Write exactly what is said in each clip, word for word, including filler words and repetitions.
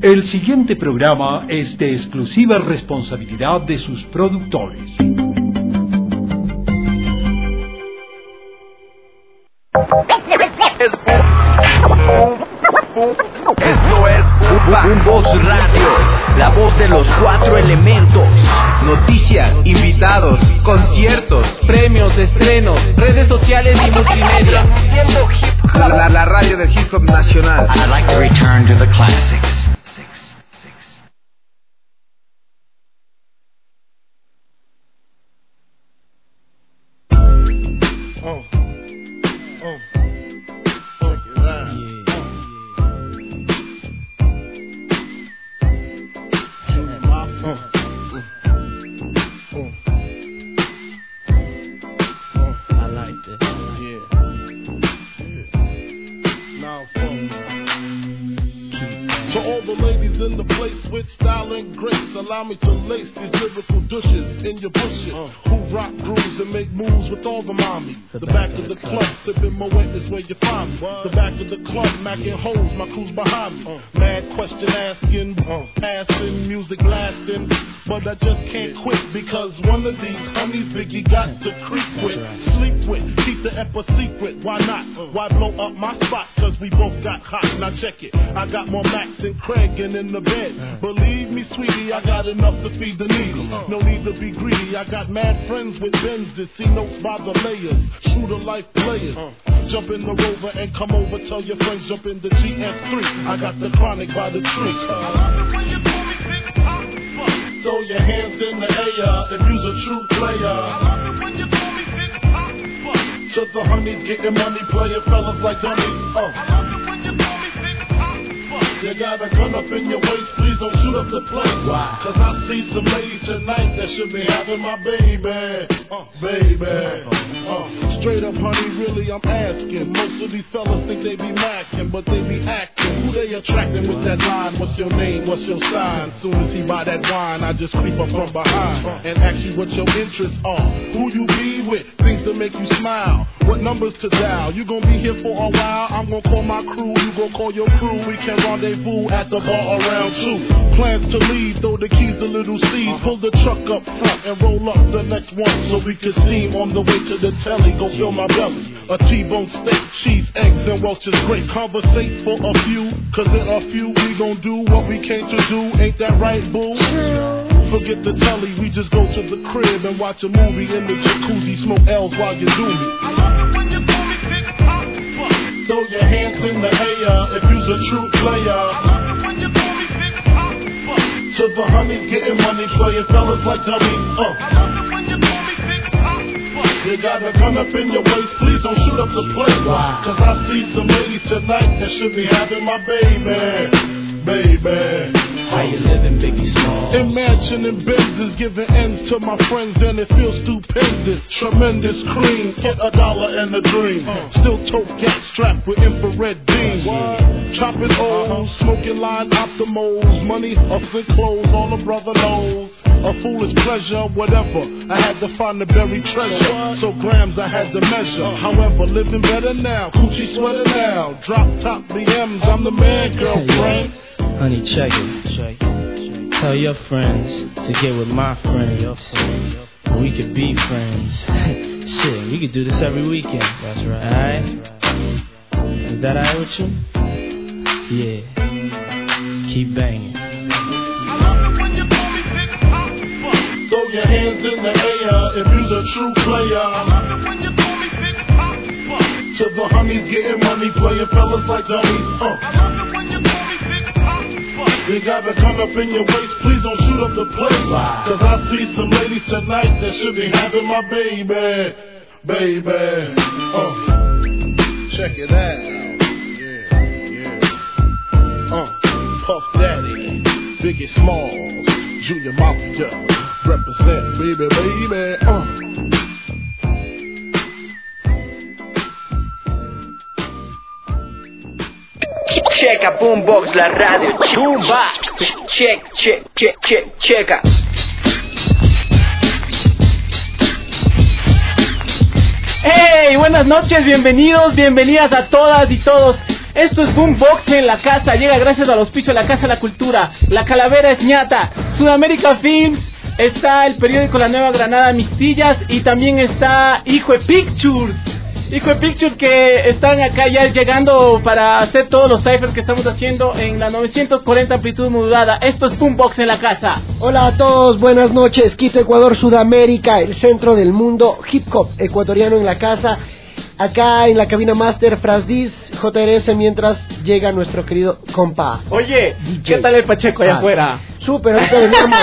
El siguiente programa es de exclusiva responsabilidad de sus productores. Esto es Boombox Radio, la voz de los cuatro elementos. Noticias, invitados, conciertos, premios, estrenos, redes sociales y multimedia. La, la, la radio del hip hop nacional. I'd like to return to the classics. Allow me to lace these lyrical douches in your bushes uh, who rock grooves and make moves with all the mommies. The, the back, back of the club, club sipping Moet is where you find me. What? The back of the club, macking hoes, my crew's behind me. Uh, Mad question asking, uh, passing, music blasting, but I just can't quit because one of these homies Biggie got to creep with, right. Sleep with, keep the ep a secret. Why not? Uh, Why blow up my spot? Cause we both got hot. Now check it. I got more Max than Craig and in the bed. Uh, Believe me, sweetie, I got enough to feed the needy. No need to be greedy. I got mad friends with Benzes, see notes by the layers. True to life players. Uh, jump in the Rover and come over. Tell your friends jump in the G S three. I got the chronic by the tree. Throw your hands in the air if you's a true player. Just the honeys getting money, playing fellas like dummies. Uh. You got a gun up in your waist, please don't shoot up the place. Wow. Cause I see some ladies tonight that should be having my baby, uh, baby. Uh, straight up, honey, really, I'm asking. Most of these fellas think they be macking, but they be acting. Who they attracting with that line? What's your name? What's your sign? Soon as he buy that wine, I just creep up from behind and ask you what your interests are. Who you be with? Things to make you smile. What numbers to dial? You gon' be here for a while. I'm gon' call my crew. You gon' call your crew. We can rendezvous at the bar around two. Plans to leave, throw the keys to little C's. Pull the truck up front and roll up the next one so we can steam on the way to the telly. Go fill my belly. A T-bone steak, cheese, eggs, and Welch's grape. Conversate for a few, cause in a few we gon' do what we came to do. Ain't that right, boo? Forget the telly, we just go to the crib and watch a movie in the jacuzzi. Smoke L's while you do me. I love it when you call me Big Papa. Throw your hands in the air if you's a true player. I love it when you call me Big Papa. To the honeys getting money, playing fellas like dummies. Uh. I love it when you call me Big Papa. You got a gun up in your waist, please don't shoot up the place. Wow. Cause I see some ladies tonight that should be having my baby, baby. How you living, Biggie Smalls? Imagining Benzes, giving ends to my friends, and it feels stupendous. Tremendous cream, get a dollar and a dream. Uh. Still tote gas strapped with infrared beams. What? Chopping O's, uh-huh. Smoking line optimals. Money, ups and clothes, all a brother knows. A foolish pleasure, whatever. I had to find the buried treasure. So grams I had to measure. However, living better now. Coochie sweater now. Drop top B Ms, I'm the man, girlfriend. Honey, check it. Tell your friends to get with my friends. We could be friends. Shit, we could do this every weekend. That's right. Alright? Is that alright with you? Yeah. Keep banging. I love it when you call me Big Papa. Throw your hands in the air if you's a true player. I love it when you call me Big Papa. To the honeys getting money, playing fellas like dummies. Uh. I love it when you call me Big Papa. You got a gun up in your waist, please don't shoot up the place. Wow. Cause I see some ladies tonight that should be having my baby, baby. Uh. Check it out. Yeah, yeah. Uh. Puff Daddy, Biggie Smalls, Junior Mafia, represent, baby, baby. Uh. Checa Boombox, la radio. Chumba. Check, check, check, check, checa. Hey, buenas noches, bienvenidos, bienvenidas a todas y todos Esto es Boombox en la casa. Llega gracias al auspicio de la Casa de la Cultura. La Calavera es ñata. Sudamérica Films. Está el periódico La Nueva Granada Mistillas. Y también está Hijo de Pictures. Hijo de Pictures que están acá ya llegando para hacer todos los ciphers que estamos haciendo en la novecientos cuarenta amplitud modulada. Esto es Boombox en la casa. Hola a todos, buenas noches. Quito, Ecuador, Sudamérica, el centro del mundo. Hip hop ecuatoriano en la casa. Acá en la cabina Master, Frasdis, J R S, mientras llega nuestro querido compa. Oye, D J. ¿qué tal el Pacheco allá ah, afuera? Súper, ahorita veníamos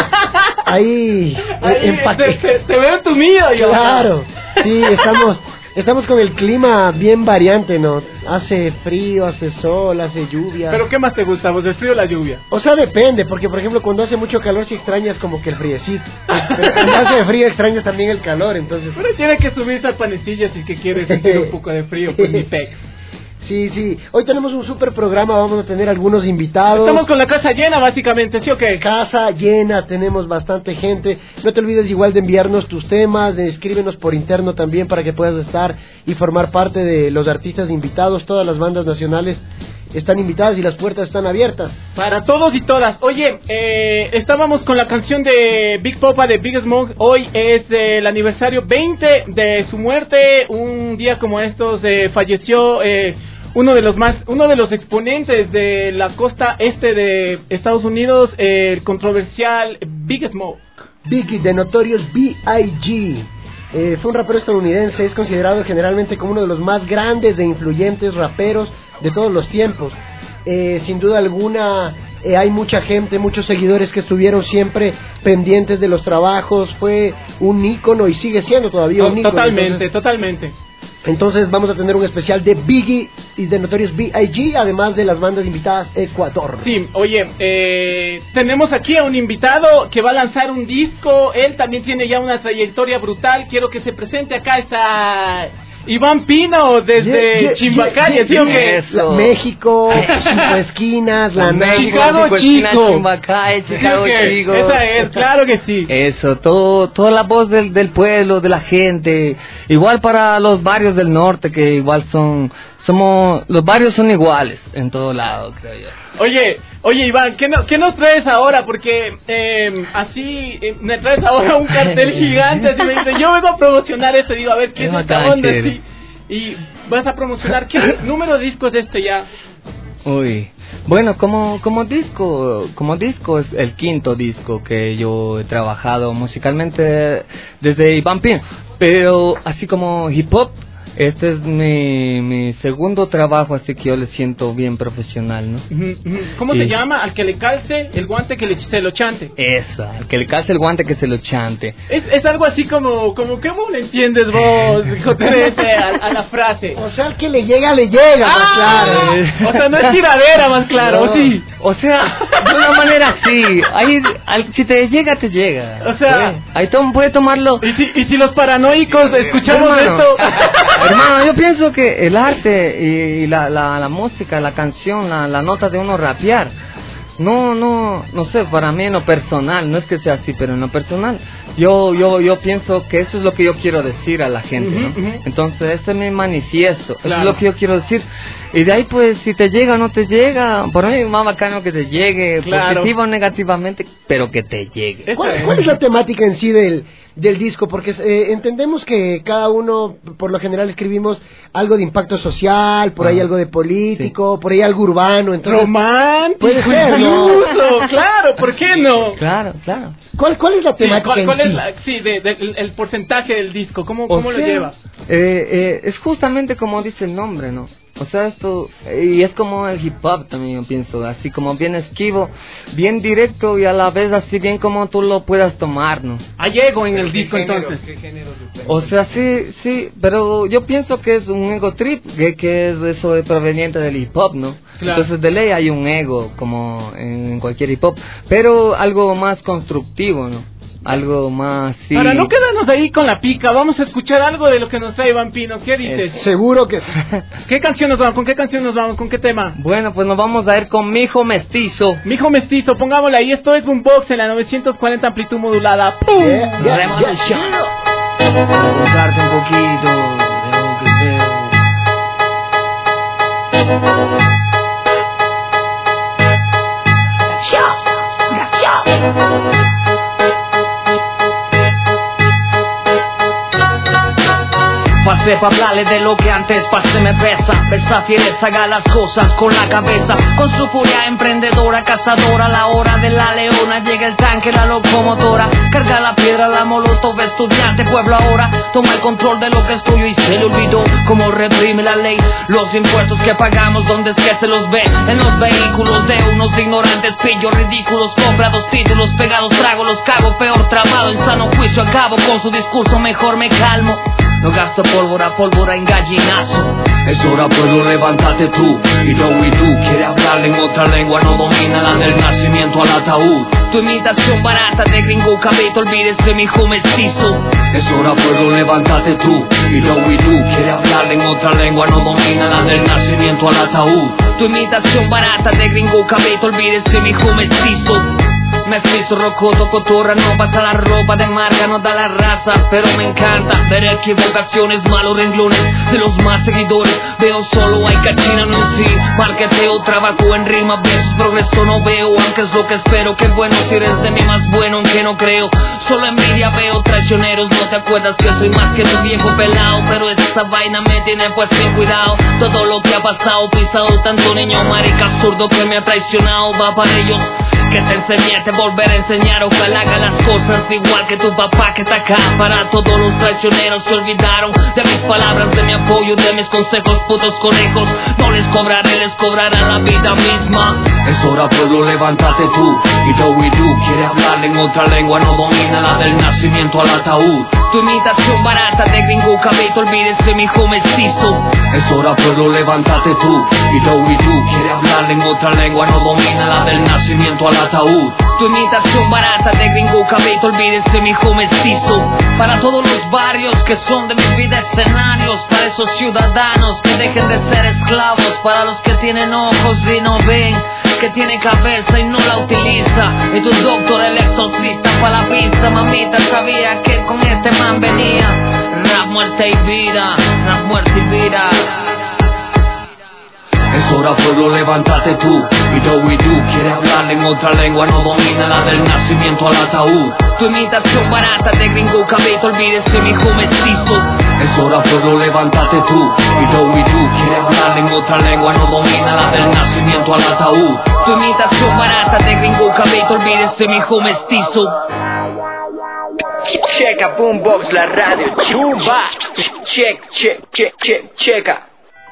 ahí, ahí empaque. Te, te, te veo tumido yo. Claro, sí, estamos... Estamos con el clima bien variante, ¿no? Hace frío, hace sol, hace lluvia. ¿Pero qué más te gusta, vos, el frío o la lluvia? O sea, depende, porque por ejemplo cuando hace mucho calor sí extrañas como que el friecito. Pero cuando hace frío extrañas también el calor, entonces... Pero tiene que subirse al panecillo si que quiere sentir un poco de frío, pues mi pec. Sí, sí. Hoy tenemos un super programa, vamos a tener algunos invitados. Estamos con la casa llena, básicamente, ¿sí o qué? Casa llena, tenemos bastante gente. No te olvides igual de enviarnos tus temas, de escríbenos por interno también para que puedas estar y formar parte de los artistas invitados. Todas las bandas nacionales están invitadas y las puertas están abiertas. Para todos y todas. Oye, eh, estábamos con la canción de Big Popa de Big Smoke. Hoy es eh, el aniversario veinte de su muerte. Un día como estos eh, falleció... Eh, uno de los más, uno de los exponentes de la costa este de Estados Unidos, eh, el controversial Big Smoke. Biggie, de Notorious B I G Eh, fue un rapero estadounidense, es considerado generalmente como uno de los más grandes e influyentes raperos de todos los tiempos. Eh, sin duda alguna, eh, hay mucha gente, muchos seguidores que estuvieron siempre pendientes de los trabajos. Fue un ícono y sigue siendo todavía un ícono. Totalmente, entonces, totalmente. Entonces vamos a tener un especial de Biggie y de Notorious B I G, además de las bandas invitadas Ecuador. Sí, oye, eh, tenemos aquí a un invitado que va a lanzar un disco. Él también tiene ya una trayectoria brutal. Quiero que se presente acá. Está Iván Pino desde yeah, yeah, Chimbacalle, yeah, yeah, ¿sí o qué? Eso. México, Cinco Esquinas, la México, Chicago Chico, Chimbacalle, Chicago ¿sí Chico. Esa es, claro que sí. Eso, todo, toda la voz del, del pueblo, de la gente. Igual para los barrios del norte, que igual son, somos, los barrios son iguales en todo lado, creo yo. Oye, oye Iván, ¿qué, no, ¿qué nos traes ahora? Porque eh, así eh, me traes ahora un cartel gigante. Así me dice, yo vengo a promocionar este. Digo, a ver, ¿qué es, es esta onda? Sí. Y vas a promocionar, ¿qué número de discos es este ya? Uy, bueno, como, como disco, como disco es el quinto disco que yo he trabajado musicalmente desde Iván Pino. Pero así como hip hop, este es mi, mi segundo trabajo, así que yo le siento bien profesional, ¿no? ¿Cómo y... se llama? Al que le calce el guante que le, se lo chante. Eso, al que le calce el guante que se lo chante. Es, es algo así como, como ¿cómo le entiendes vos, J T S, a, a la frase? O sea, al que le llega, le llega, ah, más claro. O sea, no es tiradera, más claro, no, sí. O sea, de una manera así, ahí, al, si te llega, te llega. O sea, ¿sí? Ahí tom, puede tomarlo. ¿Y si, y si los paranoicos escuchamos hermano, esto? Hermano, yo pienso que el arte y, y la, la, la música, la canción, la, la nota de uno rapear, no, no, no sé, para mí en lo personal, no es que sea así, pero en lo personal, yo, yo, yo pienso que eso es lo que yo quiero decir a la gente, uh-huh, ¿no? Uh-huh. Entonces ese es mi manifiesto, claro. Eso es lo que yo quiero decir. Y de ahí pues si te llega o no te llega, por mí es más bacano que te llegue, claro. Positivo o negativamente, pero que te llegue. ¿Cuál, ¿Cuál es la temática en sí del, del disco? Porque eh, entendemos que cada uno, por lo general escribimos algo de impacto social, por ah, ahí algo de político, sí. Por ahí algo urbano. Entonces, romántico, puede ser, ¿no? Claro, ¿por qué no? Claro, claro. ¿Cuál, cuál es la temática sí, ¿cuál, cuál en es sí? La, sí, de, de, el, el porcentaje del disco, ¿cómo, cómo sea, lo llevas? Eh, eh, es justamente como dice el nombre, ¿no? O sea, esto, y es como el hip hop también, yo pienso, así como bien esquivo, bien directo y a la vez así bien como tú lo puedas tomar, ¿no? Hay ego en el disco género, entonces. ¿Qué género o sea, sí, sí, pero yo pienso que es un ego trip, que, que es eso de proveniente del hip hop, ¿no? Claro. Entonces de ley hay un ego, como en, en cualquier hip hop, pero algo más constructivo, ¿no? Algo más, sí. Para no quedarnos ahí con la pica, vamos a escuchar algo de lo que nos trae Iván Pino. ¿Qué dices? Es, seguro que sí. ¿Qué canción nos vamos? ¿Con qué canción nos vamos? ¿Con qué tema? Bueno, pues nos vamos a ir con Mijo Mestizo. Mijo Mestizo, pongámosle ahí. Esto es Boombox en la novecientos cuarenta amplitud modulada. ¡Pum! Yeah, yeah, yeah. Para gozarte un poquito de lo que veo. Pasé pa' hablarle de lo que antes pasé me pesa. Esa fiereza haga las cosas con la cabeza. Con su furia emprendedora, cazadora. A la hora de la leona llega el tanque, la locomotora. Carga la piedra, la molotov, estudiante, pueblo ahora. Toma el control de lo que es tuyo y se le olvidó cómo reprime la ley. Los impuestos que pagamos, ¿dónde es que se los ve? En los vehículos de unos ignorantes, pillos ridículos. Compra dos títulos pegados, trago, los cago peor trabado. En sano juicio acabo con su discurso, mejor me calmo. No gasto pólvora, pólvora en gallinazo. Es hora, pueblo, levántate tú. Y no we do, quiere hablarle en otra lengua, no domina la del nacimiento al ataúd. Tu imitación barata de gringo cabito, olvídese mi hijo mestizo. Es hora, pueblo, levántate tú. Y no we do, quiere hablarle en otra lengua, no domina la del nacimiento al ataúd. Tu imitación barata de gringo cabito, olvídese mi hijo mestizo. Mestizo, rocoto, cotorra, no pasa la ropa de marca, no da la raza. Pero me encanta ver equivocaciones, malos renglones de los más seguidores. Veo solo hay cachina, no en sí. Marketeo, trabajo en rima, versus progreso no veo. Aunque es lo que espero, que bueno si eres de mí más bueno, aunque no creo. Solo envidia veo, traicioneros, no te acuerdas que soy más que tu viejo pelado. Pero esa vaina me tiene pues sin cuidado. Todo lo que ha pasado, pisado tanto niño marica absurdo que me ha traicionado. Va para ellos que te enseñé, te volver a enseñar. Ojalá haga las cosas igual que tu papá que está acá. Para todos los traicioneros se olvidaron de mis palabras, de mi apoyo, de mis consejos, putos conejos. No les cobraré, les cobrará la vida misma. Es hora, pueblo, levántate tú. Y no we do, quiere hablarle en otra lengua, no domina la del nacimiento al ataúd. Tu imitación barata de gringo cabito, olvídese mi hijo mestizo. Es hora, pueblo, levántate tú. Y no we do, quiere hablarle en otra lengua, no domina la del nacimiento al ataúd. Tu imitación barata de gringo cabito, olvídese mi hijo mestizo. Para todos los barrios que son de mi vida escenarios. Para esos ciudadanos que dejen de ser esclavos. Para los que tienen ojos y no ven, que tiene cabeza y no la utiliza. Y tu doctor el exorcista pa' la pista. Mamita sabía que con este man venía rap, muerte y vida, rap, muerte y vida. Es hora, pueblo, levántate tú. Y no we do, quiere hablarle en otra lengua, no domina la del nacimiento al ataúd. Tu imitación barata de gringo cabito, olvídese mi hijo mestizo. Es hora, pueblo, levántate tú. Y no we do, quiere hablarle en otra lengua, no domina la del nacimiento al ataúd. Tu imitación barata de gringo cabito, olvídese mi hijo mestizo. Checa Boombox, la radio chumba. Check, check, check, check, checa.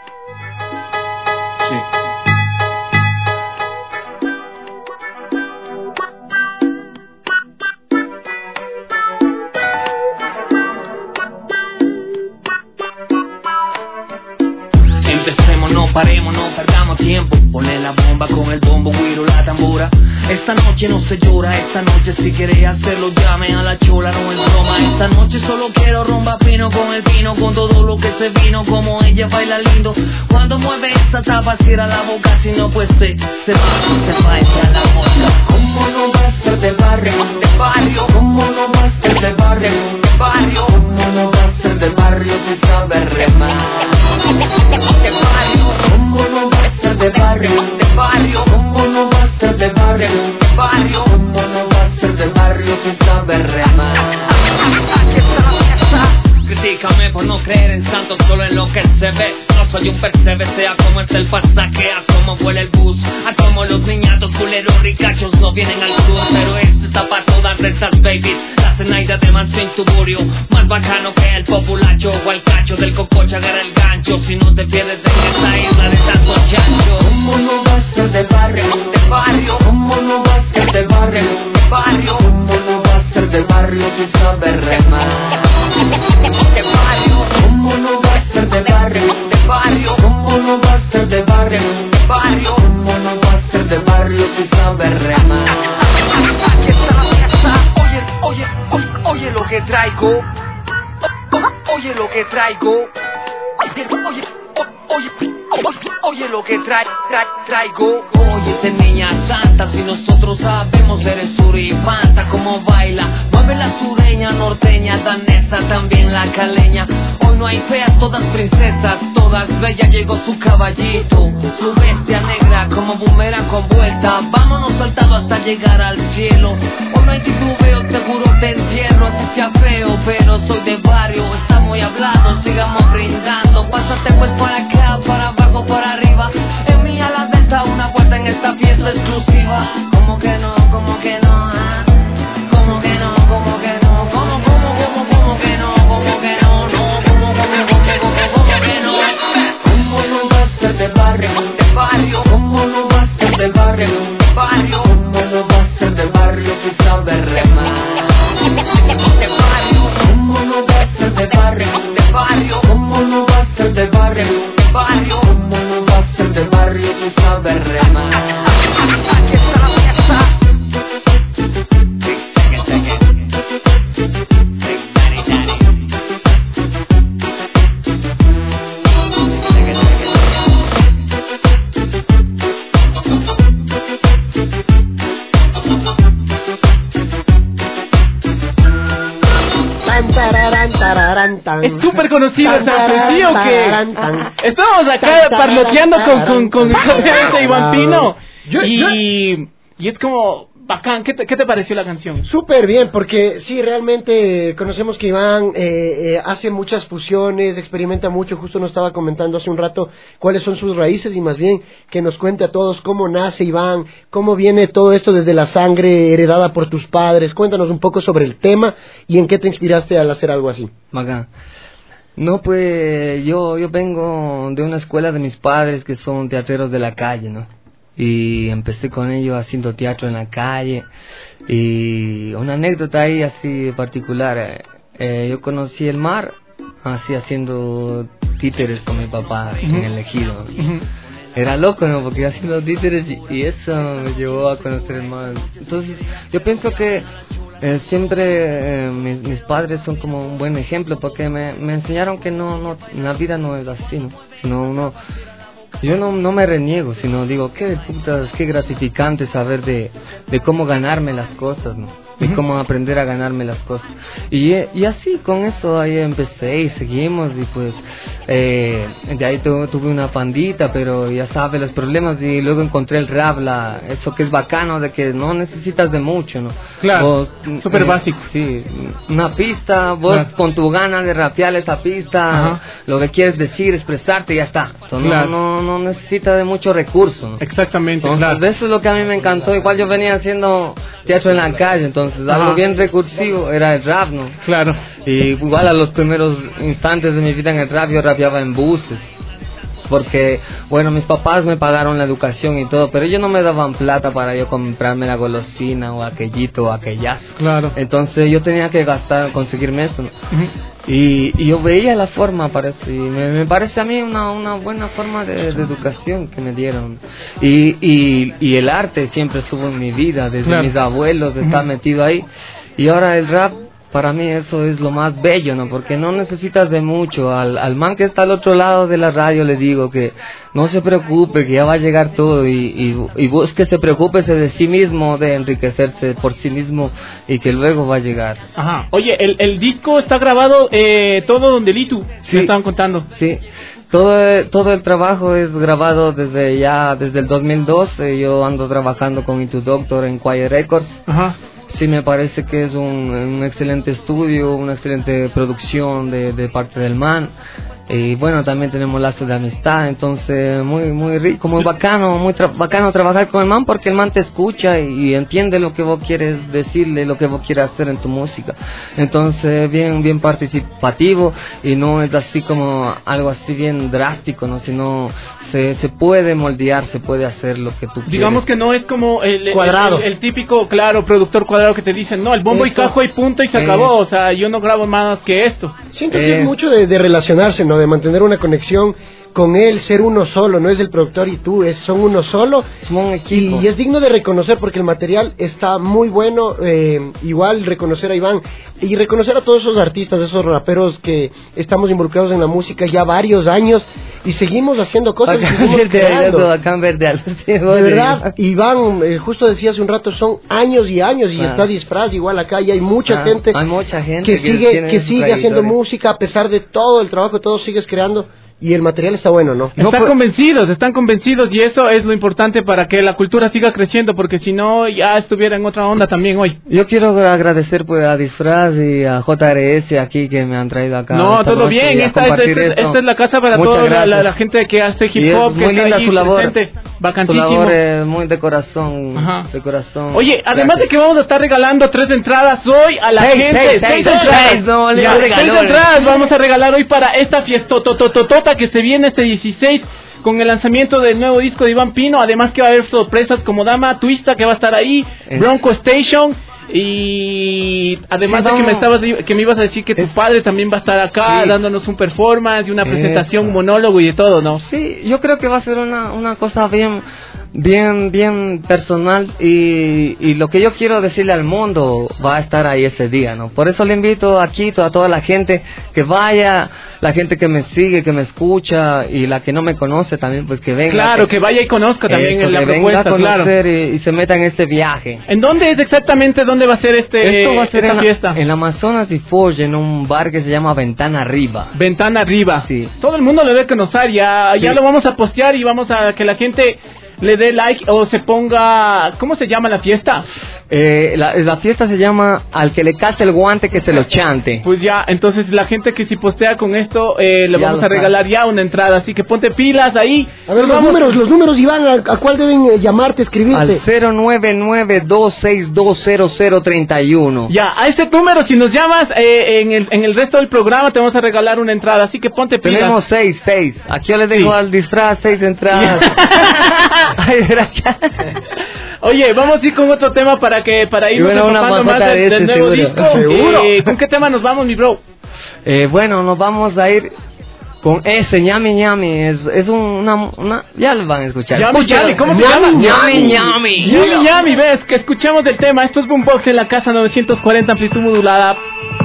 Empecemos, no paremos, no perdamos tiempo. Ponle la bomba con el bombo, guiro, la tambora. Esta noche no se llora, esta noche si quiere hacerlo llame a la chola, no es broma. Esta noche solo quiero romba pino con el pino, con todo lo que se vino, como ella baila lindo. Cuando mueve esa tapa cierra la boca, si no pues se, se va, se va a la mosca. ¿Cómo no va a ser de barrio, de barrio? ¿Cómo no va a ser de barrio, de barrio? ¿Cómo no va a ser de barrio si sabe remar? De barrio, ¿cómo no va a ser de barrio, de barrio? ¿Cómo no va a ser de barrio, de barrio? ¿Cómo no va a ser de barrio si sabe remar? Aquí está la fiesta. Critícame por no creer en santos, solo en lo que se ve. No soy un percebe, sea como es el pasaje, a cómo vuela el bus, a cómo los niñatos culeros ricachos no vienen al sur. Pero este está para todas esas babies, la cenaida de mansión suburio, más bacano que el populacho o el cacho del cococha, agarra el gancho. Si no te pierdes de esta isla de tantos chanchos. ¿Cómo no va a ser de barrio, de barrio? ¿Cómo no va a ser de barrio, de barrio? ¿Cómo no va a ser de barrio si sabe remar? De barrio, ¿cómo no va a ser de barrio, de barrio? ¿Cómo no va a ser de barrio, de barrio? ¿Cómo no va a ser de barrio si sabe remar? Aquí está la fiesta. Oye, oye, oye, oye lo que traigo. Oye lo que traigo. Oye, oye, oye, oye lo que tra tra traigo. Oye, niña santa, si nosotros sabemos eres surifanta, como baila, mueve la sureña. caribeña, norteña, danesa, también la caleña. Hoy no hay feas, todas princesas, todas bellas. Llegó su caballito, su bestia negra, como boomerang con vuelta. Vámonos saltando hasta llegar al cielo. Hoy no hay titubeo, seguro te entierro. Así sea feo, pero soy de barrio. Estamos hablados, sigamos brindando. Pásate pues para acá, para abajo, para arriba. En mi ala delta, una vuelta en esta fiesta exclusiva. Como que no, como que no, ah. Como que no, como que no, como, como, como, como que no, como que no, no, como, como, como, como, como que no. ¿Cómo no va a ser de barrio? De barrio. ¿Cómo no va a ser de barrio? De barrio. ¿Cómo no va a ser de barrio si sabe remar? De barrio. ¿Cómo no va a ser de barrio? De barrio. ¿Cómo no va a ser de barrio? De barrio. ¿Cómo no va a ser de barrio si sabe remar? Aquí está la fiesta. Es súper conocido esa canción, ¿o qué? Estábamos acá parloteando con, con, con, con ese Iván Pino. Y, y es como bacán. ¿Qué te, qué te pareció la canción? Súper bien, porque sí, realmente conocemos que Iván eh, eh, hace muchas fusiones, experimenta mucho. Justo nos estaba comentando hace un rato cuáles son sus raíces y más bien que nos cuente a todos cómo nace Iván, cómo viene todo esto desde la sangre heredada por tus padres. Cuéntanos un poco sobre el tema y en qué te inspiraste al hacer algo así. Bacán. No, pues yo, yo vengo de una escuela de mis padres que son teatreros de la calle, ¿no? Y empecé con ellos haciendo teatro en la calle. Y una anécdota ahí así particular, eh, eh, yo conocí el mar así haciendo títeres con mi papá uh-huh. en el ejido. Uh-huh. Era loco, ¿no? Porque haciendo títeres y, y eso me llevó a conocer el mar. Entonces yo pienso que eh, siempre eh, mis, mis padres son como un buen ejemplo, porque me, me enseñaron que no, no, la vida no es así, ¿no? Sino uno... Yo no, no me reniego, sino digo, qué de putas, qué gratificante saber de, de cómo ganarme las cosas, ¿no? De cómo aprender a ganarme las cosas. Y, y así, con eso ahí empecé y seguimos, y pues, eh, de ahí tu, tuve una pandita, pero ya sabes, los problemas, y luego encontré el rap, la, eso que es bacano, de que no necesitas de mucho, ¿no? Claro, súper eh, básico. Sí, una pista, vos claro. con tu gana de rapear esa pista, ajá. lo que quieres decir, expresarte, y ya está. Entonces, claro. no, no, no necesita de mucho recurso, ¿no? Exactamente, entonces, claro. De eso es lo que a mí me encantó. Igual yo venía haciendo teatro en la calle, entonces Entonces, algo bien recursivo era el rap, ¿no? Claro. Y igual a los primeros instantes de mi vida en el rap, yo rapeaba en buses. Porque, bueno, mis papás me pagaron la educación y todo, pero ellos no me daban plata para yo comprarme la golosina o aquellito o aquellazo. Claro. Entonces yo tenía que gastar, conseguirme eso, ¿no? Uh-huh. y, y yo veía la forma, parece, y me, me parece a mí una, una buena forma de, de educación que me dieron. Y, y, y el arte siempre estuvo en mi vida, desde claro. mis abuelos, de uh-huh. estar metido ahí. Y ahora el rap, para mí eso es lo más bello, ¿no? Porque no necesitas de mucho. Al, al man que está al otro lado de la radio le digo que no se preocupe, que ya va a llegar todo, y, y, y busque, se preocupe de sí mismo, de enriquecerse por sí mismo, y que luego va a llegar. Ajá. Oye, el, el disco está grabado eh, todo donde Litu, sí. me estaban contando. Sí. Todo, todo el trabajo es grabado desde ya, desde el dos mil doce. Yo ando trabajando con Itu Doctor en Quiet Records. Ajá. Sí, me parece que es un, un excelente estudio, una excelente producción de, de parte del man. Y bueno, también tenemos lazos de amistad, entonces muy muy rico, muy bacano, muy tra- bacano trabajar con el man, porque el man te escucha y, y entiende lo que vos quieres decirle, lo que vos quieres hacer en tu música. Entonces bien bien participativo, y no es así como algo así bien drástico, no, sino se se puede moldear, se puede hacer lo que tú quieres. Digamos que no es como el, el, cuadrado. el, el, el típico, claro, productor cuadrado que te dicen, no, el bombo esto, y cajo y punto y se eh, acabó, o sea, yo no grabo más que esto. Siento eh, que es mucho de, de relacionarse, ¿no? De mantener una conexión con él, ser uno solo, no es el productor y tú, es, son uno solo. Somos un equipo. Y es digno de reconocer porque el material está muy bueno, eh, igual reconocer a Iván y reconocer a todos esos artistas, esos raperos que estamos involucrados en la música ya varios años, y seguimos haciendo cosas. Bacán y seguimos verde, creando. bacán verde al- De verdad, Iván, eh, justo decía hace un rato, son años y años y Ah. está disfraz igual acá y hay mucha Ah, gente, hay mucha gente que que sigue tiene que sigue haciendo trayectoria. música a pesar de todo el trabajo que todos sigues creando y el material está bueno, ¿no? Están convencidos, están convencidos y eso es lo importante para que la cultura siga creciendo, porque si no ya estuviera en otra onda también hoy. Yo quiero agradecer pues a Disfraz y a J R S aquí que me han traído acá. No, esta todo noche bien, y a esta es, compartir esta, esto. esta es la casa para Muchas toda la, gracias. la- la gente que hace Y hip es hop, que muy está linda ahí su labor. presente. Su Bacantísimo. labor es muy de corazón, Ajá. de corazón. Oye, además Gracias. de que vamos a estar regalando tres entradas hoy a la Seis, gente, seis, seis, seis, entradas, seis, no, le Ya, regaló, seis eh. entradas vamos a regalar hoy para esta fiestotototota que se viene este dieciséis con el lanzamiento del nuevo disco de Iván Pino, además que va a haber sorpresas como Dama Twista que va a estar ahí, Es- Bronco Station y además Sí, de que vamos. me estabas que me ibas a decir que tu padre también va a estar acá Sí. dándonos un performance y una presentación, Eso. un monólogo y de todo, ¿no? Sí, yo creo que va a ser una, una cosa bien, bien, bien personal y, y lo que yo quiero decirle al mundo va a estar ahí ese día, ¿no? Por eso le invito aquí a toda la gente que vaya, la gente que me sigue, que me escucha y la que no me conoce también, pues que venga. Claro, que vaya y conozca también Eso, la que venga propuesta, a claro. conocer y, y se meta en este viaje. ¿En dónde es exactamente dónde va a ser este Esto va a ser esta en, la- fiesta? en la Amazonas de Forge, en un bar que se llama Ventana Arriba. Ventana Arriba. Sí. Todo el mundo lo debe conocer, ya, ya Sí. lo vamos a postear y vamos a que la gente le dé like o se ponga... ¿Cómo se llama la fiesta? Eh, la, la fiesta se llama Al que le case el guante que se lo chante. Pues ya, entonces la gente que si postea con esto eh, le Ya vamos lo a regalar ya una entrada, así que ponte pilas ahí. A ver, Nos los vamos- números, los números, Iván, ¿a, a cuál deben eh, llamarte, escribirte? Al cero nueve nueve dos seis dos cero cero tres uno. Ya, a este número, si nos llamas eh, en, el, en el resto del programa te vamos a regalar una entrada, así que ponte pilas. Tenemos seis, seis. Aquí yo les dejo Sí. al disfraz seis entradas. Ay, gracias. Oye, vamos a ir con otro tema para que para irnos Y bueno, una empapando más maceta del, de del ese, nuevo seguro. disco. Seguro. Eh, ¿Con qué tema nos vamos, mi bro? Eh, bueno, nos vamos a ir con ese ñami ñami. Es, es un- una, una. Ya lo van a escuchar. Yami, Escúchalo. Yami, ¿cómo se Ñami, llama? ñami, ñami. Yami, Yami, ves, que escuchamos el tema. Esto es Boombox en la casa novecientos cuarenta, amplitud modulada.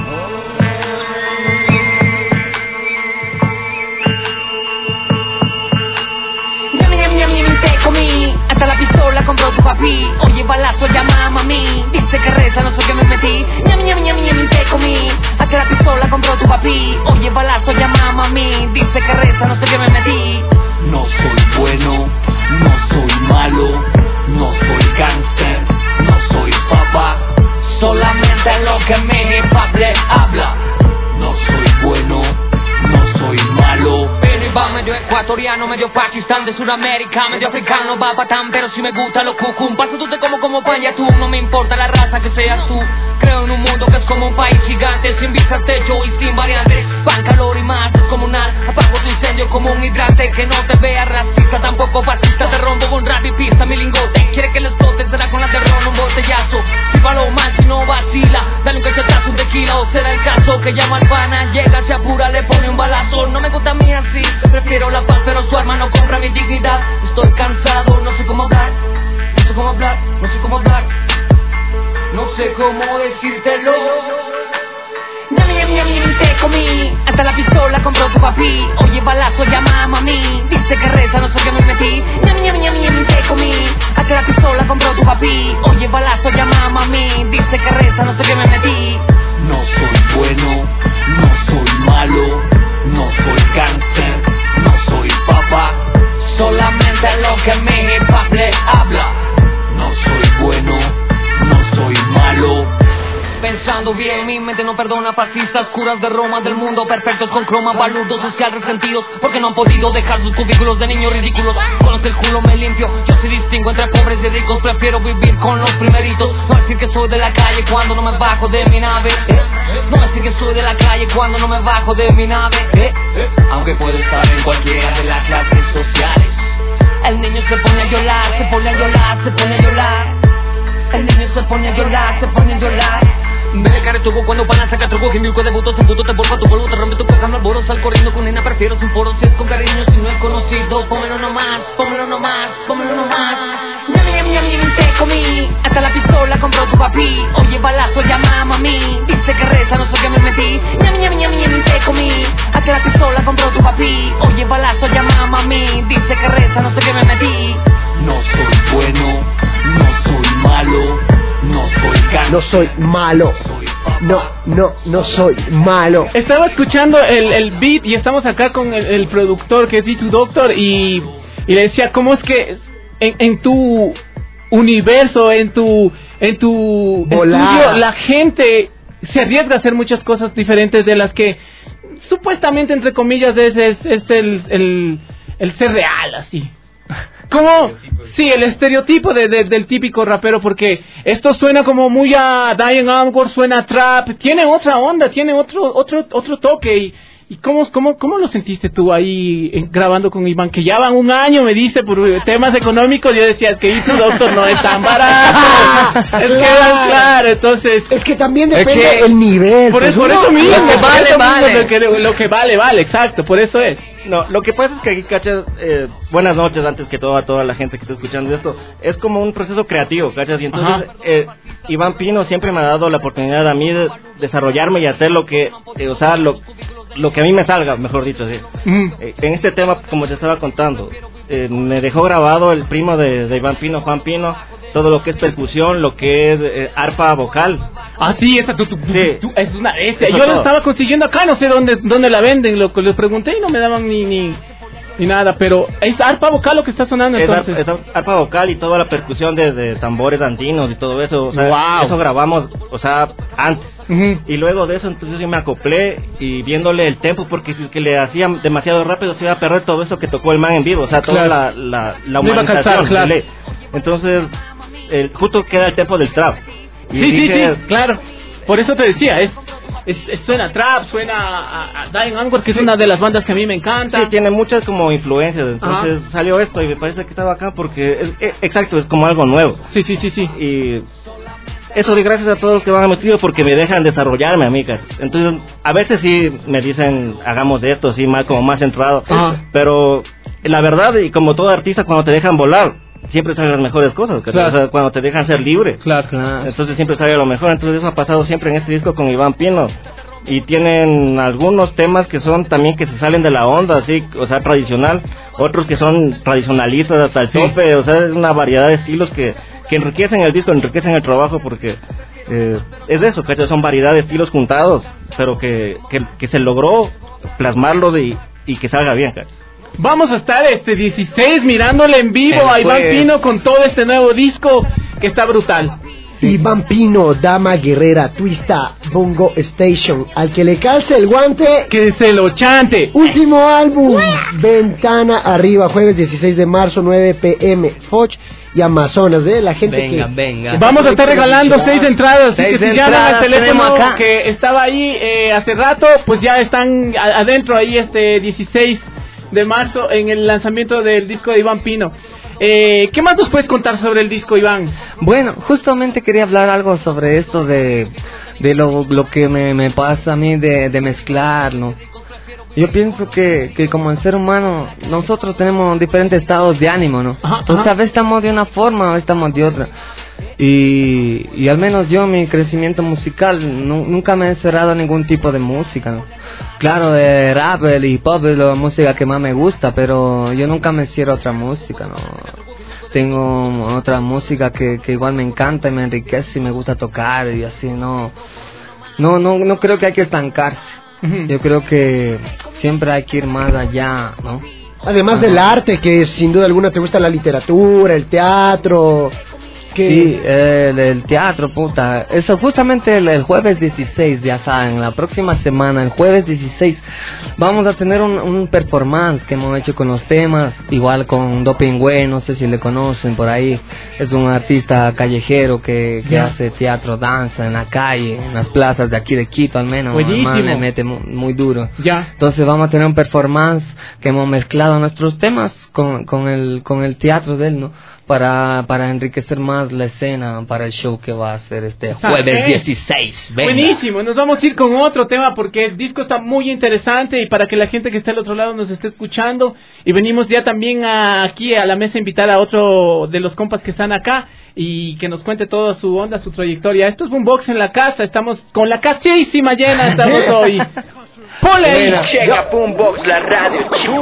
Ñami, ñami, ñami, ñami, te comí. Hasta la pistola compró tu papi. Oye, balazo, llama a mami. Dice que reza, no sé qué me metí. Ñami, ñami, ñami, ñami, te comí. Hasta la pistola compró tu papi. Oye, balazo, llama a mami. Dice que reza, no sé qué me metí. No soy bueno, no soy malo, no soy gánster, no soy papá. Solamente lo que mi hip hop le habla. No soy bueno, no soy malo. Pero va medio ecuatoriano, medio Pakistán de Sudamérica, medio africano, va patán, pero si me gusta lo cucum. Paso tú te como como paya tú, no me importa la raza que seas tú. Creo en un mundo que es como un país gigante, sin vista al techo y sin variantes. Pan, calor y más descomunal, apago tu incendio como un hidrante. Que no te vea racista, tampoco fascista, te rompo con rap y pista, mi lingote. Quiere que le explote, será con la de ron, un botellazo. Si palo mal, si no vacila, dale un cachetazo, un tequila, o será el caso que llama al pana, llega, se apura, le pone un balazo. No me gusta a mí así, prefiero la paz, pero su arma no compra mi dignidad. Estoy cansado, no sé cómo hablar, no sé cómo hablar, no sé cómo hablar, no sé cómo decírtelo. Ñami, ñami, ñami, ñami, te comí. Hasta la pistola compró tu papi. Oye, balazo, llama a mami. Dice que reza, no sé qué me metí. Ñami, ñami, ñami, ñami, te comí. Hasta la pistola compró tu papi. Oye, balazo, llama a mami. Dice que reza, no sé qué me metí. No soy bueno, no soy malo, no soy cáncer, no soy papá. Solamente lo que mi hip hop le habla. No soy bueno, no soy malo. Pensando bien, mi mente no perdona fascistas, curas de Roma, del mundo perfectos con croma, balurdos social resentidos, porque no han podido dejar sus cubículos de niños ridículos. Con los del culo me limpio, yo sí distingo entre pobres y ricos, prefiero vivir con los primeritos. No decir que soy de la calle cuando no me bajo de mi nave, eh. No decir que soy de la calle cuando no me bajo de mi nave, eh. Aunque puedo estar en cualquiera de las clases sociales. El niño se pone a llorar, se pone a llorar, se pone a llorar. El niño se pone a llorar, se pone a llorar. Ve care tuvo cuando pana saca truco, gimilco de butos en puto te vuelvo a tu polvo, te rompe tu coja, no alboro, sal corriendo con nena, prefiero sin poros, si es con cariño, si no es conocido, pómelo nomás, pómelo nomás, pómelo nomás. Ñami, ñami, ñami, ñami, te comí. Hasta la pistola compró tu papi. Oye, balazo, llama a mami. Dice que reza, no sé qué me metí. Ñami, ñami, ñami, ñami, te comí. Hasta la pistola compró tu papi. Oye, balazo, llama dice que reza, no sé qué me metí. No soy bueno, no soy malo, no soy cáncer. No soy malo. No, no, no soy malo. Estaba escuchando el, el beat y estamos acá con el, el productor que es D dos Doctor y, y le decía, ¿cómo es que en, en tu universo, en tu, en tu estudio, la gente se arriesga a hacer muchas cosas diferentes de las que supuestamente, entre comillas, es, es, es el, el, el ser real, así? ¿Cómo? Sí, el estereotipo de, de, del típico rapero, porque esto suena como muy a Diane Angor, suena a trap, tiene otra onda, tiene otro otro otro toque. ¿Y, y cómo, cómo, cómo lo sentiste tú ahí eh, grabando con Iván? Que ya van un año, me dice, por temas económicos. Yo decía, es que D dos Doctor no es tan barato. Es que, claro, entonces... Es que también depende es que, el nivel. Por, pues eso, por uno, eso mismo, lo que vale, eso vale. mismo, lo, que, lo que vale, vale, exacto, por eso es. No, lo que pasa es que aquí, cachas, eh, buenas noches antes que todo a toda la gente que está escuchando esto. Es como un proceso creativo, cachas, y entonces eh, Iván Pino siempre me ha dado la oportunidad a mí de desarrollarme y hacer lo que, eh, o sea, lo, lo que a mí me salga, mejor dicho, así. Mm. Eh, en este tema, como te estaba contando, eh, me dejó grabado el primo de, de Iván Pino, Juan Pino, todo lo que es percusión, lo que es eh, arpa vocal. Ah, sí, esa tu, tu, sí. tu, es una bestia. Yo la estaba consiguiendo acá, no sé dónde dónde la venden, lo les pregunté y no me daban ni ni, ni nada, pero es arpa vocal lo que está sonando entonces. Es, ar, es arpa vocal y toda la percusión de, de tambores andinos y todo eso, o sea, wow. Eso grabamos, o sea, antes. Uh-huh. Y luego de eso entonces yo me acoplé y viéndole el tempo, porque si es que le hacían demasiado rápido se iba a perder todo eso que tocó el man en vivo, o sea, toda claro. la la, la humanización. Claro. Entonces el, justo queda el tempo del trap. Y sí, dije, sí, sí, claro. Por eso te decía, es, es, es suena trap, suena a, a Diane Angor, que es una de las bandas que a mí me encanta. Sí, tiene muchas como influencias. Entonces ajá. Salió esto y me parece que estaba acá porque es, es, exacto, es como algo nuevo. Sí, sí, sí, sí. Y eso de gracias a todos los que van a metido porque me dejan desarrollarme, amigas. Entonces, a veces sí me dicen, hagamos esto, así más como más centrado. Ajá. Pero la verdad, y como todo artista, cuando te dejan volar, siempre salen las mejores cosas, claro. O sea, cuando te dejan ser libre, claro, claro. Entonces siempre sale lo mejor. Entonces eso ha pasado siempre en este disco con Iván Pino. Y tienen algunos temas que son también que se salen de la onda, así, o sea, tradicional. Otros que son tradicionalistas hasta el sí. tope. O sea, es una variedad de estilos que, que enriquecen el disco, enriquecen el trabajo, porque eh, es de eso, que son variedad de estilos juntados, pero que, que, que se logró plasmarlos y, y que salga bien, ¿cachai? Vamos a estar este dieciséis mirándole en vivo eh, a Iván pues. Pino con todo este nuevo disco que está brutal. Iván Pino, Dama Guerrera, Twista, Bongo Station. Al que le calce el guante, que se lo chante. Último álbum, Ventana Arriba, jueves dieciséis de marzo, nueve pm. Foch y Amazonas, ¿eh? La gente venga, que... venga. Vamos a estar regalando seis entradas, así que si llaman al teléfono acá que estaba ahí eh, hace rato, pues ya están adentro ahí este dieciséis de marzo en el lanzamiento del disco de Iván Pino. Eh, ¿Qué más nos puedes contar sobre el disco, Iván? Bueno, justamente quería hablar algo sobre esto de, de lo, lo que me, me pasa a mí de, de mezclarlo. Yo pienso que, que como el ser humano, nosotros tenemos diferentes estados de ánimo, ¿no? Ajá, ajá. O sea, a veces estamos de una forma, a veces estamos de otra. Y, y al menos yo, mi crecimiento musical, no, nunca me he cerrado a ningún tipo de música, ¿no? Claro, el rap, el hip hop es la música que más me gusta, pero yo nunca me cierro a otra música, ¿no? Tengo otra música que, que igual me encanta y me enriquece y me gusta tocar y así, ¿no? No, no, no creo que hay que estancarse. Uh-huh. Yo creo que siempre hay que ir más allá, ¿no? Además Ajá. del arte, que sin duda alguna te gusta la literatura, el teatro... Que... Sí, el, el teatro, puta. Eso justamente el, el jueves dieciséis, ya saben, la próxima semana, el jueves dieciséis, vamos a tener un, un performance que hemos hecho con los temas, igual con Dopingüe, no sé si le conocen por ahí. Es un artista callejero que, que yeah. hace teatro, danza en la calle, en las plazas de aquí de Quito al menos. Buenísimo. Le mete muy, muy duro. Ya. Entonces vamos a tener un performance que hemos mezclado nuestros temas con, con, el, con el teatro de él, ¿no? Para, para enriquecer más la escena para el show que va a hacer este jueves dieciséis. Venga. Buenísimo, nos vamos a ir con otro tema porque el disco está muy interesante y para que la gente que está al otro lado nos esté escuchando. Y venimos ya también a, aquí a la mesa a invitar a otro de los compas que están acá y que nos cuente toda su onda, su trayectoria. Esto es Boombox en la casa, estamos con la casísima llena, estamos hoy. Ponle ahí. Checa Boombox, la radio.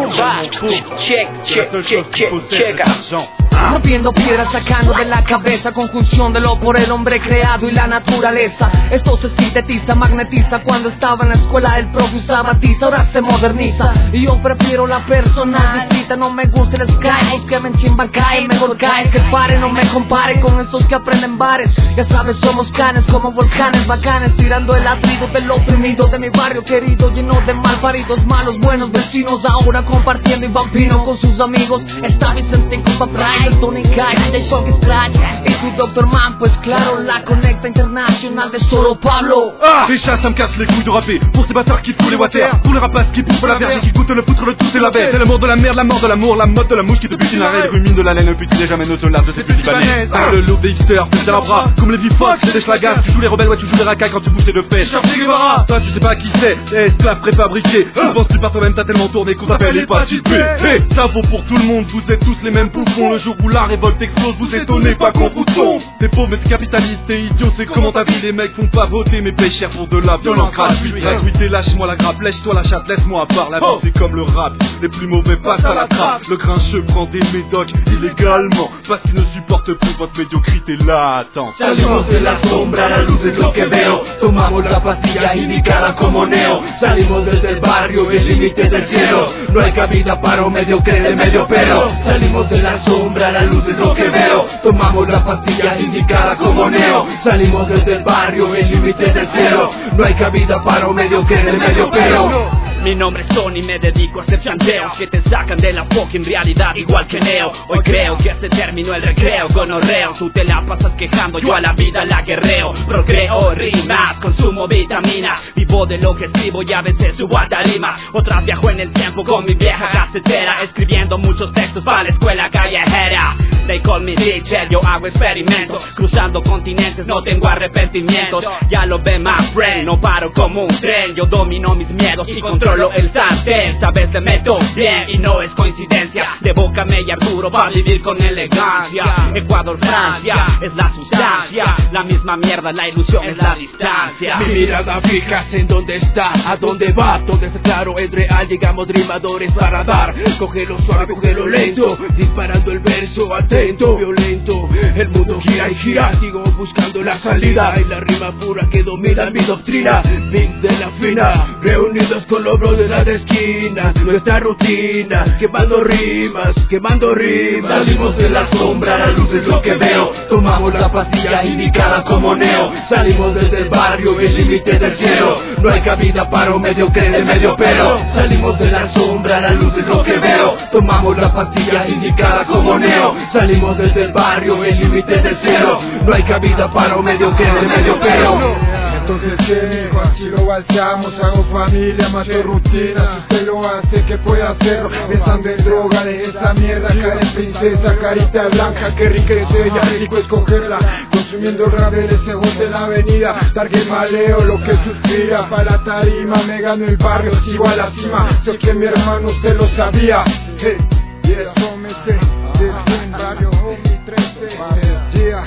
Check, check, check, check, checa. Rompiendo piedras, sacando de la cabeza conjunción de lo por el hombre creado y la naturaleza. Esto se sintetiza, magnetiza. Cuando estaba en la escuela el profe usaba tiza, ahora se moderniza. Y yo prefiero la personal visita. No me gusta el sky, los que me enchimban cae. Mejor cae, que pare, no me compare con esos que aprenden bares. Ya sabes, somos canes como volcanes bacanes, tirando el ladrido del oprimido de mi barrio querido, lleno de malparidos, malos, buenos vecinos. Ahora compartiendo y vampiro con sus amigos. Está Vicente con Papray, el Tony Cash, de Funk Scratch y tu Doctor Man, pues claro, la conecta internacional de Soro Pablo. Ah, déjà ça me casse les couilles de rapper pour ces bâtards qui foutent les water, pour les rapaces qui bouffent la verge et qui goûtent le foutre, le tout et la bête. C'est le mort de la merde, la mort de l'amour, la mode de la mouche qui te butine l'arrêt, rumine de la laine, butine jamais nos dollars de cette petite libanais. Ah, le lourd des hipsters, plus à bras, comme les Vifox, c'est des schlagas. Tu joues les rebelles, ouais, tu joues les racailles quand tu bouges tes deux fesses. Cherche Guevara, toi tu sais pas qui c'est, esclave préfabriqué. Tu penses tu par toi-même, t'as tellement tourné qu'on t'appelle hépatite B. Hey, ça vaut pour tout le monde, vous êtes tous les mêmes bouffons. Le jour où la révolte explose, vous étonnez pas qu'on vous tombe. T'es pauvre mais t'es capitaliste, t'es idiot, c'est comment ta vie. Les mecs font pas voter mais payent cher pour de la violence gratuite. Gratuité, lâche-moi la grappe, lèche-toi la chatte, laisse-moi à part. La vie c'est comme le rap, les plus mauvais passent à la trappe. Le grincheux prend des médocs illégalement parce qu'il ne supporte plus votre médiocrité latente. Salimos de la sombra, la luz es lo que veo. Tomamos la pastilla indicada como Neo. Salimos desde el barrio, el límite del cielo. No hay cabida para un mediocre de medio pelo. Salimos de la sombra, la luz es lo que veo. Tomamos la pastilla indicada como Neo. Salimos desde el barrio, el límite del cielo. No hay cabida para un mediocre de medio pelo. Mi nombre es Tony, me dedico a hacer chanteos que te sacan de la fucking realidad igual que Neo. Hoy creo que se terminó el recreo, gonorreo. Tú te la pasas quejando, yo a la vida la guerreo. Procreo rimas, consumo vitaminas. Vivo de lo que escribo y a veces subo a tarimas. Otras viajo en el tiempo con mi vieja casetera, escribiendo muchos textos para la escuela callejera. They call me teacher, yo hago experimentos. Cruzando continentes, no tengo arrepentimientos. Ya lo ve my friend, no paro como un tren. Yo domino mis miedos y controlo el sartén. Sabes, le meto bien y no es coincidencia. De boca me y Arturo para vivir con elegancia. Ecuador, Francia, es la sustancia. La misma mierda, la ilusión es la distancia. Mi mirada fija en dónde está, a dónde va. Todo está claro, es real, llegamos rimadores para dar. Cógelo suave, cógelo lento, disparando el verso atento, violento. El mundo gira y gira, sigo buscando la salida. Y la rima pura que domina mi doctrina. Mix de la fina, reunidos con los brothers de esquina. Nuestra rutina, quemando rimas, quemando rimas. Salimos de la sombra, la luz es lo que veo. Tomamos la pastilla indicada como Neo. Salimos desde el barrio, el límite del cielo. No hay cabida para un mediocre de medio pelo. Salimos de la sombra, la luz es lo que veo. Tomamos la pastilla indicada como Neo. Salimos desde el barrio, el límite del cielo. No hay cabida para un mediocre de medio pelo. Entonces qué hijo, así lo vaciamos. Hago familia, mato rutina. Si usted lo hace, ¿qué puede hacerlo? Pensando en droga, deje esa mierda. Cara de princesa, carita blanca, qué rica es ella, rico escogerla. Consumiendo el rap del S J de la avenida. Targue maleo, lo que suspira. Pa' la tarima, me gano el barrio, sigo a la cima. Sé que mi hermano usted lo sabía. Hey, y eso me sé. Desde el barrio, homie trece. Yeah,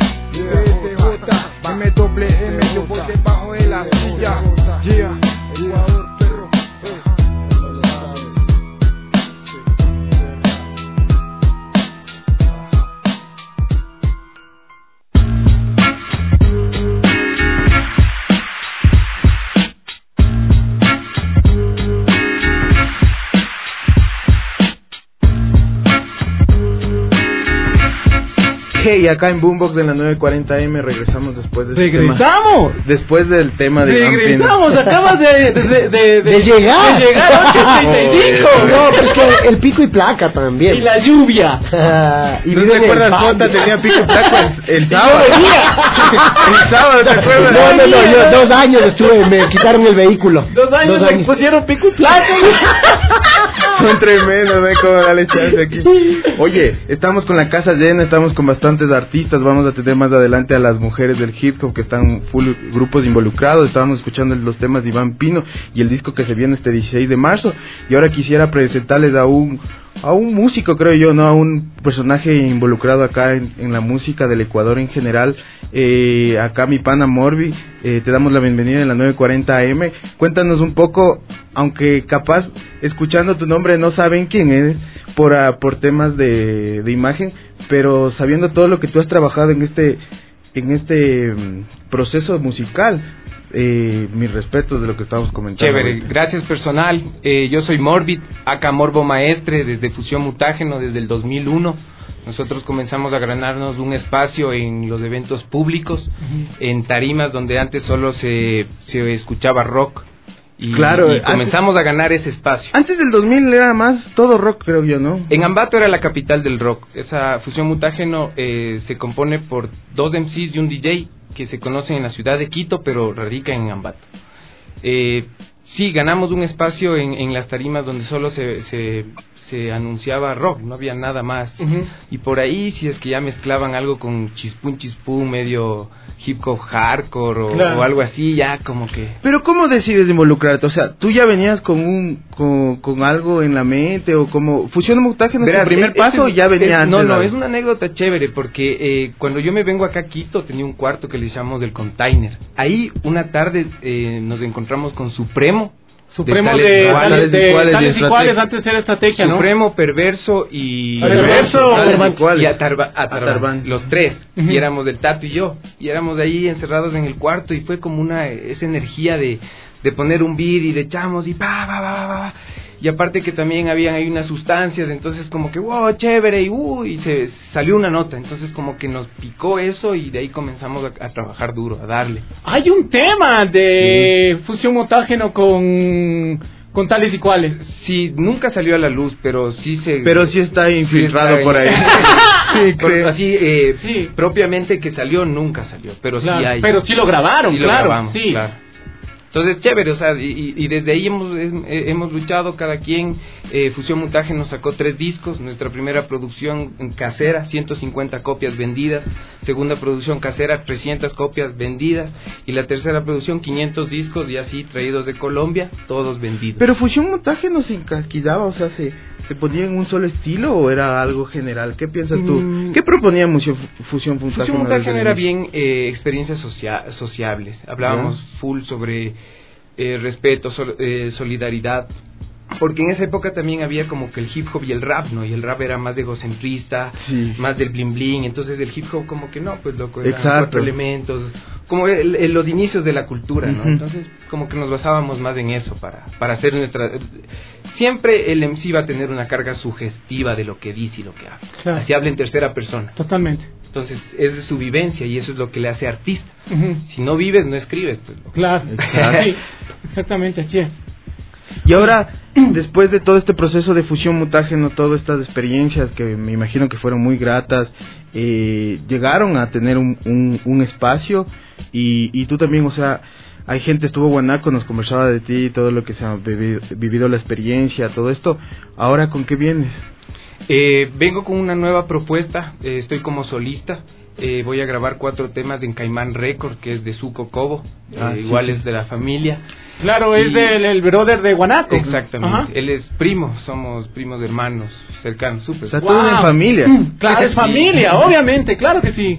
S J, M W M, yo voy debajo de la silla. Yeah, Ecuador, perro. Hey, acá en Boombox de la nueve cuarenta eme regresamos después de este ¡Regresamos! tema. Después del tema de ¡Regresamos! Acabas de, de, de, de, de llegar. De llegar a ochenta y cinco. No, pero es que el pico y placa también. Y la lluvia. y ¿No te acuerdas cuánto tenía pico y placa el, el sábado? El sábado, ¿te acuerdas? No, no, no, yo dos años estuve, me quitaron el vehículo. Dos años, dos años. Me pusieron pico y placa. Son tremendos, ¿eh? Cómo darle chance aquí. Oye, estamos con la casa llena, estamos con bastantes artistas, vamos a tener más adelante a las mujeres del hip hop que están full grupos involucrados. Estábamos escuchando los temas de Iván Pino y el disco que se viene este dieciséis de marzo, y ahora quisiera presentarles a un a un músico, creo yo, no a un personaje involucrado acá en, en la música del Ecuador en general. Eh, acá mi pana Morbi, eh, te damos la bienvenida en la nueve cuarenta A M. Cuéntanos un poco, aunque capaz escuchando tu nombre no saben quién eres por, uh, por temas de, de imagen, pero sabiendo todo lo que tú has trabajado en este, en este um, proceso musical. Eh, mis respetos de lo que estamos comentando. Chévere, gracias personal. Eh, yo soy Morbid, acá Morbo Maestre, desde Fusión Mutágeno, desde el dos mil uno. Nosotros comenzamos a ganarnos un espacio en los eventos públicos, uh-huh. en tarimas donde antes solo se, se escuchaba rock. Y, claro, y comenzamos antes, a ganar ese espacio. Antes del dos mil era más todo rock, creo yo, ¿no? En Ambato era la capital del rock. Esa Fusión Mutágeno eh, se compone por dos M Cs y un D J que se conocen en la ciudad de Quito, pero radican en Ambato. Eh, sí, ganamos un espacio en, en las tarimas donde solo se, se, se anunciaba rock, no había nada más. Uh-huh. Y por ahí, si es que ya mezclaban algo con chispún chispún, medio hip hop hardcore o, claro. o algo así, ya como que... Pero ¿cómo decides involucrarte? O sea, ¿tú ya venías con un con, con algo en la mente o como Fusión Mutágeno, tu primer es, paso es, ya venía es, antes? No, no, es una anécdota chévere porque eh, cuando yo me vengo acá a Quito tenía un cuarto que le llamamos el Container. Ahí una tarde eh, nos encontramos con Supremo. Supremo de, de tales, de, de, tales y cuales antes era estrategia, ¿no? Supremo, Perverso y... Perverso, y, y Atarba, Atarban, Atarban, los tres. Uh-huh. Y éramos del Tato y yo. Y éramos de ahí encerrados en el cuarto y fue como una esa energía de, de poner un beat y de echamos y pa, pa, pa, pa, pa. Y aparte que también habían ahí unas sustancias, entonces como que wow, chévere, y uh, y se salió una nota, entonces como que nos picó eso y de ahí comenzamos a, a trabajar duro, a darle. Hay un tema de sí. Fusión Mutágeno con con tales y cuales. Sí, nunca salió a la luz, pero sí se... Pero sí está infiltrado sí está por ahí. sí, por, así, eh, sí. propiamente que salió, nunca salió, pero claro, sí hay. Pero sí lo grabaron, sí claro. Lo grabamos, sí. claro. Entonces, chévere, o sea, y, y desde ahí hemos, hemos luchado cada quien. eh, Fusión Mutágeno sacó tres discos. Nuestra primera producción casera, ciento cincuenta copias vendidas. Segunda producción casera, trescientas copias vendidas. Y la tercera producción, quinientos discos, y así traídos de Colombia, todos vendidos. Pero Fusión Mutágeno se encasquillaba, o sea, se, se ponía en un solo estilo o era algo general. ¿Qué piensas tú? Mm. ¿Qué proponía Fusión Mutágeno? Fusión Mutágeno era bien eh, experiencias socia- sociables. Hablábamos ¿Ya? full sobre eh, respeto, sol, eh, solidaridad. Porque en esa época también había como que el hip hop y el rap, ¿no? Y el rap era más egocentrista, sí. más del bling bling. Entonces el hip hop como que no, pues loco, eran Exacto. cuatro elementos. Como el, el, los inicios de la cultura, ¿no? Uh-huh. Entonces como que nos basábamos más en eso para, para hacer nuestra... Siempre el M C va a tener una carga sugestiva de lo que dice y lo que habla. Claro. Así habla en tercera persona. Totalmente. Entonces es de su vivencia y eso es lo que le hace artista. Uh-huh. Si no vives, no escribes. Pues, loco. Claro, sí, exactamente, así es. Y ahora, después de todo este proceso de Fusión Mutágeno, todas estas experiencias que me imagino que fueron muy gratas, eh, llegaron a tener un, un, un espacio y, y tú también, o sea, hay gente, estuvo Guanaco, nos conversaba de ti, todo lo que se ha vivido, vivido la experiencia, todo esto. Ahora, ¿con qué vienes? Eh, vengo con una nueva propuesta, eh, estoy como solista. Eh, voy a grabar cuatro temas en Caimán Record, que es de Suco Cobo, ah, eh, sí, igual sí. es de la familia. Claro, y es del el brother de Guanaco. Exactamente. Ajá. Él es primo, somos primos hermanos cercanos, súper. O sea, wow. todo en familia. Claro, es sí. familia, obviamente, claro que sí.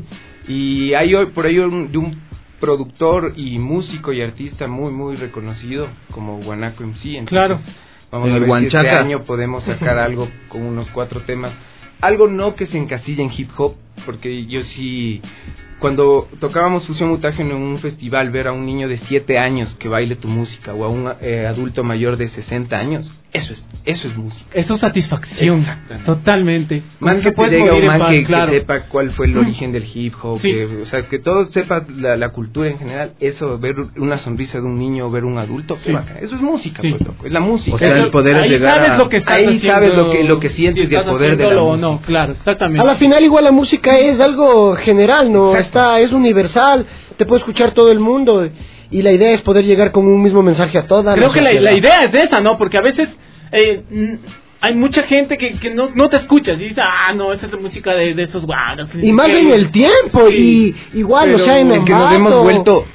Y hay hoy por ahí un, de un productor y músico y artista muy, muy reconocido como Guanaco M C. Entonces, claro. Vamos el a ver Guanchaca. Si este año podemos sacar algo con unos cuatro temas. Algo no que se encasilla en hip hop, porque yo sí, cuando tocábamos Fusión Mutágeno en un festival, ver a un niño de siete años que baile tu música o a un eh, adulto mayor de sesenta años, eso es eso es música. Eso es satisfacción, totalmente. Más que te diga un man que, claro. que sepa cuál fue el origen del hip hop, sí. que, o sea, que todos sepa la, la cultura en general, eso, ver una sonrisa de un niño o ver un adulto, sí. eso es música, sí. pues, loco, es la música. O sea, el poder ahí llegar sabes a... lo que estás ahí haciendo, sabes lo que, lo que sientes si y el poder de la o música. No, claro, exactamente. A la final igual la música es algo general, ¿no? Exacto. Está, es universal, te puede escuchar todo el mundo y la idea es poder llegar con un mismo mensaje a toda Creo que la, la idea es esa, ¿no? Porque a veces eh, hay mucha gente que, que no, no te escucha y dice, ah, no, esa es la música de, de esos guaros. Y más en el tiempo, sí. y igual, Pero o sea, en el que nos hemos vuelto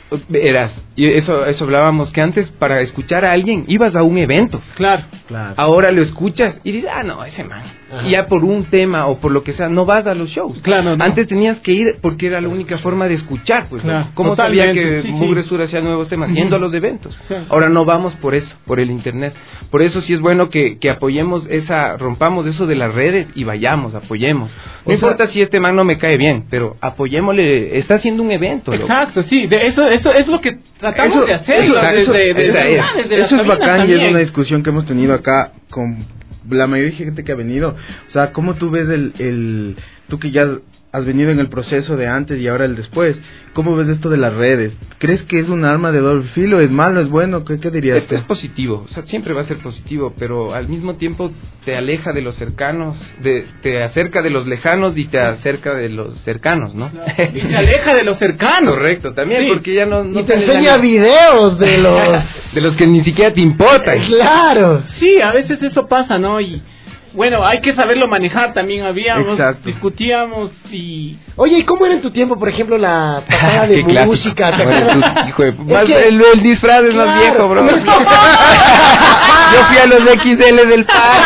Verás, y eso, eso hablábamos, que antes para escuchar a alguien ibas a un evento. Claro. Claro. Ahora lo escuchas y dices, ah, no, ese man. Ajá. Y ya por un tema o por lo que sea, no vas a los shows. Claro, no. Antes tenías que ir porque era la única forma de escuchar, pues. Claro, ¿Cómo sabía totalmente, que sí, Mugre sí. Sur hacía nuevos temas? Ujú. Yendo a los eventos. Sí. Ahora no vamos por eso, por el internet. Por eso sí es bueno que, que apoyemos esa, rompamos eso de las redes y vayamos, apoyemos. No O sea, importa si este man no me cae bien, pero apoyémosle, está haciendo un evento. loco. Exacto, sí, de eso, eso es lo que tratamos Eso, de hacer. eso, desde- eso- desde- esa desde- es. desde Eso las es cabinas bacán y es también. una discusión que hemos tenido acá con la mayoría de gente que ha venido. O sea, ¿cómo tú ves el, el tú que ya has venido en el proceso de antes y ahora el después? ¿Cómo ves esto de las redes? ¿Crees que es un arma de doble filo? ¿Es malo? ¿Es bueno? ¿Qué, qué dirías? Esto es positivo, o sea, siempre va a ser positivo, pero al mismo tiempo te aleja de los cercanos, de, te acerca de los lejanos y te acerca de los cercanos, ¿no? Y te aleja de los cercanos. Correcto, también, Sí. porque ya no... no Y te sale enseña la- videos de los... de los que ni siquiera te importan. Claro. Sí, a veces eso pasa, ¿no? Y bueno, hay que saberlo manejar también. Habíamos, Exacto. discutíamos y... Oye, ¿y cómo era en tu tiempo, por ejemplo, la pasada de Qué clásico. música? ¿Te Bueno, acuerdas? tú, hijo de... Es más- que- el, el disfraz es más Claro. viejo, bro. Es que- Yo fui a los X L del pan.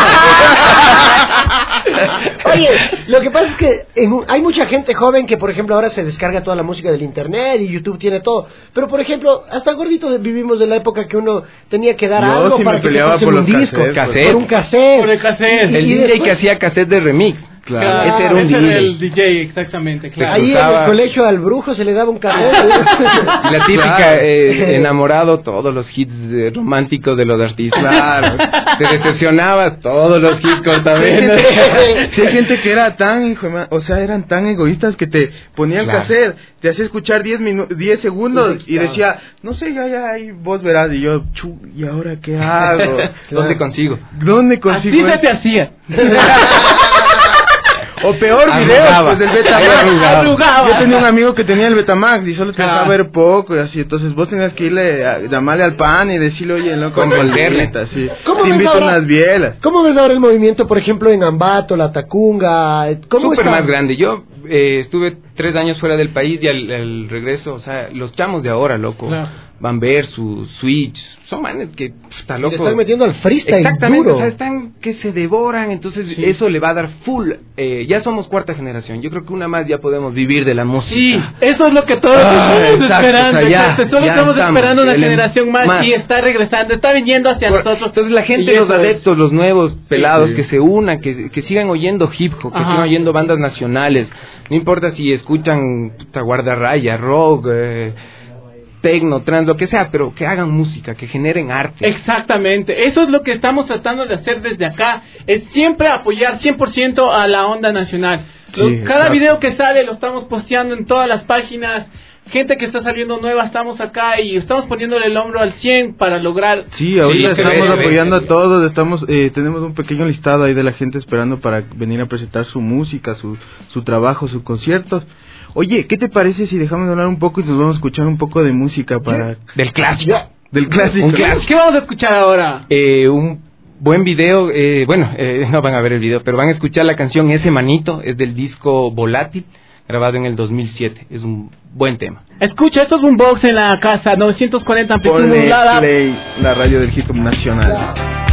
Oye, lo que pasa es que en un- hay mucha gente joven que, por ejemplo, ahora se descarga toda la música del internet y YouTube tiene todo. Pero, por ejemplo, hasta gorditos vivimos de la época que uno tenía que dar Yo algo sí me para que te peleaba pasen por un los disco, cassettes, pues. por un cassette. Por el cassette. Y- El y D J después- que hacía cassette de remix. Claro. Ese era un ese D J. era el D J, exactamente, claro. Ahí en cruzaba- el colegio al brujo se le daba un cassette. Y la típica, Claro. eh, enamorado, todos los hits eh, románticos de los artistas. Claro. Te decepcionabas, todos los hits Sí, hay cortavenas. gente- sí, hay gente que era tan, hijo de ma- o sea, eran tan egoístas que te ponía el Claro. cassette, te hacía escuchar diez minu- diez segundos y decía, no sé, ya, ya, ahí vos verás. Y yo, chu, ¿y ahora qué hago? ¿Dónde consigo? ¿Dónde consigo? Así se esto? te hacía. O peor, videos, Arrugaba. pues del Betamax. Arrugaba. Arrugaba. Yo tenía un amigo que tenía el Betamax y solo te dejaba Claro. ver poco y así. Entonces vos tenías que irle a llamarle al pan y decirle, oye, loco, Convencerle. así. ¿Cómo Te ves invito ahora? unas bielas. ¿Cómo ves ahora el movimiento, por ejemplo, en Ambato, La Tacunga? ¿Cómo Súper está? más grande. Yo eh, estuve tres años fuera del país y al, al regreso, o sea, los chamos de ahora, loco. Claro. Van Versus, Switch, son manes que pff, está Le loco. están metiendo al freestyle Exactamente, duro. o sea, están que se devoran, entonces eso le va a dar full. Eh, ya somos cuarta generación, yo creo que una más ya podemos vivir de la música. Sí, eso es lo que todos Ah, estamos exacto, esperando. o sea, ya, exacto. Solo ya estamos estamos, esperando una el- generación más, más. y está regresando, está viniendo hacia Por- nosotros. Entonces la gente, Y los eso es- adeptos, los nuevos pelados, sí. que se unan, que, que sigan oyendo hip hop, que Ajá. sigan oyendo bandas nacionales. No importa si escuchan puta, guardarraya, rock, eh, tecno, trans, lo que sea, pero que hagan música, que generen arte. Exactamente, eso es lo que estamos tratando de hacer desde acá, es siempre apoyar cien por ciento a la onda nacional. Lo- Sí, cada exacto. video que sale lo estamos posteando en todas las páginas, gente que está saliendo nueva, estamos acá y estamos poniéndole el hombro al cien para lograr... Sí, ahorita Sí, se estamos ve, se ve. apoyando a todos, estamos, eh, tenemos un pequeño listado ahí de la gente esperando para venir a presentar su música, su, su trabajo, sus conciertos. Oye, ¿qué te parece si dejamos de hablar un poco y nos vamos a escuchar un poco de música para... Del clásico. Del clásico. Un clásico. ¿Qué vamos a escuchar ahora? Eh, un buen video, eh, bueno, eh, no van a ver el video, pero van a escuchar la canción Ese Manito, es del disco Volátil, grabado en el dos mil siete, es un buen tema. Escucha, esto es Boombox en la casa, novecientos cuarenta amplitud Ponle modulada. play, la radio del hip hop nacional.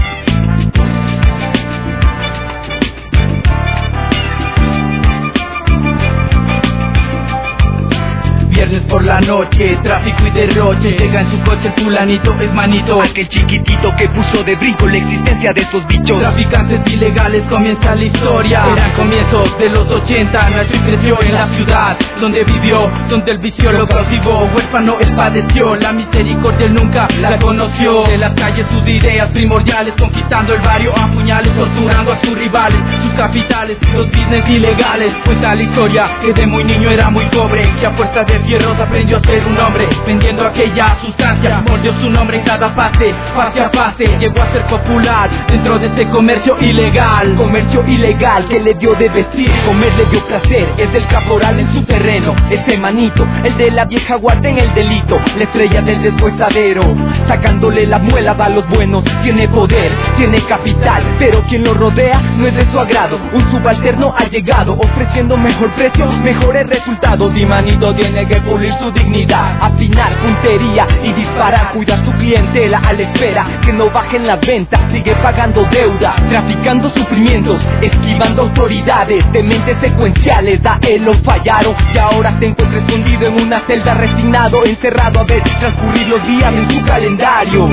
Viernes por la noche, tráfico y derroche. Llega en su coche el fulanito, es manito, aquel chiquitito que puso de brinco la existencia de estos bichos. Traficantes ilegales, comienza la historia. Eran comienzos de los ochenta, nació y creció en la ciudad donde vivió, donde el vicio lo cautivó. Huérfano él padeció, la misericordia él nunca la conoció. De las calles sus ideas primordiales, conquistando el barrio a puñales, torturando a sus rivales, sus capitales, los business ilegales. Cuenta la historia que de muy niño era muy pobre, que a fuerza de fierros aprendió a ser un hombre, vendiendo aquella sustancia, mordió su nombre en cada fase, fase a fase, llegó a ser popular dentro de este comercio ilegal. Comercio ilegal que le dio de vestir, comer le dio placer, es el caporal en su terreno, ese manito, el de la vieja guardia en el delito, la estrella del deshuesadero, sacándole las muelas a los buenos, tiene poder, tiene capital, pero quien lo rodea no es de su agrado, un subalterno ha llegado, ofreciendo mejor precio, mejores resultados, y manito tiene que pulir su dignidad, afinar puntería y disparar, cuidar su clientela a la espera que no bajen la venta, sigue pagando deuda, traficando sufrimientos, esquivando autoridades, de mentes secuenciales, a él lo fallaron y ahora se encuentra escondido en una celda, resignado, encerrado a ver transcurrir los días en su calendario.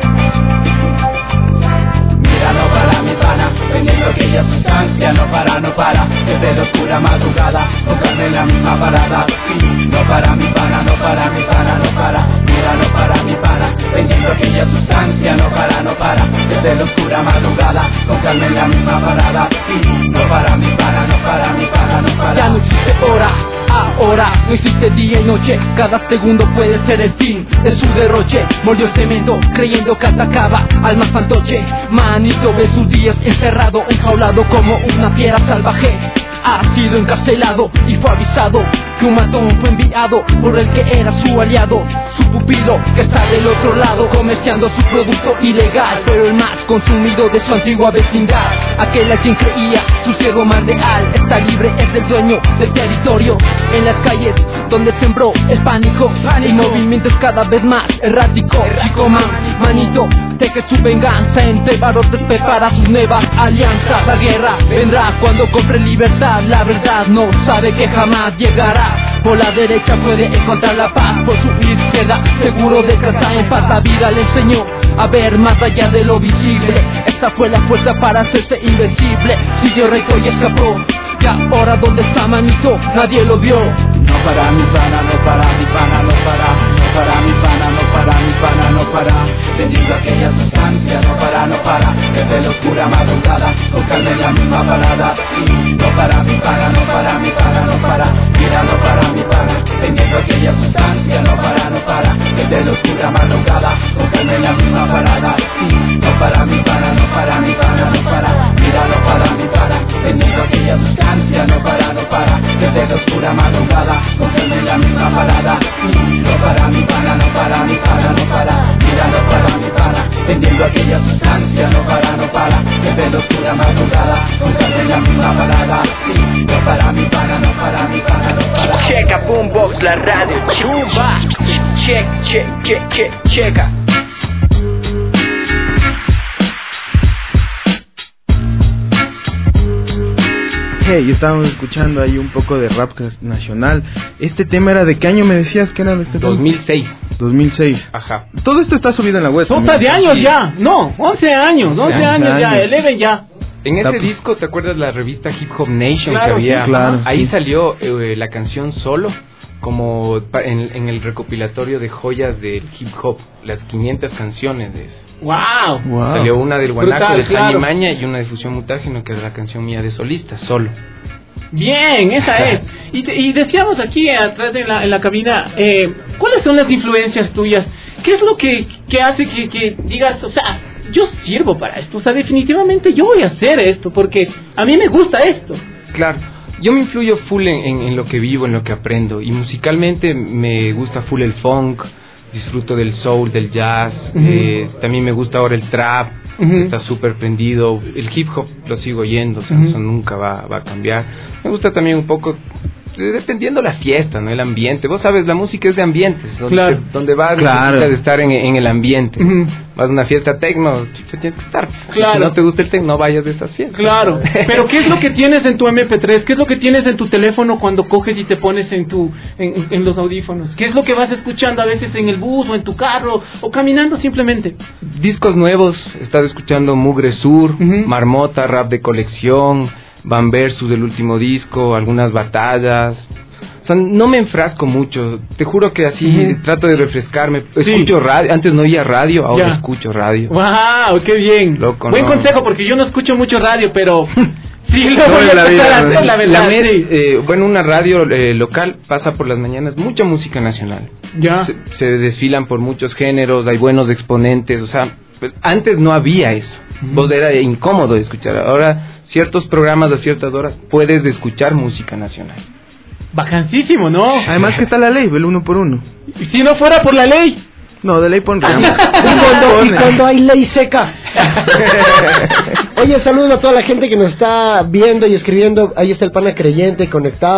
Mira, no para mi pana, vendiendo aquella sustancia, no para, no para, desde la oscura madrugada, tocarme en la misma parada, sí, no para mi pana, no para mi pana, no para, mira, no para mi pana, vendiendo aquella sustancia, no para, no para, desde la oscura madrugada, tocarme en la misma parada, sí, no para mi pana, no para mi pana, no para. Ya no existe hora, ahora no existe día y noche, cada segundo puede ser el fin de su derroche. Mordió el cemento creyendo que atacaba al más fantoche, manito ve sus días encerrado, enjaulado como una fiera salvaje. Ha sido encarcelado y fue avisado que un matón fue enviado por el que era su aliado, su pupilo que está del otro lado, comerciando su producto ilegal, pero el más consumido de su antigua vecindad. Aquel a quien creía su ciego más leal está libre, es el dueño del territorio. En las calles donde sembró el pánico, el movimiento es cada vez más errático. Chico man, manito, teje su venganza, entre barotes prepara sus nuevas alianzas. La guerra vendrá cuando compre libertad, la verdad no sabe que jamás llegará. Por la derecha puede encontrar la paz, por su izquierda seguro descansa en paz. La vida le enseñó a ver más allá de lo visible, esa fue la fuerza para hacerse invencible. Siguió recto y escapó, y ahora donde está manito nadie lo vio. No para mi pana, no para mi pana, no para, no para mi pana, no para mi pana, no para, vendiendo aquella sustancia, no para, no para, desde la oscura madrugada, tocarme en la misma parada, sí, no para mi pana, no para mi pana, no para, mira, no para mi pana, vendiendo aquella sustancia, no para, no para, desde la oscura madrugada, tocarme en la misma parada, sí, no para mi pana, no para mi pana, no para, mira, no para mi pana, vendiendo aquella sustancia, no para, no para, desde la oscura madrugada, tocarme en la misma parada, sí, no para mi pana, no para mi pana, no para, mira, no para mi pana, vendiendo aquella sustancia, no para, no para, desde la oscura madrugada, tocarme en la misma parada, sí, no para mi pana, no para mi pana, no para. Checa Boombox, la radio, chumba, check, check, check, check, checa. Hey, estábamos escuchando ahí un poco de rap nacional. Este tema era de qué año me decías que era de este dos mil seis. dos mil seis. Ajá. Todo esto está subido en la web. Sota de años ya. No, once años, once años ya, eleven ya. En ese disco, ¿te acuerdas la revista Hip Hop Nation claro, que había? Sí, claro, ahí sí. salió eh, la canción Solo, como en, en el recopilatorio de joyas del hip hop, las quinientas canciones de eso. Wow. Wow. Salió una del Guanaco, Brutal, de Jaime claro. Maña, y una de Fusión Mutágeno, que era la canción mía de solista, Solo. Bien, esa es. Y, te, y decíamos aquí atrás en la, en la cabina, eh, ¿cuáles son las influencias tuyas? ¿Qué es lo que, que hace que, que digas, o sea, yo sirvo para esto? O sea, definitivamente yo voy a hacer esto porque a mí me gusta esto. Claro. Yo me influyo full en, en, en lo que vivo, en lo que aprendo. Y musicalmente me gusta full el funk, disfruto del soul, del jazz. Uh-huh. eh, también me gusta ahora el trap, uh-huh. está súper prendido. El hip hop lo sigo oyendo, o sea, uh-huh. eso nunca va, va a cambiar. Me gusta también un poco, dependiendo la fiesta, ¿no? El ambiente. Vos sabes, la música es de ambientes. Donde, claro. te, donde vas, claro. necesitas estar en, en el ambiente. Uh-huh. Vas a una fiesta tecno, tienes que estar. Claro. Si no te gusta el tecno, no vayas de esas fiestas. Claro. Pero ¿qué es lo que tienes en tu eme pe tres? ¿Qué es lo que tienes en tu teléfono cuando coges y te pones en tu en, en los audífonos? ¿Qué es lo que vas escuchando a veces en el bus o en tu carro o caminando simplemente? Discos nuevos, he estado escuchando Mugre Sur, uh-huh. Marmota, rap de colección, Van Versus del último disco, algunas batallas. O sea, no me enfrasco mucho, te juro que así uh-huh. trato de refrescarme. Escucho sí. radio, antes no oía radio, ahora ya. escucho radio. ¡Wow! ¡Qué bien! Loco, Buen no. consejo, porque yo no escucho mucho radio, pero sí lo no voy a la empezar vida, a hacer, la verdad. La med, sí. eh, bueno, una radio eh, local pasa por las mañanas mucha música nacional. Ya. Se, se desfilan por muchos géneros, hay buenos exponentes, o sea, antes no había eso. Uh-huh. Vos era incómodo de escuchar. Ahora, ciertos programas a ciertas horas puedes escuchar música nacional. Bajancísimo, ¿no? Además que está la ley, el uno por uno. ¿Y si no fuera por la ley? No, de ley pondríamos. y, cuando, y cuando hay ley seca. Oye, saludos a toda la gente que nos está viendo y escribiendo. Ahí está el pana creyente conectado.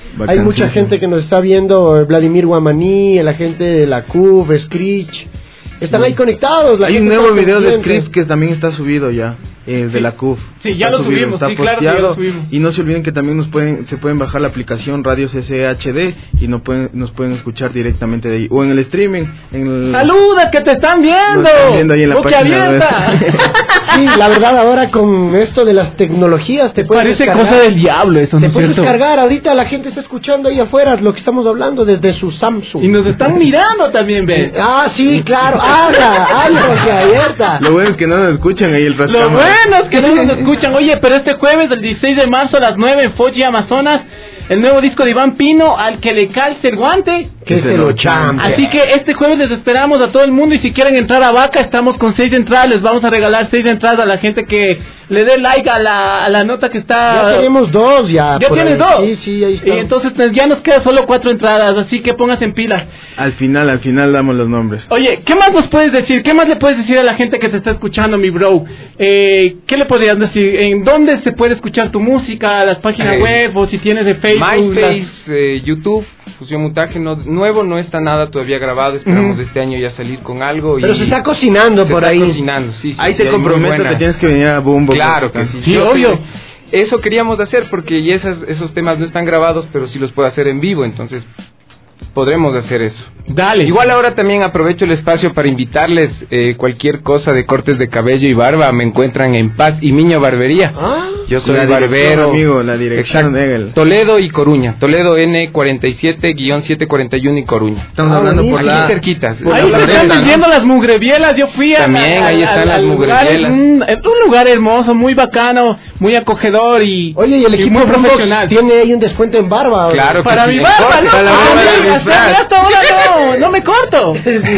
Hay mucha gente que nos está viendo, Vladimir Guamaní, la gente de la C U F, Screech. Están ahí conectados. La Hay un gente nuevo está video de pendiente. Scripts que también está subido ya, eh, de Sí. la C U F. Sí, ya Está lo subido, subimos, está sí, claro que ya posteado. lo subimos. Y no se olviden que también nos pueden, se pueden bajar la aplicación Radios S H D y nos pueden, nos pueden escuchar directamente de ahí. O en el streaming. En el, ¡Saluda, que te están viendo! Lo están viendo ahí en la ¡Boca página web. abierta! Sí, la verdad ahora con esto de las tecnologías te puedes Parece descargar. cosa del diablo eso, ¿no Te es puedes cierto? descargar, ahorita la gente está escuchando ahí afuera lo que estamos hablando desde su Samsung. Y nos están mirando también, ve. Ah, sí, claro, habla, habla, boca abierta. Lo bueno es que no nos escuchan ahí el Lo rascama. bueno es que no nos escuchan. Oye, pero este jueves, el dieciséis de marzo a las nueve en Foggia, Amazonas, el nuevo disco de Iván Pino, al que le calce el guante, que se lo champe. Así que este jueves les esperamos a todo el mundo y si quieren entrar a Vaca, estamos con seis entradas, les vamos a regalar seis entradas a la gente que le dé like a la, a la nota que está... Ya tenemos dos ya. ¿Ya por tienes ahí. dos? Sí, sí, ahí está. Y entonces pues, ya nos quedan solo cuatro entradas, así que pónganse en pilas. Al final, al final damos los nombres. Oye, ¿qué más nos puedes decir? ¿Qué más le puedes decir a la gente que te está escuchando, mi bro? Eh, ¿Qué le podrías decir? ¿En dónde se puede escuchar tu música? ¿Las páginas Eh, web? ¿O si tienes de Facebook? MySpace, las- eh, YouTube, Fusión Mutaje, no, nuevo no está nada todavía grabado, esperamos Ujú. este año ya salir con algo. Pero y se está cocinando se por está ahí. cocinando, sí, sí, Ahí sí, te hay muy comprometo que buenas. tienes que venir a Bumbo. Claro que sí. Sí, Yo obvio. te- Eso queríamos hacer porque ya esas, esos temas no están grabados, pero sí los puedo hacer en vivo, entonces podremos hacer eso. Dale. Igual ahora también aprovecho el espacio para invitarles eh, cualquier cosa de cortes de cabello y barba. Me encuentran en Paz y Miño Barbería. Ah, Yo soy La dirección, barbero. amigo, la dirección Exacto. de él. Toledo y Coruña. Toledo N cuarenta y siete guión setecientos cuarenta y uno y Coruña. Estamos Ah, hablando por buenísimo. la... Aquí cerquita. por Ahí la se están Floresta, ¿no? viendo las mugrevielas. Yo fui a También, a- ahí a- están las al lugar, mugrevielas. un, es un lugar hermoso, muy bacano, muy acogedor y, Oye, y el equipo muy Boombox profesional. tiene ahí un descuento en barba. oye. Claro que Para sí. mi barba, Corte, no, para la barba del amiga, disfraz. hasta ahora no, no me corto. Es que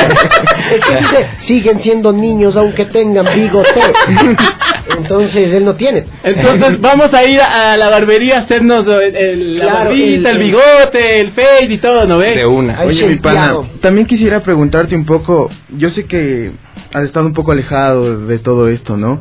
dice, siguen siendo niños aunque tengan bigote. Entonces él no tiene. Entonces vamos a ir a, a la barbería a hacernos el, el- la Claro, barbita, el- el, bigote, el fade y todo, ¿no ves? De una. Ahí Oye, mi pana, Santiago. también quisiera preguntarte un poco, yo sé que has estado un poco alejado de todo esto, ¿no?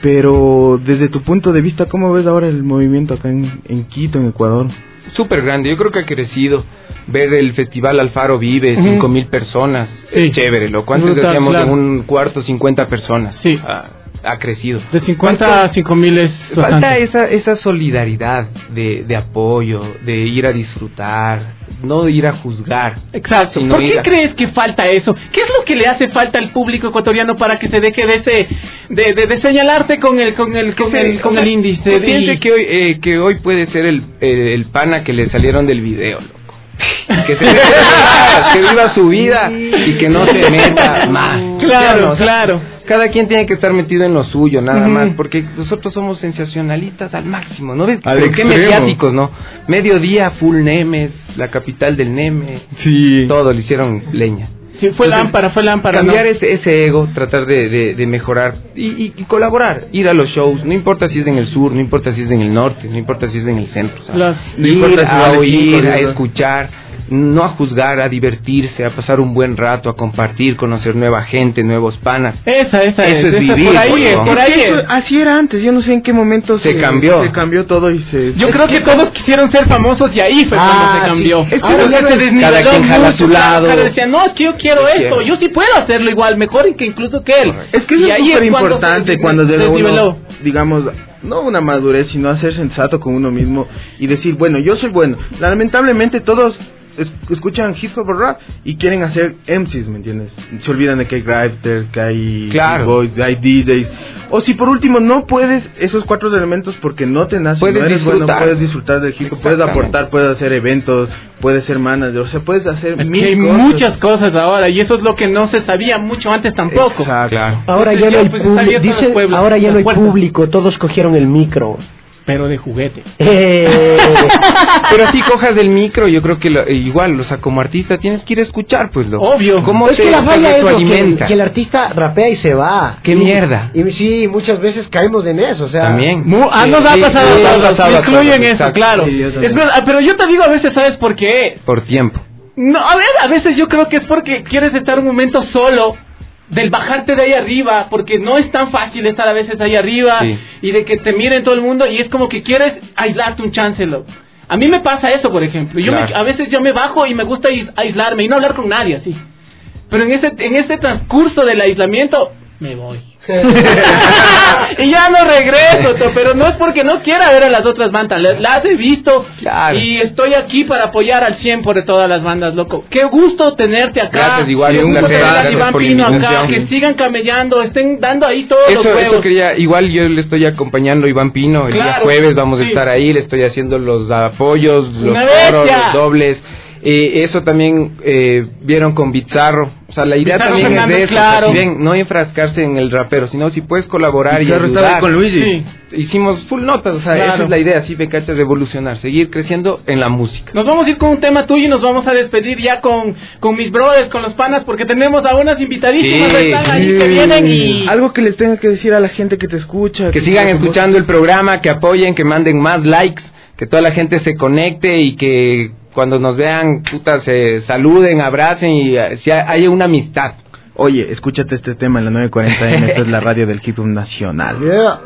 Pero desde tu punto de vista, ¿cómo ves ahora el movimiento acá en, en Quito, en Ecuador? Súper grande, yo creo que ha crecido. Ver el festival Alfaro Vive, Ujú. cinco mil personas, Sí. es chévere, loco. Antes Brutal, decíamos claro. en un cuarto cincuenta personas. Sí. Ha, ha crecido. De cincuenta a cinco mil es Falta bastante. esa, esa solidaridad de, de apoyo, de ir a disfrutar, no ir a juzgar. Exacto. sino ¿Por ir qué a- crees que falta eso? ¿Qué es lo que le hace falta al público ecuatoriano para que se deje de ese de, de, de señalarte con el con el con que el, se- con o sea, el índice? que de- piense que hoy, eh, que hoy puede ser el, el, el pana que le salieron del video, loco. Que se que viva su vida y que no se meta más. Claro, ¿Sí o no? O sea, claro. Cada quien tiene que estar metido en lo suyo, nada Ujú. más, porque nosotros somos sensacionalistas al máximo, ¿no ves? Al Pero qué extremo. mediáticos, ¿no? Mediodía, full Nemes, la capital del Neme, Sí. todo le hicieron leña. Sí, fue Entonces, lámpara, fue lámpara. Cambiar ¿no? ese, ese ego, tratar de, de, de mejorar y, y, y colaborar, ir a los shows, no importa si es en el sur, no importa si es en el norte, no importa si es en el centro, ¿sabes? Las- No Ir importa si a vale oír, cinco, a digo. escuchar, no a juzgar, a divertirse, a pasar un buen rato, a compartir, conocer nueva gente, nuevos panas. Esa, esa Eso es esa, vivir, por ahí, oye, es, ¿no? por ahí. Es que eso- es. así era antes, yo no sé en qué momento Se cambió. Se cambió todo y se... Yo creo que todos quisieron ser famosos y ahí fue Ah, cuando se cambió. sí. Es que Ahora ya ya no- se desniveló cada quien jala a mucho, su lado. cada decía, no, es que yo quiero Yo esto, quiero. yo sí puedo hacerlo igual, mejor que incluso que él. Es que eso Y es ahí súper cuando importante se cuando llega desniveló. uno, digamos, no una madurez, sino a ser sensato con uno mismo y decir, bueno, yo soy bueno. Lamentablemente todos es- escuchan hip hop o rap y quieren hacer M Cs, ¿me entiendes? Se olvidan de que hay grafter, que hay Claro. boys, hay D Js. O si por último no puedes esos cuatro elementos porque no te nace, Puedes no eres bueno, disfrutar. puedes disfrutar del hip hop, puedes Exactamente. aportar, puedes hacer eventos, puedes ser manager, o sea, puedes hacer Es mil que hay cosas. muchas cosas ahora y eso es lo que no se sabía mucho antes tampoco. Exacto. Claro. Ahora Entonces ya no ya, hay pues, está público. abierto Dice, los pueblos, ahora ya las no hay puertas. público, todos cogieron el micro. Pero de juguete. Eh, Pero así cojas del micro, yo creo que lo- igual, o sea, como artista tienes que ir a escuchar, pues, lo. Obvio. ¿Cómo es te, que la te falla es lo que, retroalimenta? que el artista rapea y se va. ¡Qué Y- mierda! Y sí, muchas veces caemos en eso, o sea. También. Mu- ah, nos ha Sí, pasado sí, a nos ha todos, pasado me a incluyen todos, eso, exacto. claro. Sí, yo también. Es verdad, pero yo te digo a veces, ¿sabes por qué? Por tiempo. No, a ver, a veces yo creo que es porque quieres estar un momento solo, del bajarte de ahí arriba, porque no es tan fácil estar a veces ahí arriba Sí. y de que te miren todo el mundo y es como que quieres aislarte un chance, loco. A mí me pasa eso, por ejemplo. Yo Claro. me- a veces yo me bajo y me gusta ais- aislarme y no hablar con nadie, así. Pero en ese en este transcurso del aislamiento me voy. Y ya no regreso, to, pero no es porque no quiera ver a las otras bandas, la- las he visto y estoy aquí para apoyar al cien por de todas las bandas, loco. Qué gusto tenerte acá. Gracias, igual, Qué un gusto placer, tener a gracias Iván por la Pino acá, invitación. que sigan camellando, estén dando ahí todos Eso, los huevos. eso quería, igual yo le estoy acompañando a Iván Pino, el día Claro, jueves vamos a sí. estar ahí, le estoy haciendo los apoyos, los Una coros, bestia. los dobles. Eh, eso también eh, vieron con Bizarro, o sea, la idea Bizarro también Fernández, es de eso, o sea, claro. si ven, no enfrascarse en el rapero, sino si puedes colaborar Bizarro y estaba ayudar. con Luigi. Sí. Hicimos full notas, o sea, Claro. esa es la idea, así me cachas, de evolucionar, seguir creciendo en la música. Nos vamos a ir con un tema tuyo y nos vamos a despedir ya con, con mis brothers, con los panas, porque tenemos a unas invitadísimas Sí, que están ahí sí. que vienen y... Algo que les tenga que decir a la gente que te escucha. Que sigan escuchando el programa, que apoyen, que manden más likes, que toda la gente se conecte y que cuando nos vean, puta, se saluden, abracen y eh, si hay- haya una amistad. Oye, escúchate este tema en la nueve cuarenta eme, esto es la radio del Hip Hop Nacional. Yeah.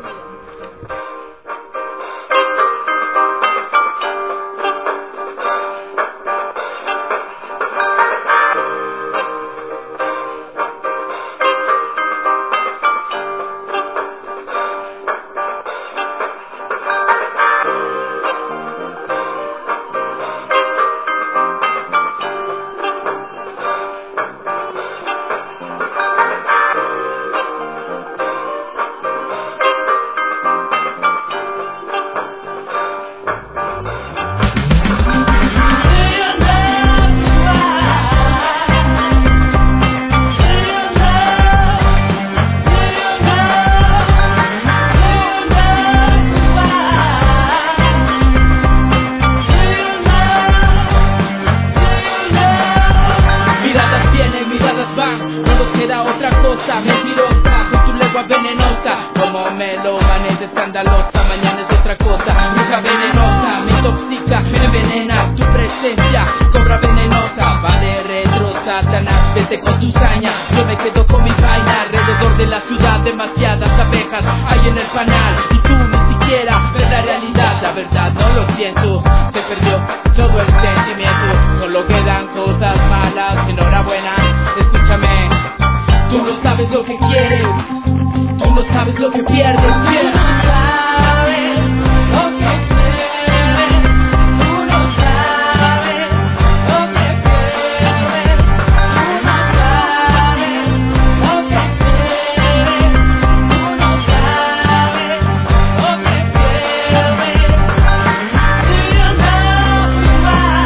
Miradas vienen, miradas van, no nos queda otra cosa, mentirosa, con tu lengua venenosa, como melómanes escandalosa, mañana es otra cosa, bruja venenosa, me intoxica, me envenena, tu presencia, cobra venenosa, va de retro, Satanás, vete con tu saña, yo me quedo con mi vaina, alrededor de la ciudad, demasiadas abejas, hay en el panal, y tú ni siquiera ves la realidad, la verdad no lo siento, se perdió todo el sentimiento, solo quedan cosas malas, enhorabuena, escúchame, tú no sabes lo que quieres, tú no sabes lo que pierdes, tú no sabes lo que quieres, tú no sabes lo que pierdes, tú no sabes lo que quieres, tú no sabes lo que pierdes, do you know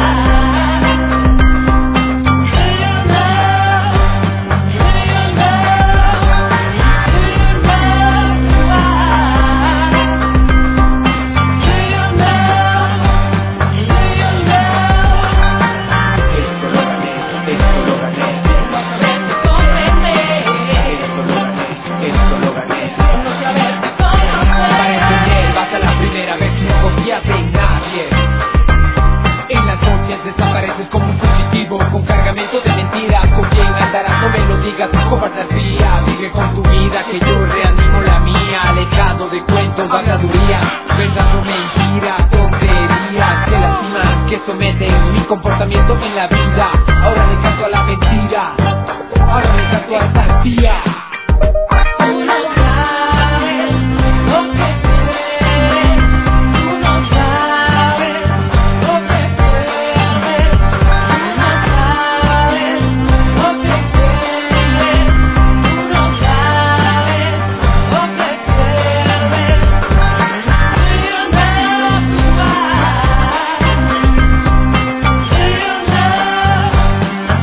esto lo gané, para entender, vas a la primera vez y no confías en nadie. En las noches desapareces como un fugitivo con cargamento de mentiras. ¿Con quién andarás? No me lo digas, cobardía. Vive con tu vida que yo reanimo la mía. Alejado de cuentos, habladuría, verdad o mentira, tonterías que lastiman, que someten mi comportamiento en la vida. Ahora le canto a la mentira, ahora le canto a esta arpía. Tú no sabes lo que quieres, tú no sabes lo que pierdes, tú no sabes lo que quieres, tú no sabes lo que pierdes, do you know why, do you know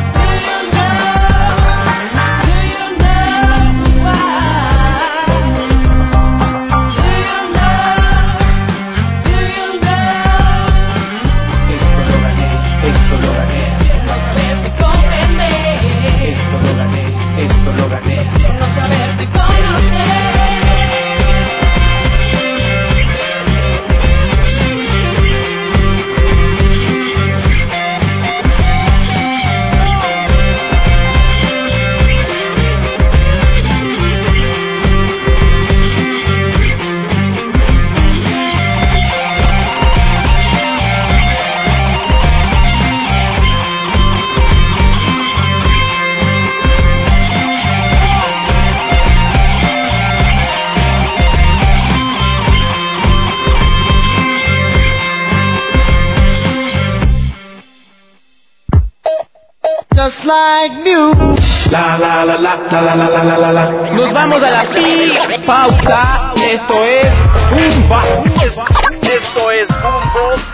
just like new. La la la la la la la la la la la. Nos vamos a la pi pausa. Esto es Bumba. Esto es Bumbo.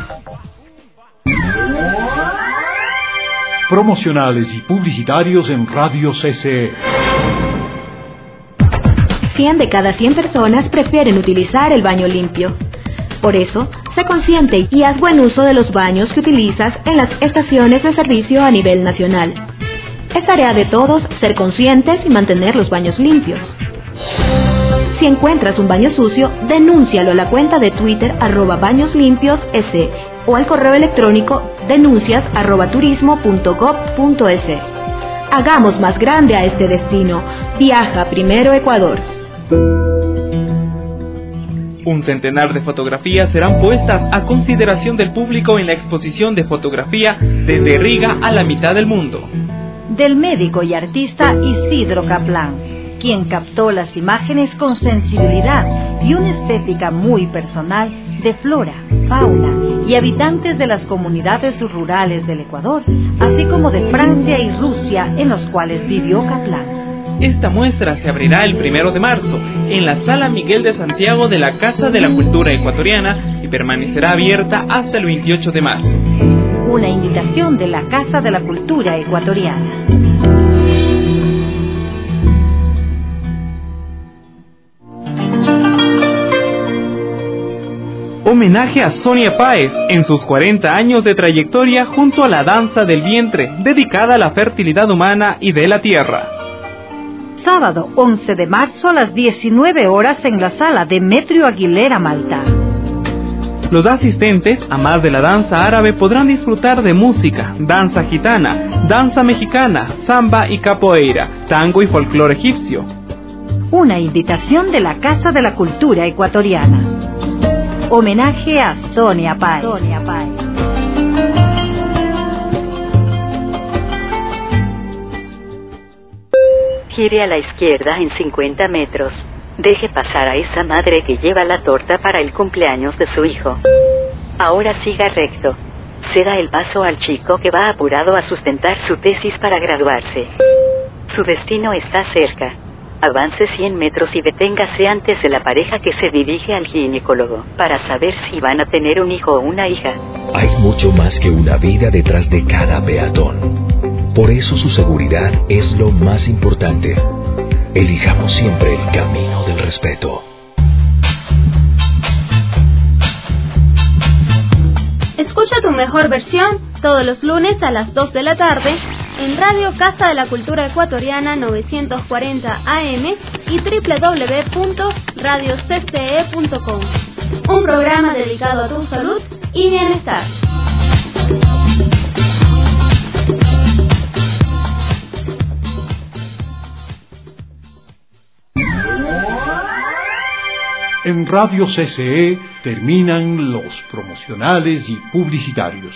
Promocionales y publicitarios en Radio C C E. cien de cada cien personas prefieren utilizar el baño limpio. Por eso, sé consciente y haz buen uso de los baños que utilizas en las estaciones de servicio a nivel nacional. Es tarea de todos ser conscientes y mantener los baños limpios. Si encuentras un baño sucio, denúncialo a la cuenta de Twitter arroba baños limpios s o al correo electrónico denuncias arroba turismo punto gob punto es. Hagamos más grande a este destino. Viaja primero Ecuador. Un centenar de fotografías serán puestas a consideración del público en la exposición de fotografía Desde Riga a la mitad del mundo. Del médico y artista Isidro Kaplan, quien captó las imágenes con sensibilidad y una estética muy personal de flora, fauna y habitantes de las comunidades rurales del Ecuador, así como de Francia y Rusia en los cuales vivió Kaplan. Esta muestra se abrirá el primero de marzo en la Sala Miguel de Santiago de la Casa de la Cultura Ecuatoriana y permanecerá abierta hasta el veintiocho de marzo. Una invitación de la Casa de la Cultura Ecuatoriana. Homenaje a Sonia Páez en sus cuarenta años de trayectoria junto a la danza del vientre, dedicada a la fertilidad humana y de la tierra. Sábado once de marzo a las diecinueve horas en la sala Demetrio Aguilera Malta. Los asistentes, amas de la danza árabe, podrán disfrutar de música, danza gitana, danza mexicana, samba y capoeira, tango y folclore egipcio. Una invitación de la Casa de la Cultura Ecuatoriana. Homenaje a Sonia Páez. Sonia Páez. Gire a la izquierda en cincuenta metros. Deje pasar a esa madre que lleva la torta para el cumpleaños de su hijo. Ahora siga recto. Ceda el paso al chico que va apurado a sustentar su tesis para graduarse. Su destino está cerca. Avance cien metros y deténgase antes de la pareja que se dirige al ginecólogo para saber si van a tener un hijo o una hija. Hay mucho más que una vida detrás de cada peatón. Por eso su seguridad es lo más importante. Elijamos siempre el camino del respeto. Escucha tu mejor versión todos los lunes a las dos de la tarde en Radio Casa de la Cultura Ecuatoriana novecientos cuarenta A M y doble u doble u doble u punto radio c c e punto com. Un programa dedicado a tu salud y bienestar. En Radio C C E terminan los promocionales y publicitarios.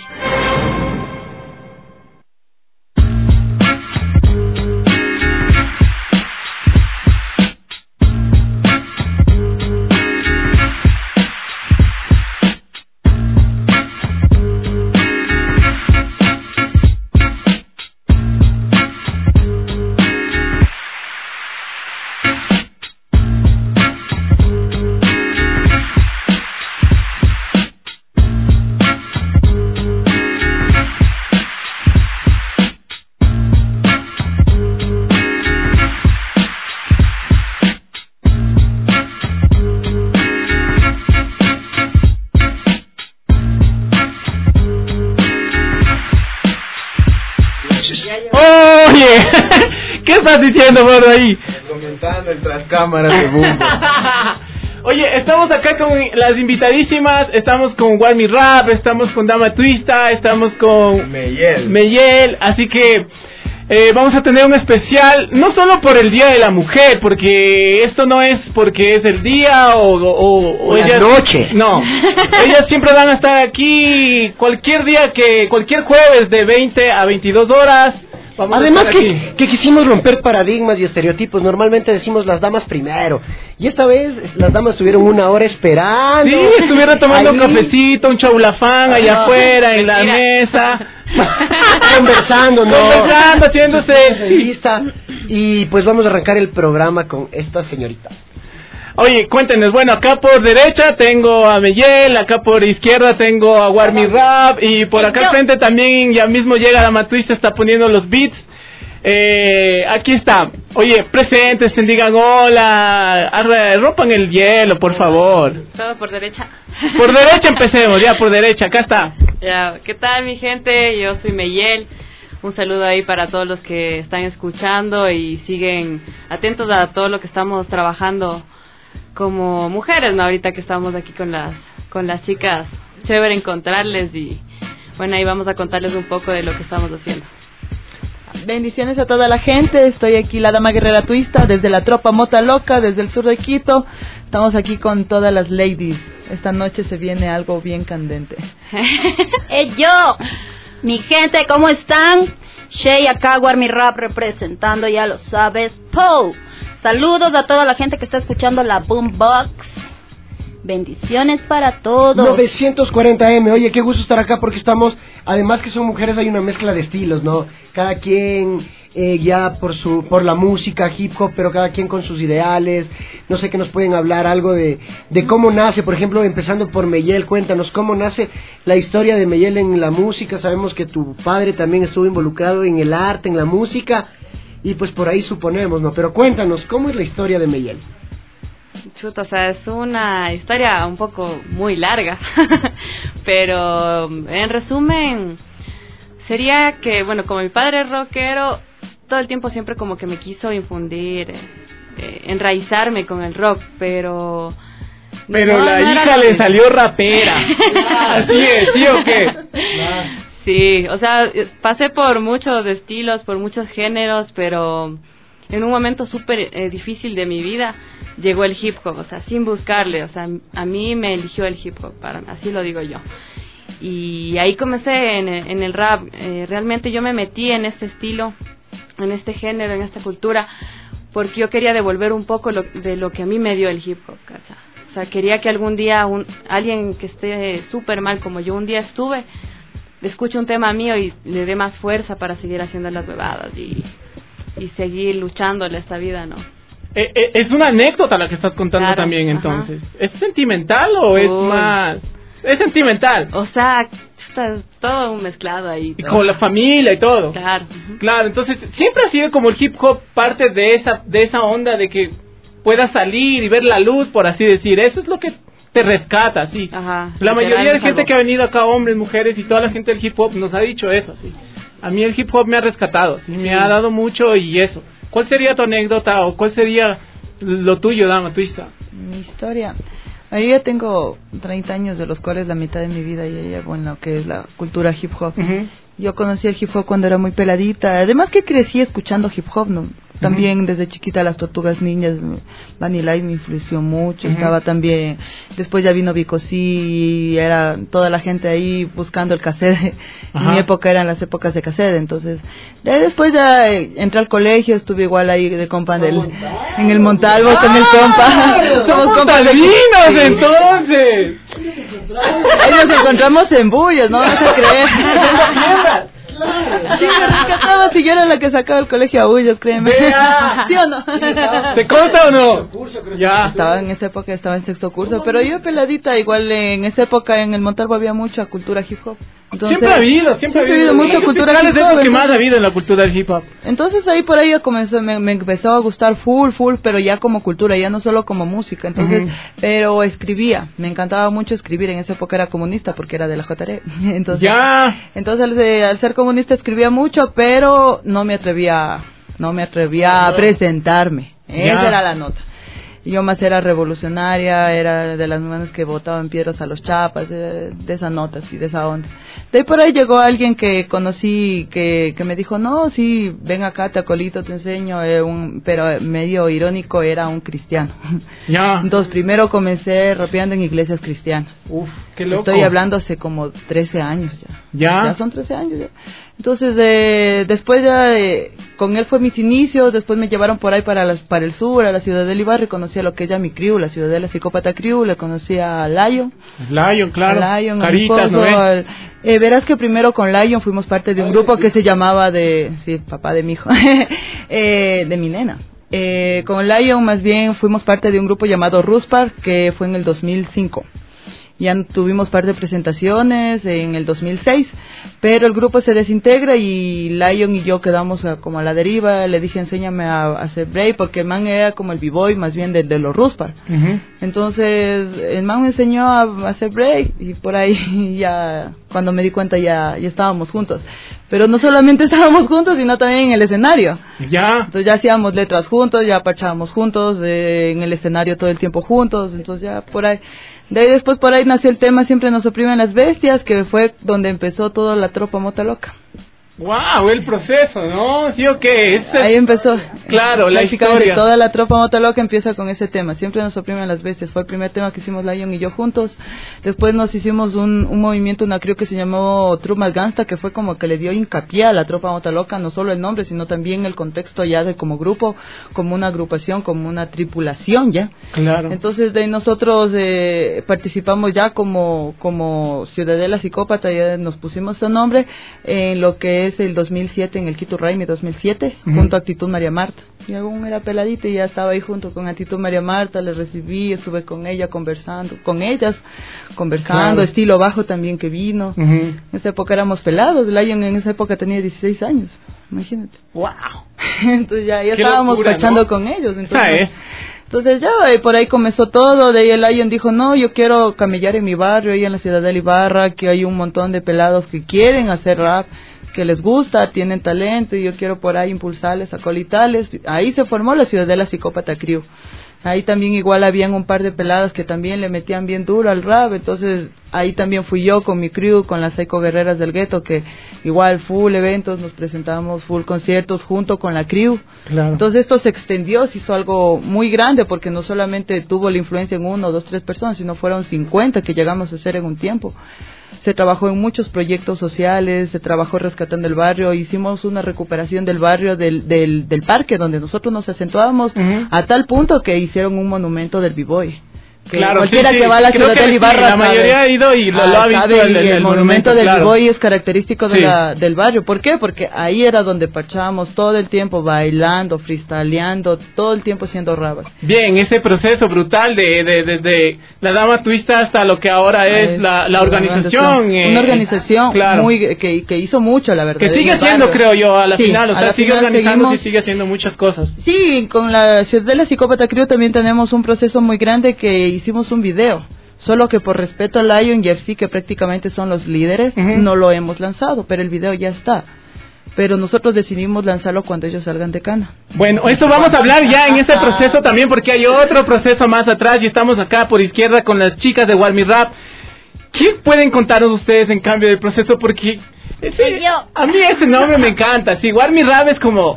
Oye, ¿qué estás diciendo por ahí? Comentando el tras cámaras de Bumbo. Oye, estamos acá con las invitadísimas, estamos con Walmi Rap, estamos con Dama Twista, estamos con Meyel, Meyel así que eh, vamos a tener un especial, no solo por el Día de la Mujer, porque esto no es porque es el día o, o, o la ellas, noche. No, ellas siempre van a estar aquí cualquier día, que cualquier jueves de veinte a veintidós horas, Vamos Además a que, aquí. que quisimos romper paradigmas y estereotipos. Normalmente decimos las damas primero. Y esta vez las damas estuvieron una hora esperando. Sí, estuvieron tomando ahí, un cafecito, un chaulafán allá Ah, afuera, en la mentira. mesa. Conversando, ¿no? Conversando, haciéndose. Sí. Y pues vamos a arrancar el programa con estas señoritas. Oye, cuéntenos, bueno, acá por derecha tengo a Meyel, acá por izquierda tengo a Warmi Rap, y por acá al frente también ya mismo llega la Matuista, está poniendo los beats. Eh, aquí está. Oye, presentes, digan hola, arre, rompan el hielo, por favor. Todo por derecha. Por derecha empecemos, ya por derecha, acá está. Ya, ¿qué tal mi gente? Yo soy Meyel. Un saludo ahí para todos los que están escuchando y siguen atentos a todo lo que estamos trabajando como mujeres, ¿no? Ahorita que estamos aquí con las con las chicas, chévere encontrarles y bueno, ahí vamos a contarles un poco de lo que estamos haciendo. Bendiciones a toda la gente, estoy aquí la Dama Guerrera Twista desde la tropa Mota Loca, desde el sur de Quito. Estamos aquí con todas las ladies. Esta noche se viene algo bien candente. ¡Eh, yo! Mi gente, ¿cómo están? Shay acá, Warmi Rap representando, ya lo sabes, Po. Saludos a toda la gente que está escuchando la Boombox. Bendiciones para todos. novecientos cuarenta eme, oye, qué gusto estar acá porque estamos, además que son mujeres, hay una mezcla de estilos, ¿no? Cada quien eh, ya por su por la música, hip hop, pero cada quien con sus ideales. No sé, que nos pueden hablar algo de, de cómo nace, por ejemplo, empezando por Meyel, cuéntanos cómo nace la historia de Meyel en la música. Sabemos que tu padre también estuvo involucrado en el arte, en la música, y pues por ahí suponemos, ¿no? Pero cuéntanos, ¿cómo es la historia de Meyel? Chuta, o sea, es una historia un poco muy larga, pero en resumen sería que, bueno, como mi padre es rockero, todo el tiempo siempre como que me quiso infundir, eh, enraizarme con el rock, pero... Pero no, la no hija lo le mismo. salió rapera. Así es, ¿sí o qué? Sí, o sea, pasé por muchos estilos, por muchos géneros, pero en un momento súper eh, difícil de mi vida llegó el hip hop, o sea, sin buscarle, o sea, a mí me eligió el hip hop, para, así lo digo yo. Y ahí comencé en, en el rap, eh, realmente yo me metí en este estilo, en este género, en esta cultura, porque yo quería devolver un poco lo, de lo que a mí me dio el hip hop, ¿cacha? O sea, quería que algún día un, alguien que esté súper mal como yo un día estuve, escuche un tema mío y le dé más fuerza para seguir haciendo las huevadas y, y seguir luchándole esta vida, ¿no? Eh, eh, es una anécdota la que estás contando Claro, también, ajá. entonces. ¿Es sentimental o es Uy. más...? Es sentimental. O sea, está todo un mezclado ahí. Y todo. con la familia y todo. Claro. Claro, entonces siempre ha sido como el hip hop parte de esa de esa onda de que puedas salir y ver la luz, por así decir. Eso es lo que te rescata, sí. Ajá. La mayoría de literal, gente algo. que ha venido acá, hombres, mujeres y toda la gente del hip hop nos ha dicho eso, sí. A mí el hip hop me ha rescatado, sí, me ha dado mucho y eso. ¿Cuál sería tu anécdota o cuál sería lo tuyo, Dama Twista? Mi historia. Ahí ya tengo treinta años, de los cuales la mitad de mi vida ya llevo en lo que es la cultura hip hop. Uh-huh. Yo conocí el hip hop cuando era muy peladita, además que crecí escuchando hip hop, ¿no? También uh-huh. desde chiquita las Tortugas Ninjas, Vanilla Ice me influenció mucho, uh-huh. estaba también, después ya vino Vico C, y era toda la gente ahí buscando el cassette. En mi época eran las épocas de cassette, entonces ya después ya entré al colegio, estuve igual ahí de compa del, en el Montalvo ¡Ah! Con el compa. Somos compas de vinos entonces. Ahí nos encontramos en bullas, no vas a creer. Sí, me rescataba si yo era la que sacaba el colegio a bullas, créeme. Vea. ¿Sí o no? ¿Te consta o no? Ya. Estaba en esa época, estaba en sexto curso, pero yo peladita, igual en esa época en el Montalvo había mucha cultura hip hop. Entonces, siempre ha habido, siempre, siempre ha habido mucha cultura hip hop. Es lo que más ha habido en la cultura del hip hop. Entonces ahí por ahí ya comenzó, me, me empezó a gustar full, full, pero ya como cultura, ya no solo como música. Entonces, uh-huh. pero escribía, me encantaba mucho escribir. En esa época era comunista porque era de la J R E. Entonces, ya. entonces al, al ser comunista escribía mucho, pero no me atrevía, no me atrevía a presentarme. Ya. Esa era la nota. Y yo más era revolucionaria, era de las manos que botaban piedras a los chapas, de, de esas notas y de esa onda. De ahí por ahí llegó alguien que conocí, que, que me dijo, no, sí, ven acá, te acolito, te enseño, eh, un, pero medio irónico, era un cristiano. Ya. Entonces primero comencé rapeando en iglesias cristianas. Uf, qué loco. Estoy hablando hace como trece años ya. Ya. Ya son trece años ya. Entonces, eh, después ya, eh, con él fue mis inicios, después me llevaron por ahí para, las, para el sur, a la ciudad del Ibarra, y conocí a lo que es ya mi crew, la ciudad de la psicópata crew, le conocí a Lion. Lion, claro. A Lion, Caritas, a ¿no? al, eh, verás que primero con Lion fuimos parte de un grupo que se llamaba de, sí, papá de mi hijo, eh, de mi nena. Eh, con Lion más bien fuimos parte de un grupo llamado Ruspar, que fue en el dos mil cinco. Ya tuvimos par de presentaciones en el dos mil seis, pero el grupo se desintegra y Lion y yo quedamos a, como a la deriva. Le dije, enséñame a, a hacer break, porque el man era como el b-boy más bien de, de los Ruspar. Uh-huh. Entonces el man me enseñó a, a hacer break y por ahí ya, cuando me di cuenta ya, ya estábamos juntos. Pero no solamente estábamos juntos, sino también en el escenario. Ya. Entonces ya hacíamos letras juntos, ya parchábamos juntos, eh, en el escenario todo el tiempo juntos, entonces ya por ahí. De ahí después por ahí nació el tema Siempre nos oprimen las bestias, que fue donde empezó toda la tropa Mota Loca. Wow, el proceso, ¿no? ¿Sí o qué? Este... Ahí empezó. Claro, la historia. Toda la tropa Mota Loca empieza con ese tema. Siempre nos oprimen las bestias. Fue el primer tema que hicimos Lion y yo juntos. Después nos hicimos un, un movimiento, una crew que se llamó Trumas Gangsta, que fue como que le dio hincapié a la tropa Mota Loca, no solo el nombre, sino también el contexto ya de como grupo, como una agrupación, como una tripulación ya. Claro. Entonces de ahí nosotros eh, participamos ya como, como Ciudadela Psicópata, ya nos pusimos su nombre en lo que es el dos mil siete, en el Quito Raimi dos mil siete, uh-huh. junto a Actitud María Marta. Y aún era peladita y ya estaba ahí junto con Actitud María Marta, le recibí, estuve con ella conversando, con ellas, conversando, claro. Estilo Bajo también que vino. Uh-huh. En esa época éramos pelados, Lion en esa época tenía dieciséis años, imagínate. ¡Wow! Entonces ya, ya Qué estábamos locura, cachando, ¿no?, con ellos. Entonces, ¿sabes? Entonces ya eh, por ahí comenzó todo. De ahí el Lion dijo, no, yo quiero camellar en mi barrio, ahí en la ciudad de Ibarra, que hay un montón de pelados que quieren hacer rap, que les gusta, tienen talento, y yo quiero por ahí impulsarles, acolitarles. Ahí se formó la ciudad de la Psicópata Crew. Ahí también igual habían un par de peladas que también le metían bien duro al rap, entonces ahí también fui yo con mi crew, con las Psycho Guerreras del Gueto, que igual full eventos, nos presentábamos full conciertos junto con la crew. Claro. Entonces esto se extendió, se hizo algo muy grande, porque no solamente tuvo la influencia en uno, dos, tres personas, sino fueron cincuenta que llegamos a hacer en un tiempo. Se trabajó en muchos proyectos sociales, se trabajó rescatando el barrio, hicimos una recuperación del barrio del, del, del parque donde nosotros nos acentuábamos, uh-huh. a tal punto que hicieron un monumento del b-boy. Que claro, cualquiera sí, sí. que va a la Creo ciudad que de Ibarra, sí, la mayoría sabe, ha ido y lo, ah, lo ha visto sabe, el, el, el, el monumento, monumento del claro. b-boy es característico de sí. la, del barrio. ¿Por qué? Porque ahí era donde parchábamos todo el tiempo bailando, freestyleando, todo el tiempo haciendo rabas. Bien, ese proceso brutal de, de, de, de la Dama Twista hasta lo que ahora es, es la, la organización. Eh, una organización claro. muy que, que hizo mucho, la verdad. Que sigue haciendo, creo yo, a la sí, final, o sea, sigue organizando y sigue haciendo muchas cosas. Sí, con la Ciudad de la Psicópata Crew también tenemos un proceso muy grande que hicimos un video. Solo que por respeto a Lion y F C, que prácticamente son los líderes, uh-huh. no lo hemos lanzado, pero el video ya está. Pero nosotros decidimos lanzarlo cuando ellos salgan de cana. Bueno, eso vamos a hablar ya en ese proceso también, porque hay otro proceso más atrás y estamos acá por izquierda con las chicas de Warmi Rap. ¿Qué pueden contarnos ustedes en cambio del proceso? Porque ese, yo. a mí ese nombre me encanta. Sí, Warmi Rap es como...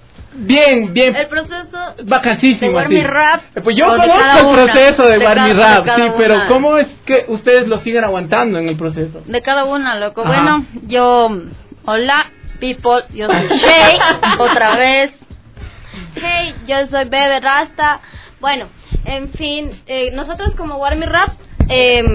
Bien, bien. El proceso vacancísimo, de Warmi Rap. Pues yo conozco el proceso de, de Warmi Rap, sí, una. Pero ¿cómo es que ustedes lo siguen aguantando en el proceso? De cada una, loco. Ajá. Bueno, yo... Hola, people. Yo soy Shay, otra vez. Hey, yo soy Bebe Rasta. Bueno, en fin, eh, nosotros como Warmi Rap... Eh,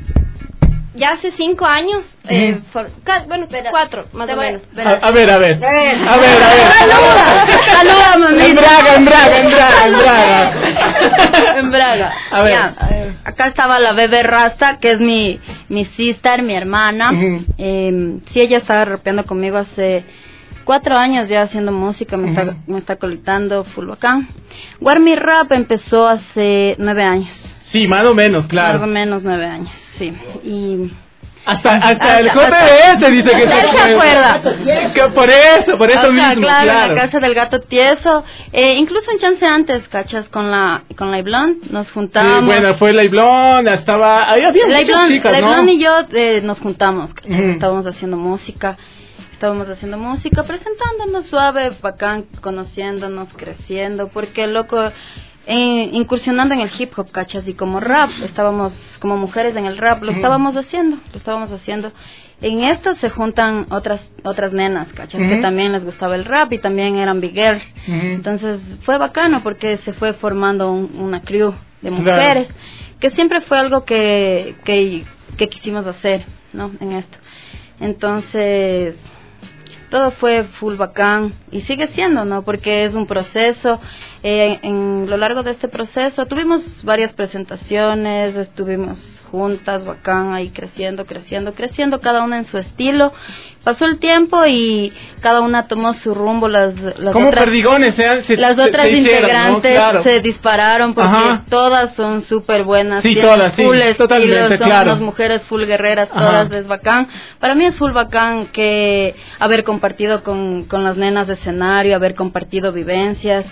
ya hace cinco años, eh, mm. for, ca, bueno, espera, cuatro, más o menos. A, a ver, a ver, a ver, a ver, a ver. Saluda, saluda, mami. En Braga, en Braga, en Braga, en Braga. En Braga. A ver. Ya, a ver. Acá estaba la Bebe Rasta, que es mi, mi sister, mi hermana. Uh-huh. eh, sí, ella estaba rapeando conmigo hace cuatro años ya haciendo música, me, uh-huh. está, me está colitando full bacán. Warmi Rap empezó hace nueve años. Sí, más o menos, claro. Más o menos nueve años, sí. Y Hasta, hasta el J B S dice que se, se acuerda. Que por eso, por eso o sea, mismo, claro, claro. en la casa del gato tieso, eh, incluso en chance antes, cachas, con la con la Iblon, nos juntamos. Sí, bueno, fue la Iblon, estaba, ahí había la muchas Iblon, chicas, la ¿no? Iblon y yo eh, nos juntamos, cachas, Mm. estábamos haciendo música, estábamos haciendo música, presentándonos suave, bacán, conociéndonos, creciendo, porque loco... Eh, incursionando en el hip hop, cachas, y como rap, estábamos como mujeres en el rap, lo estábamos haciendo, lo estábamos haciendo. En esto se juntan otras otras nenas, cachas, Ujú. que también les gustaba el rap y también eran big girls. Ujú. Entonces fue bacano porque se fue formando un- una crew de Claro. mujeres, que siempre fue algo que, que, que quisimos hacer, ¿no? En esto. Entonces... todo fue full bacán y sigue siendo, ¿no? Porque es un proceso. Eh, en lo largo de este proceso tuvimos varias presentaciones, estuvimos juntas, bacán, ahí creciendo, creciendo, creciendo, cada una en su estilo. Pasó el tiempo y cada una tomó su rumbo. Las, las Como otras, perdigones, ¿eh? Se- las se- otras se hicieron, integrantes ¿no? Claro. se dispararon porque Ajá. todas son súper buenas. Sí, tienen todas, sí, full estilo, totalmente, son claro. unas mujeres full guerreras, Ajá. todas es bacán. Para mí es full bacán que haber compartido con, con las nenas de escenario, haber compartido vivencias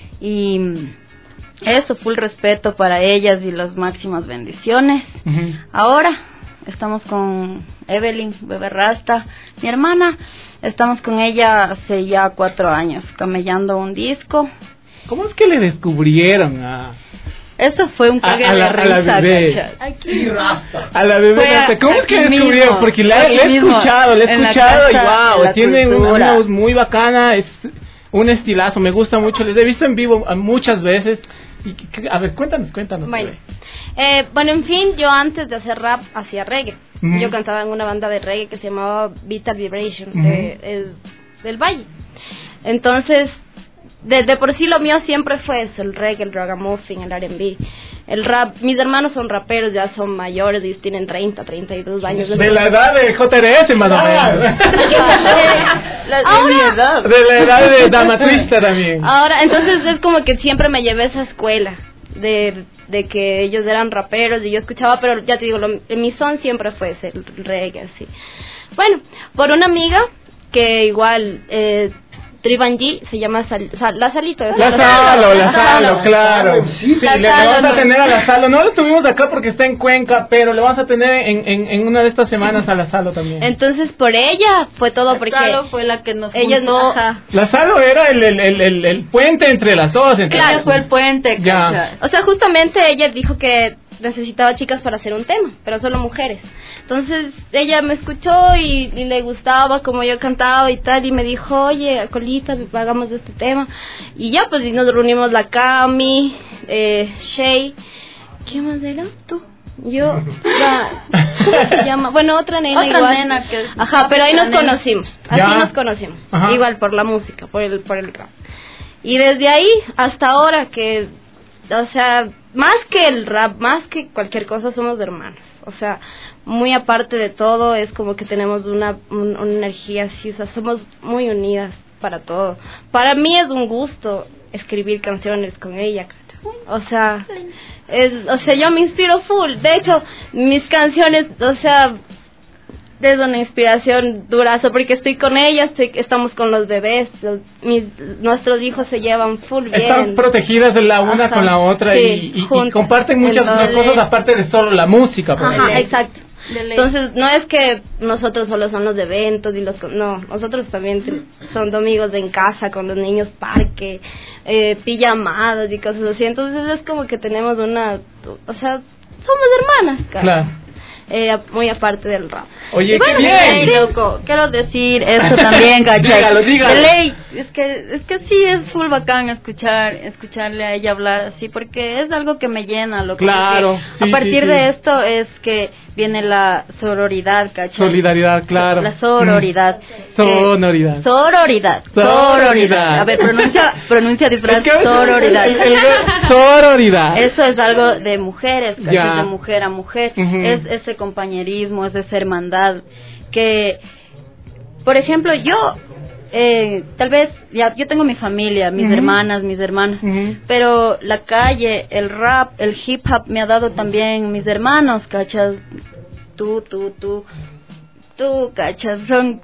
y eso, full respeto para ellas y las máximas bendiciones. Ujú. Ahora estamos con Evelyn, Bebé Rasta, mi hermana, estamos con ella hace ya cuatro años, camellando un disco. ¿Cómo es que le descubrieron a, Eso fue un a, cague a la, de a la risa, bebé? cachas. A la bebé Fue Rasta. ¿Cómo es aquí que mismo, descubrieron? Porque la, aquí la he mismo, escuchado, la he en la escuchado y Casa de wow, la tiene una, Cultura. una voz muy bacana, es un estilazo, me gusta mucho, les he visto en vivo a- muchas veces. Y, que- a ver, cuéntanos, cuéntanos. Bueno, bebé. eh, bueno, en fin, yo antes de hacer rap hacía reggae. Ujú. Yo cantaba en una banda de reggae que se llamaba Vital Vibration, Ujú. eh, es del Valle. Entonces, de, de por sí lo mío siempre fue eso, el reggae, el ragamuffin, el R and B. El rap, mis hermanos son raperos, ya son mayores, ellos tienen treinta, treinta y dos años. De la edad de J R S, más o menos. La- de Ahora- mi edad. De la edad de Dama Twista también. Ahora, entonces es como que siempre me llevé esa escuela de, de que ellos eran raperos y yo escuchaba, pero ya te digo, lo, mi son siempre fue ese el reggae, así. Bueno, por una amiga que igual, eh, Triban G, se llama Sal, Sal- La Salito. La Salo, la Salo, claro. Sí, La le, le Salo, vamos a no. tener a la Salo. No lo tuvimos acá porque está en Cuenca, pero le vamos a tener en, en, en una de estas semanas a la Salo también. Entonces por ella fue todo porque Salo fue la que nos ella juntó. ajá. La Salo era el, el, el, el, el puente entre las dos. Entre Ella las- fue el puente, Ya. cachas. O sea, justamente ella dijo que necesitaba chicas para hacer un tema, pero solo mujeres. Entonces ella me escuchó y, y le gustaba como yo cantaba y tal, y me dijo, oye, Colita, hagamos este tema. Y ya, pues y nos reunimos la Cami, eh, Shay, ¿quién más era? Tú. Yo, la, ¿cómo se llama? Bueno, otra nena Otra igual. nena que- Ajá, pero ahí nos otra nena. conocimos. Así Ya. nos conocimos. Ajá. Igual por la música, por el, por el rap. Y desde ahí hasta ahora que, o sea, más que el rap, más que cualquier cosa, somos hermanos. O sea, muy aparte de todo, es como que tenemos una, un- una energía así, o sea, somos muy unidas para todo. Para mí es un gusto escribir canciones con ella, ¿cachai? O sea, es, o sea, yo me inspiro full. De hecho, mis canciones, o sea, es una inspiración durazo porque estoy con ella, estoy, estamos con los bebés, los- mis, nuestros hijos se llevan full bien. Están protegidas de la una Ajá, con la otra sí, y, y- y juntas. comparten muchas Entonces- cosas aparte de solo la música. por Ajá, ejemplo. exacto. Entonces, no es que nosotros solo son los de eventos y los... con- No, nosotros también te- son domingos en casa con los niños, parque, eh, pijamadas y cosas así. Entonces, es como que tenemos una... O sea, somos hermanas, cara. Claro. Eh, muy aparte del rap. Oye, Y bueno, qué bien. de ley, loco, quiero decir esto también, ¿cachai? Dígalo, dígalo. De ley, es que, es que sí es full bacán escuchar, escucharle a ella hablar así, porque es algo que me llena, loco. Claro, porque sí, a partir sí, sí. de esto es que viene la sororidad, ¿cachai? Solidaridad, claro. La sororidad. Sonoridad. Sororidad. Sororidad. Sororidad. A ver, pronuncia, pronuncia disfraz. Es que a veces Sororidad. el- el- el- sororidad. Eso es algo de mujeres, ¿cachai? Ya. De mujer a mujer. Ujú. Es ese compañerismo, es esa hermandad. Que, por ejemplo, yo, eh, tal vez, ya, yo tengo mi familia, mis Ujú. hermanas, mis hermanos, pero la calle, el rap, el hip hop me ha dado también mis hermanos, ¿cachai? tú, tú, tú, tú, cachas, son,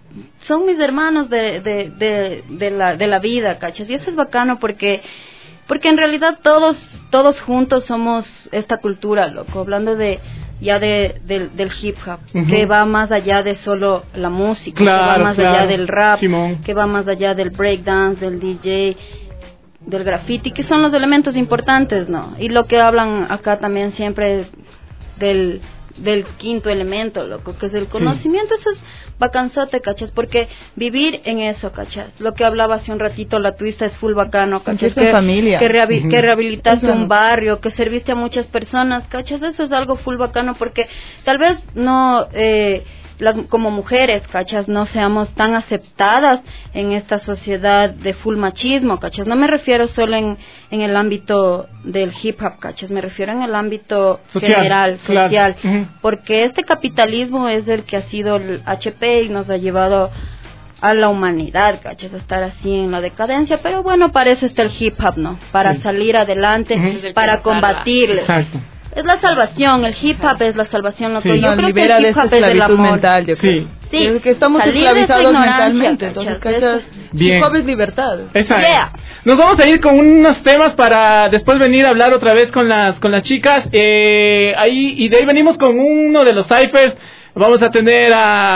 son mis hermanos de, de, de, de, la, de la vida, cachas, y eso es bacano porque, porque en realidad todos, todos juntos somos esta cultura, loco, hablando de, ya de, de del hip hop, uh-huh. que va más allá de solo la música, claro, que va más claro. allá del rap, Simón. que va más allá del breakdance, del D J, del graffiti, que son los elementos importantes, ¿no? Y lo que hablan acá también siempre del, del quinto elemento, loco, que es el conocimiento, sí. Eso es bacanzote, ¿cachas? Porque vivir en eso, ¿cachas? Lo que hablaba hace un ratito la Twista es full bacano, ¿cachas? Que, familia. Que, rehabi- uh-huh. que rehabilitaste un barrio, que serviste a muchas personas, ¿cachas? Eso es algo full bacano porque tal vez no... Eh, Las, como mujeres, cachas, no seamos tan aceptadas en esta sociedad de full machismo, cachas. No me refiero solo en, en el ámbito del hip hop, cachas, me refiero en el ámbito social, general, social, claro. uh-huh. porque este capitalismo es el que ha sido el H P y nos ha llevado a la humanidad, cachas, a estar así en la decadencia, pero bueno, para eso está el hip hop, ¿no? Para sí. salir adelante, uh-huh. para combatirle. Exacto. Es la salvación, el hip hop es la salvación, loco. Sí. Yo Nos creo libera que el hip hop de esta es del amor. Mental, yo creo. Sí. Sí, es que estamos esclavizados mentalmente, entonces, ¿cachas? Bien. Hip hop es libertad. Yeah. Nos vamos a ir con unos temas para después venir a hablar otra vez con las con las chicas. Eh, ahí y de ahí venimos con uno de los cyphers. Vamos a tener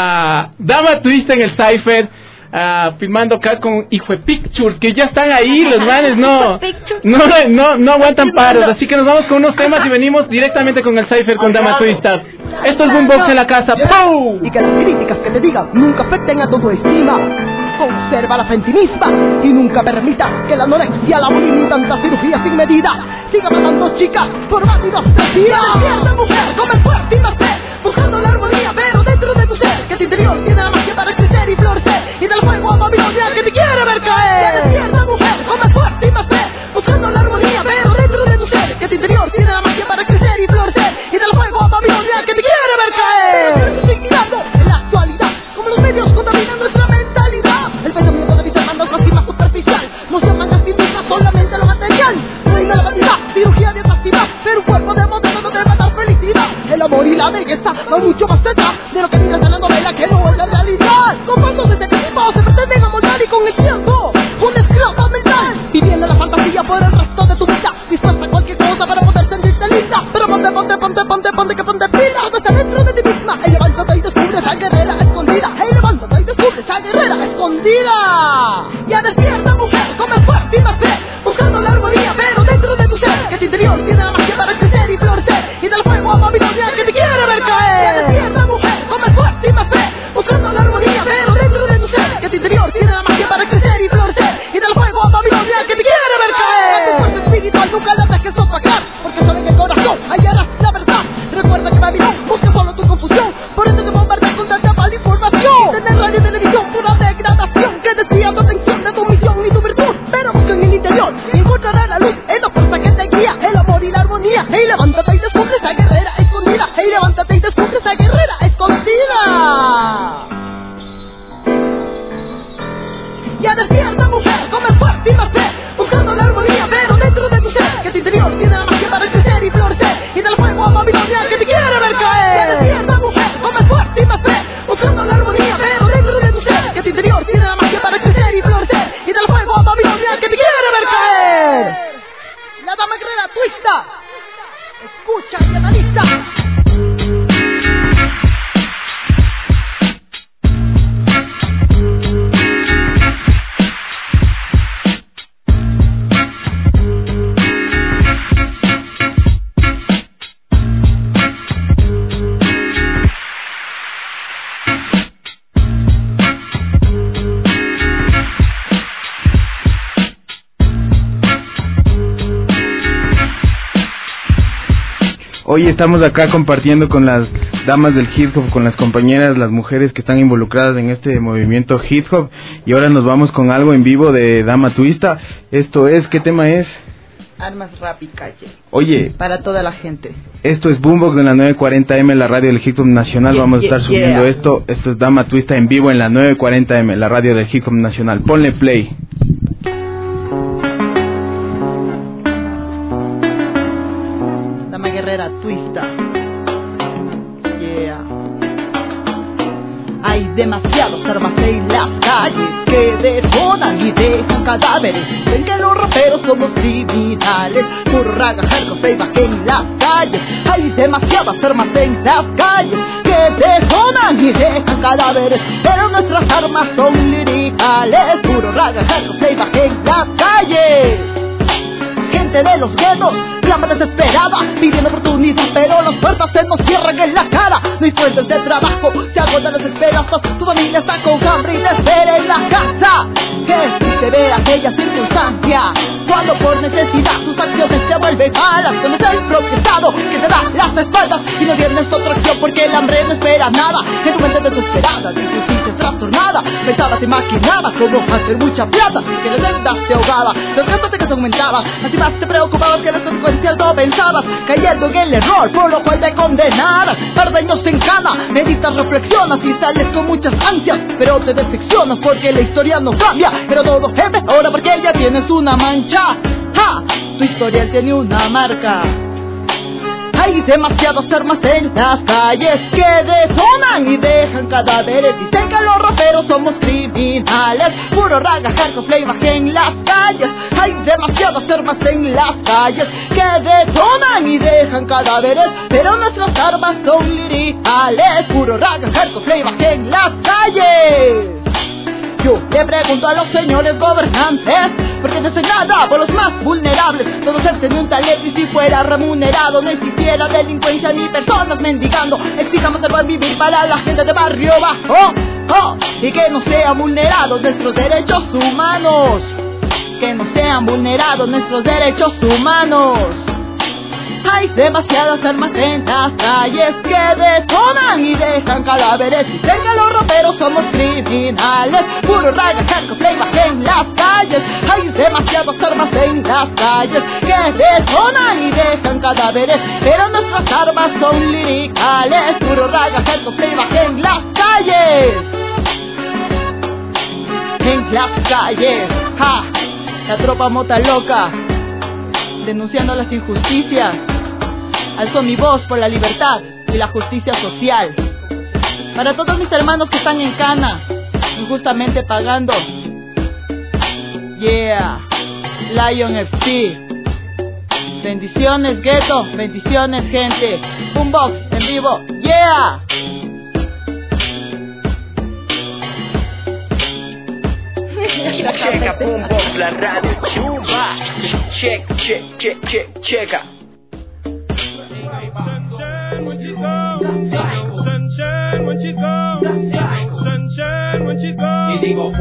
a Dama Twista en el cypher. Uh, filmando acá con Hijo de Pictures, que ya están ahí, los manes no, no, no, no aguantan paros, así que nos vamos con unos temas y venimos directamente con el cypher con Dama Twista. Esto es Boombox en la casa. ¡Pum! Y que las críticas que te digan nunca afecten a tu autoestima. Conserva la fe en ti misma y nunca permitas que la anorexia, la bulimia y tanta cirugía sin medida siga matando chicas por válidos tres días. Despierta, mujer, come fuerte y más fe, buscando la armonía, pero dentro de tu ser, que tu interior tiene la magia para crecer y florecer, y del fuego a Babilonia que te quiere ver caer. Despierta, mujer, come fuerte y más fe, buscando la armonía, pero dentro de tu ser, que tu interior tiene la magia para crecer y florecer, y del fuego a Babilonia que te quiere ver caer. Pero te estoy mirando en la actualidad, como los medios contaminan nuestra mentalidad. El pensamiento de mis hermanos es más superficial, no se aman a sí mismas, solamente lo material. Reina la vanidad, cirugía de atractividad, pero un cuerpo de modelo no te va a dar felicidad. El amor y la belleza van mucho más detrás de lo que miras en la novela, que no es la realidad. Comando de este tipo se pretenden amoldar y con el tiempo una esclava mental, viviendo la fantasía por el resto de tu vida, dispuesta a cualquier cosa para poder sentirte linda. Pero ponte, ponte, ponte, ponte, ponte, que ponte pila. Todo está dentro de ti misma. Hey, levántate y descubre esa guerrera escondida. Hey, levántate y descubre esa guerrera escondida. Ya despierta, mujer, come fuerte y más fe, buscando la armonía, pero dentro de tu ser, que tu interior tiene la magia para crecer y florecer, y del fuego a Babilonia que te quiere ver caer. Ya despierta, mujer, come fuerte y más fe, buscando la armonía, pero dentro de tu ser, que tu interior tiene la magia para crecer y florecer, y del fuego a Babilonia que te quiere ver caer. Tu fuerza espiritual nunca la dejes opacar, porque solo en el corazón hallarás la verdad. Recuerda que Babilón busca solo tu confusión, por eso te bombardeas con tanta mala información. Tener radio y televisión, pura degradación, que desvía tu atención de tu misión y tu virtud. Pero busca en el interior y encontrarás la luz, es la fuerza que te guía, el amor y la armonía. Hey, levántate y descubre esa guerrera escondida. Hey, levántate y descubre esa guerrera escondida. Ya despierta, mujer, come fuerte y más fe, buscando la armonía, pero dentro de tu ser, que tu interior tiene la magia para crecer y florecer, y del fuego a Babilonia que te quiere ver caer. Ya despierta, mujer, come fuerte y más fe, buscando la armonía, pero dentro de tu ser, que tu interior tiene la magia para crecer y florecer, y del fuego a Babilonia que te quiere ver caer. La Dama Guerrera Twista, escucha y analiza. Hoy estamos acá compartiendo con las damas del hip hop, con las compañeras, las mujeres que están involucradas en este movimiento hip hop, y ahora nos vamos con algo en vivo de Dama Twista. Esto es, ¿qué tema es? Armas, rap y calle. Oye, para toda la gente. Esto es Boombox en la nueve cuarenta eme, la radio del hip hop nacional. Yeah, Vamos yeah, a estar subiendo yeah. esto. Esto es Dama Twista en vivo en la nueve cuarenta eme, la radio del hip hop nacional. Ponle play. Dama Guerrera Twista. Yeah. Hay demasiadas armas en las calles que detonan y dejan cadáveres. Ven que los raperos somos criminales, puro raga, hardcore, playback en las calles. Hay demasiadas armas en las calles que detonan y dejan cadáveres, pero nuestras armas son liricales, puro raga, hardcore, playback en las calles. Gente de los guetos clama desesperada, pidiendo oportunidad, pero las puertas se nos cierran en la cara. No hay fuentes de trabajo, se agotan las esperanzas, tu familia está con hambre y te espera en la casa. Qué triste ver aquella circunstancia, cuando por necesidad tus acciones se vuelven malas, cuando es el propio Estado que te da las espaldas y no tienes otra acción porque el hambre no espera nada. En tu mente desesperada, de injusticia trastornada, pensabas y maquinabas cómo hacer mucha plata, que la deuda te ahogaba, los gastos te aumentaban, así más te preocupabas que las consecuencias no pensabas, cayendo en el error por lo cual te condenabas. Par de años en cana, meditas, reflexionas y sales con muchas ansias, pero te decepcionas porque la historia no cambia, pero todo empeora porque ya tienes una mancha. ¡Ja! Tu historial tiene una marca. Hay demasiadas armas en las calles que detonan y dejan cadáveres. Dicen que los raperos somos criminales, puro raga, hardcore, playback en las calles. Hay demasiadas armas en las calles que detonan y dejan cadáveres, pero nuestras armas son liricales, puro raga, hardcore, playback en las calles. Yo le pregunto a los señores gobernantes, ¿por qué no hacen nada por los más vulnerables? Todo ser tenía un talento y si fuera remunerado no existiera delincuencia ni personas mendigando. Exijamos el buen vivir para la gente de barrio bajo, oh, y que no sean vulnerados nuestros derechos humanos. Que no sean vulnerados nuestros derechos humanos. Hay demasiadas armas en las calles que detonan y dejan cadáveres. Dicen que los raperos somos criminales, puro raga, hardcore, playback en las calles. Hay demasiadas armas en las calles que detonan y dejan cadáveres, pero nuestras armas son liricales, puro raga, hardcore, playback en las calles. En las calles, ja, la tropa mota loca, denunciando las injusticias. Alzo mi voz por la libertad y la justicia social. Para todos mis hermanos que están en cana, injustamente pagando. Yeah, Lion F C. Bendiciones, gueto, bendiciones, gente. Boombox en vivo, yeah. Checa, Boombox, la radio chumba. Check, check, check, check, checa. Y digo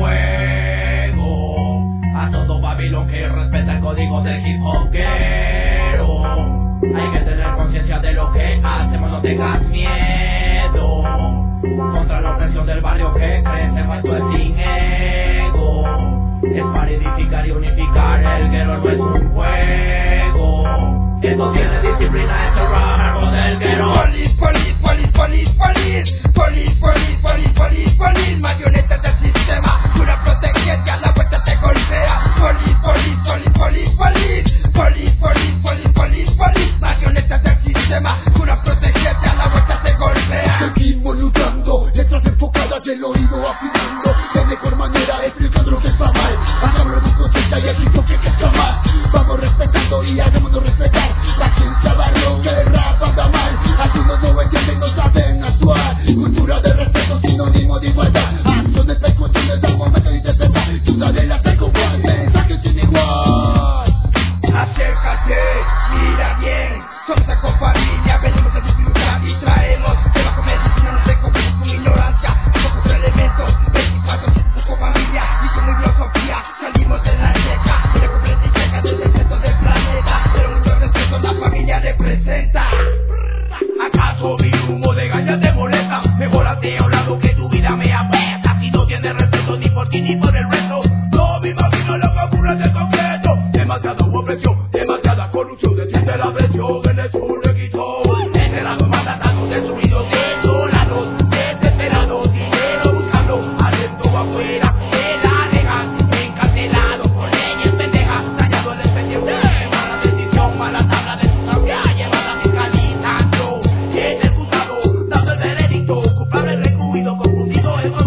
fuego a todo Babilón que respeta el código del hip hopero. Hay que tener conciencia de lo que hacemos, no tengas miedo. Contra la opresión del barrio que crece, esto es sin ego. Es para edificar y unificar, el guerrero no es un juego. Esto tiene disciplina, es el raro del guerrero. Police, police, police, police, police. Police, police, police, police, police. Marionetas del sistema, una protección que a la vuelta te golpea. Police, police, police, police, police. Police, police, police, police, police. Marionetas del sistema, una protección que a la vuelta te golpea. Seguimos luchando, letras enfocadas del oído afinando. De mejor manera explicando lo que está mal. Hagámoslo con conciencia y equipo que está mal. Vamos respetando y hagámonos respetar. La ciencia barrio que el rap anda mal. Algunos no entienden, no saben actuar. Cultura de respeto, sinónimo de igualdad. Acciones, cuestiones al momento de interpretar. Ciudadela, tengo Juan, mensaje sin igual. Acércate, mira bien. Somos a familia, venimos a disfrutar y traemos debajo medicina, no te confundas con ignorancia. Pocos elementos, veinticuatro siete con familia y con mi filosofía. Salimos de la letra, de completa y checa del secreto del planeta. Pero mucho respeto la familia representa. ¿Acaso mi humo de gallas te molesta? Mejor hazte a un lado que tu vida me apesta. Si no tienes respeto ni por ti ni por el resto. No me imagino lo que ocurre de concreto. Demasiada opresión, demasiada corrupción. Desciende la presión en el sur de Quito. Entre las mandatanos destruidos, desolados, desesperados, dinero buscando, adentro o afuera. Se la dejan encarcelados por leyes pendejas, dañado el expediente. Mala decisión, mala tabla de sustancia, llevada fiscalizando. Y en el juzgado, dando el veredicto, culpable recluido, confundido, el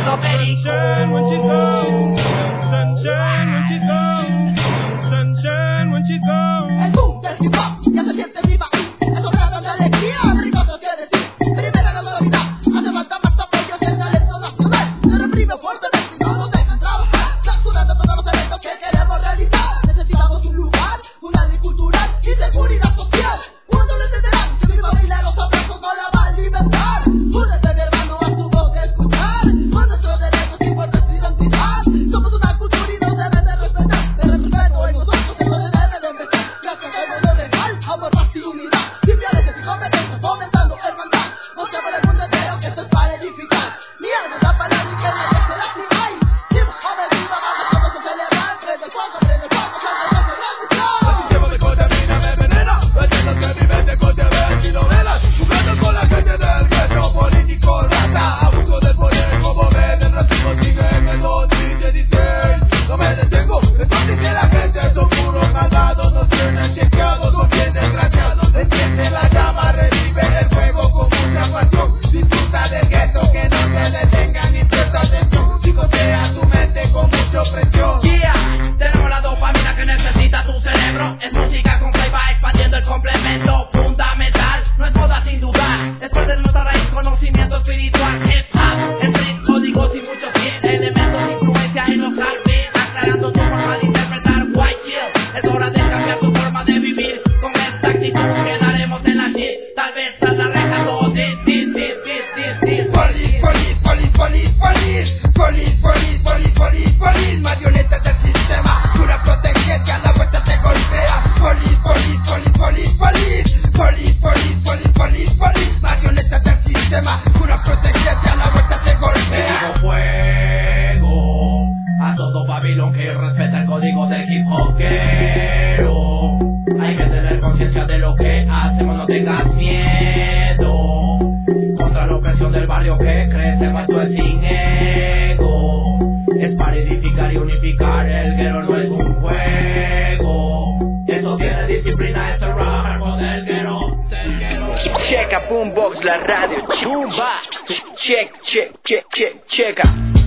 haciendo perico. When she's gone, sunshine when she's gone, sunshine when she's gone. El boom del hip hop ya se siente viva. Eso trata de alegría, ricosos de decir. Primera la velocidad, hace falta más apoyo del talento nacional. Se reprime fuertemente y no nos dejan trabajar. Censurando todos los eventos que queremos realizar. Necesitamos un lugar, una ley cultural y seguridad social. ¿Cuándo lo entenderán? Que mi familia los abrazos no la va a alimentar. Únete mi hermano a su voz de escuchar. Con nuestros derechos y por nuestra identidad. Somos una cultura y nos debe de respetar. Pero el respeto en nosotros se nos debe de empezar. Gracias a Dios de mal, amor, paz y unidad. Sin violencia y competencia, fomentando hermandad. Mostremos al mundo entero que esto es para edificar. Mi alma es la palabra y que no se la si hay. Viva, joven, viva, vamos todos a celebrar. Prende el fuego, prende el fuego, salve de la misión. El sistema me contamina, me envenena. Leyendas que mi mente con T V y novelas. Jugando con la gente del gueto político, rata. Abuso del poder, como ven, el racismo sigue en el dos mil dieciséis. No me detengo, recuerden que la gente son puros malvados. Nos tienen chequeados, son bien desgraciados. Enciende la llama, revive el fuego con mucha pasión. Disfruta del gueto, que no se detengan ni presta atención. Psicotea tu mente con mucha presión. Yeah, tenemos la dopamina que necesita tu cerebro. Es música con que va expandiendo el complemento fundamental. No es moda sin dudar, es parte de nuestra raíz, conocimiento espiritual. Hip hop, street, códigos y muchos cien elementos, influencia en los alpes, aclarando tu forma de interpretar. White chill, es hora de cambiar tu forma de vivir. Con esta actitud quedaremos en la shit. Tal vez tras la reja todo this, this, this, this, this, this. Police, police, police, police, police. Police, police, police, police, police. Marionetas del sistema, cura protege que a la vuelta te golpea. Police, police, police, police, police. Police, police, police, police, police. Marionetas del sistema, cura protege que a la vuelta te Le golpea. digo fuego a todo Babilón que respeta el código del hip hop. Quiero, hay que tener conciencia de lo que hacemos, no tengas miedo. Contra la opresión del barrio que crece, esto es sin ego. Es para edificar y unificar, el guero no es un juego. Esto tiene disciplina, esto es rap del guero, del guero. Checa Boombox, la radio. Chumba. Check, check, check, check, checa.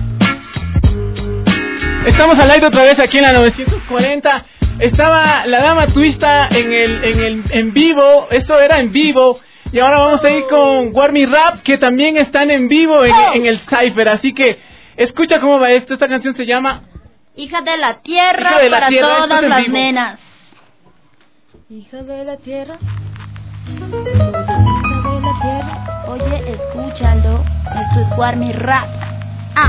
Estamos al aire otra vez aquí en la novecientos cuarenta. Estaba la dama Twista en el en el en vivo, eso era en vivo. Y ahora vamos a ir con Warmy Rap, que también están en vivo en, Oh. en el Cypher. Así que escucha cómo va esto. Esta canción se llama Hija de la tierra, Hija de la para tierra, esto todas es en las vivo. nenas. Hija de la tierra. Hija de la tierra. Oye, escúchalo. Esto es Warmy Rap. Ah.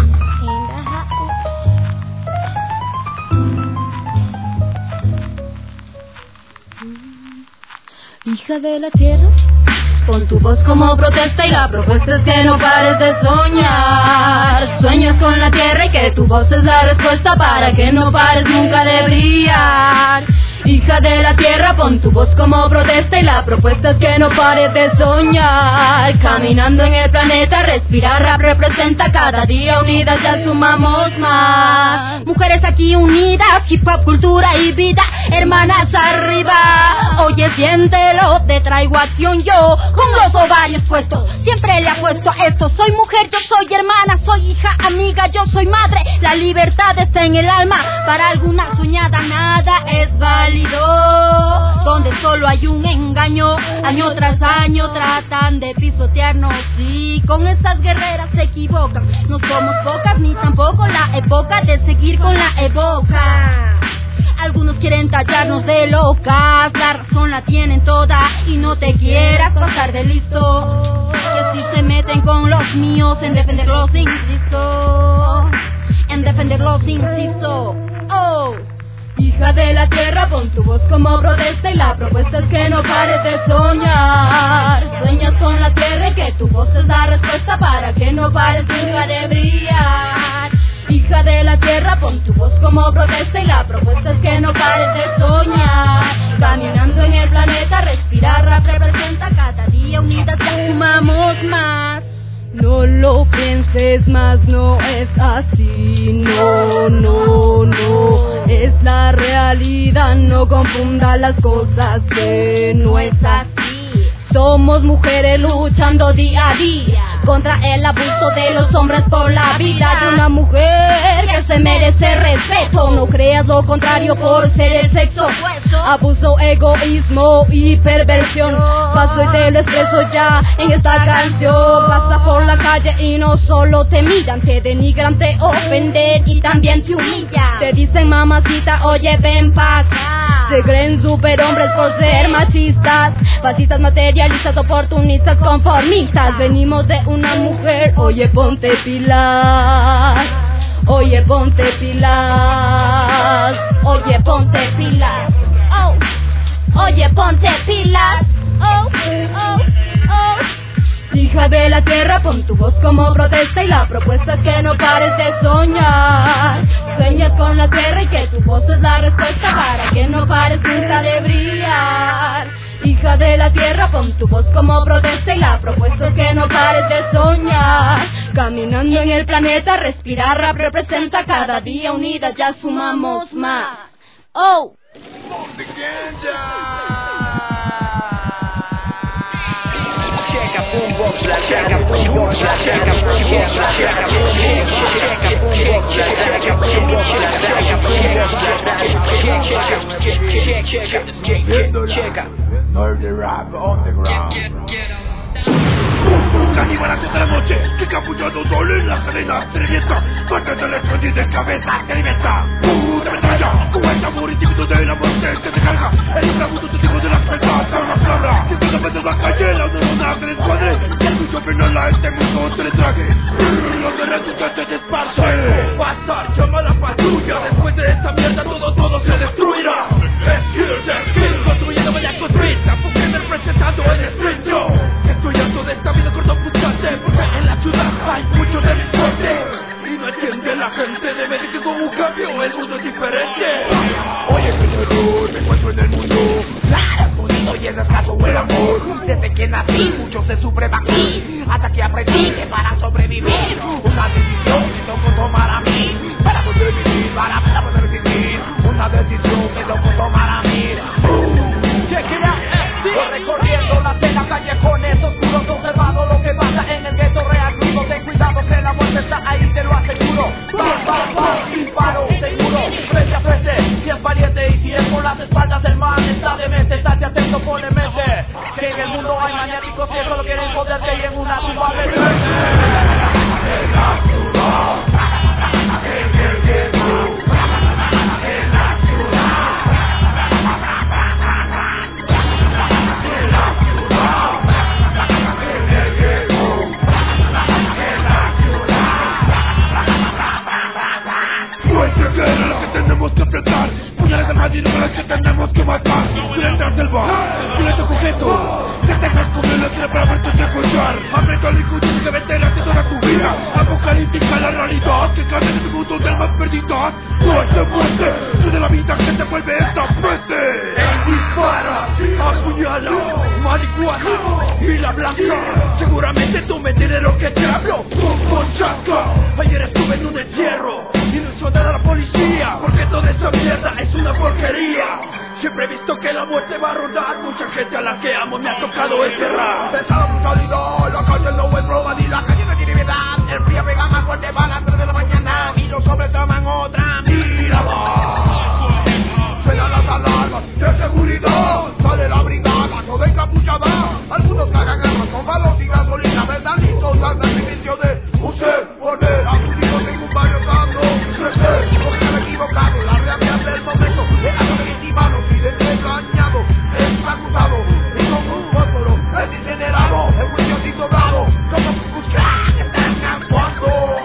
Hija de la tierra, con tu voz como protesta y la propuesta es que no pares de soñar. Sueñas con la tierra y que tu voz es la respuesta para que no pares nunca de brillar. Hija de la tierra, pon tu voz como protesta y la propuesta es que no pares de soñar. Caminando en el planeta, respirar rap representa cada día unidas ya sumamos más. Mujeres aquí unidas, hip hop, cultura y vida, hermanas arriba. Oye, siéntelo, te traigo acción yo, con los ovarios puestos, siempre le apuesto a esto. Soy mujer, yo soy hermana, soy hija, amiga, yo soy madre. La libertad está en el alma, para alguna soñada nada es válido. Donde solo hay un engaño, año tras año tratan de pisotearnos y con estas guerreras se equivocan. No somos pocas ni tampoco la época de seguir con la evoca. Algunos quieren tacharnos de locas, la razón la tienen toda y no te quieras pasar de listo. Que si se meten con los míos, en defenderlos insisto, en defenderlos insisto. Oh. Hija de la tierra, pon tu voz como protesta y la propuesta es que no pares de soñar. Sueñas con la tierra y que tu voz es la respuesta para que no pares nunca de brillar. Hija de la tierra, pon tu voz como protesta y la propuesta es que no pares de soñar. Caminando en el planeta, respirar rap representa cada día unidas ya sumamos más. No lo pienses más, no es así, no, no, no, es la realidad, no confunda las cosas que no es así. Somos mujeres luchando día a día, contra el abuso de los hombres por la vida de una mujer que se merece respeto. No creas lo contrario por ser el sexo. Abuso, egoísmo y perversión. Paso y te lo expreso ya en esta canción. Pasa por la calle y no solo te miran, te denigran, te ofenden y también te humillan. Te dicen mamacita, oye ven pa' acá. Se creen superhombres por ser machistas, fascistas, materialistas, oportunistas, conformistas. Venimos de una mujer, oye ponte pilas. Oye ponte pilas. Oye ponte pilas. Oh. Oye ponte pilas. Oh, oh, oh. Hija de la tierra, pon tu voz como protesta y la propuesta es que no pares de soñar. Sueñas con la tierra y que tu voz es la respuesta para que no pares nunca de brillar. Hija de la tierra, pon tu voz como protesta y la propuesta es que no pares de soñar. Caminando en el planeta, respirar rap representa cada día unidas ya sumamos más. Oh. Checa, boombox, la checa, boombox, la checa, boombox, la checa, boombox, la checa, boombox, la checa, boombox, la checa, Murder rap on the ground. Caníbal de la noche, que capullado dole en las arenas se revienta, mátate la escondida de cabeza, se revienta. Puta metralla, como el amor individuo de la muerte que te carga, el inframundo testigo de las personas, a una palabra, que se metes la calle, la neurona que descuadre, y el mucho final a este mundo se le trague. Los de la tuya se desparcen. Pasar, llama a la patrulla, después de esta mierda todo, todo se destruirá. Skills, skills, construyendo vaya construir, tampoco representando el street yo. Estoy harto de esta vida cortopunzante, porque en la ciudad hay mucho delincuente y no entiende la gente, debe de que con un cambio el mundo es diferente. Oye señor, me encuentro en el mundo, nada es bonito y es escaso el amor. Desde que nací mucho se sufre aquí, hasta que aprendí que para sobrevivir una decisión me tocó tomar a mí, para poder vivir, para, para poder vivir, una decisión me tocó tomar a mí. Check it out. Voy recorriendo las de las callejones oscuros, observando lo que pasa en el gueto real crudo. Ten cuidado que la muerte está ahí, te lo aseguro. Bam, bam, bam, disparo, seguro, frente a frente. Si es valiente y si es por las espaldas del mal, está demente, estate atento, pone mente. Que en el mundo hay magnéticos que solo quieren joderte y en una tumba que enfrentar, puñales al madrid con las que tenemos que matar. Violentas del bar, violento concreto, que tengas con el letra para verte escuchar. Aprendo al injusto que veterate toda tu vida. Apocalíptica la realidad, que cambia en el mundo del más perdido. Muerte, muerte, soy de la vida que te vuelve esta frente. Él dispara, apuñala, marihuana y la blanca. Seguramente tú me entiendes lo que te hablo. Pum, pum, chaca. Ayer estuve en un entierro y no hizo nada a la policía, porque toda esa mierda es una porquería. Siempre he visto que la muerte va a rodar. Mucha gente a la que amo me ha tocado enterrar. Pensaba brutalidad, la calle no es broma ni la calle no tiene piedad. El frío pega más fuerte para las tres de la mañana y los hombres toman otra. Mira va, suenan las alarmas de seguridad. Sale la brigada, toda encapuchada. Algunos cagan armas con balos y gasolina. Están listos al servicio de usted. Poner a sus hijos en un baño dando crecer, porque se han equivocado. La realidad del momento es algo víctima, no piden engañado, es acusado y como un fósforo es incinerado, el juicio dado como un buscar que están actuando.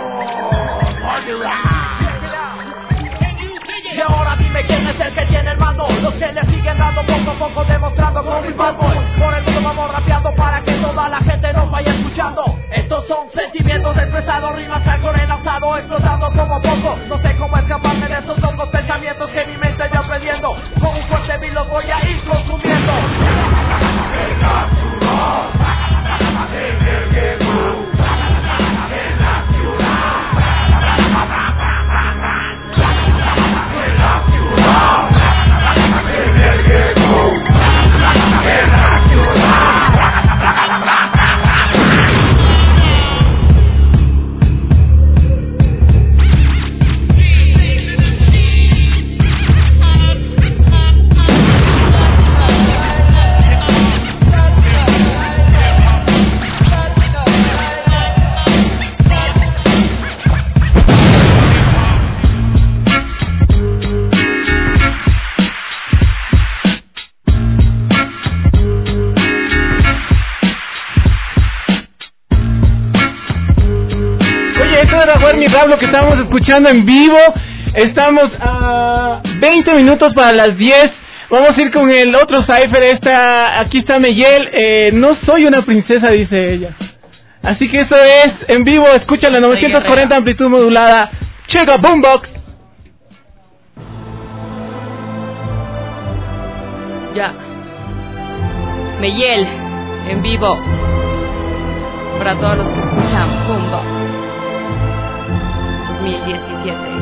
Y ahora dime quién es el que tiene el mando. Los que le siguen dando poco a poco, demostrando con mis palmos. Por eso nos vamos rapeando para que toda la gente nos vaya escuchando. Estos son sentimientos expresados, rimas algo enlazado, explotando como poco. No sé cómo escaparme de esos locos pensamientos que mi mente va aprendiendo. Con un fuerte beat los voy a ir consumiendo. Jaguar Mi Rap, lo que estamos escuchando en vivo. Estamos a veinte minutos para las diez. Vamos a ir con el otro cipher. Esta, aquí está Meyel. Eh, no soy una princesa, dice ella. Así que esto es en vivo. Escucha la novecientos cuarenta amplitud modulada. Checa Boombox. Ya. Meyel, en vivo. Para todos los que escuchan Boombox dos mil diecisiete.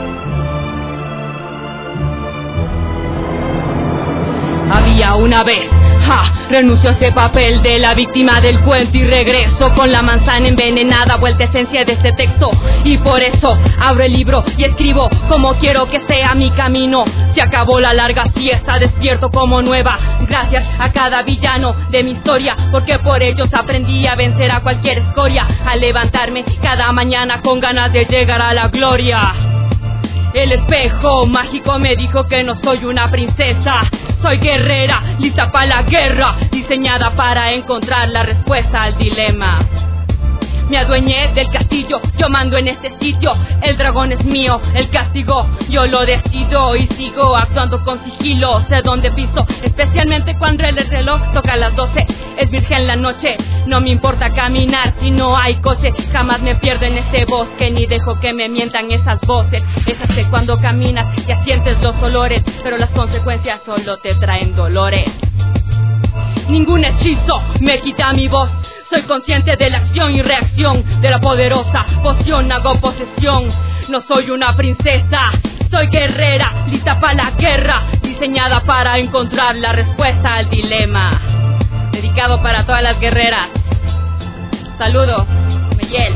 Había una vez, ja, renuncio a ese papel de la víctima del cuento y regreso con la manzana envenenada, vuelta esencia de este texto. Y por eso abro el libro y escribo como quiero que sea mi camino. Se acabó la larga siesta, despierto como nueva, gracias a cada villano de mi historia, porque por ellos aprendí a vencer a cualquier escoria, a levantarme cada mañana con ganas de llegar a la gloria. El espejo mágico me dijo que no soy una princesa, soy guerrera, lista para la guerra, diseñada para encontrar la respuesta al dilema. Me adueñé del castillo, yo mando en este sitio, el dragón es mío, el castigo yo lo decido y sigo actuando con sigilo, sé dónde piso, especialmente cuando el reloj toca las doce, es virgen la noche, no me importa caminar si no hay coche, jamás me pierdo en ese bosque, ni dejo que me mientan esas voces, esas que cuando caminas ya sientes los olores, pero las consecuencias solo te traen dolores. Ningún hechizo me quita mi voz, soy consciente de la acción y reacción de la poderosa poción, hago posesión. No soy una princesa, soy guerrera, lista para la guerra, diseñada para encontrar la respuesta al dilema. Dedicado para todas las guerreras. Saludos, Meyel.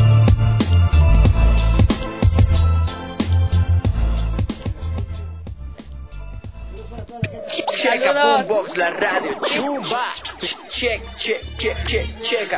Checa Boombox, la radio chumba. Check, check, check, check, checa.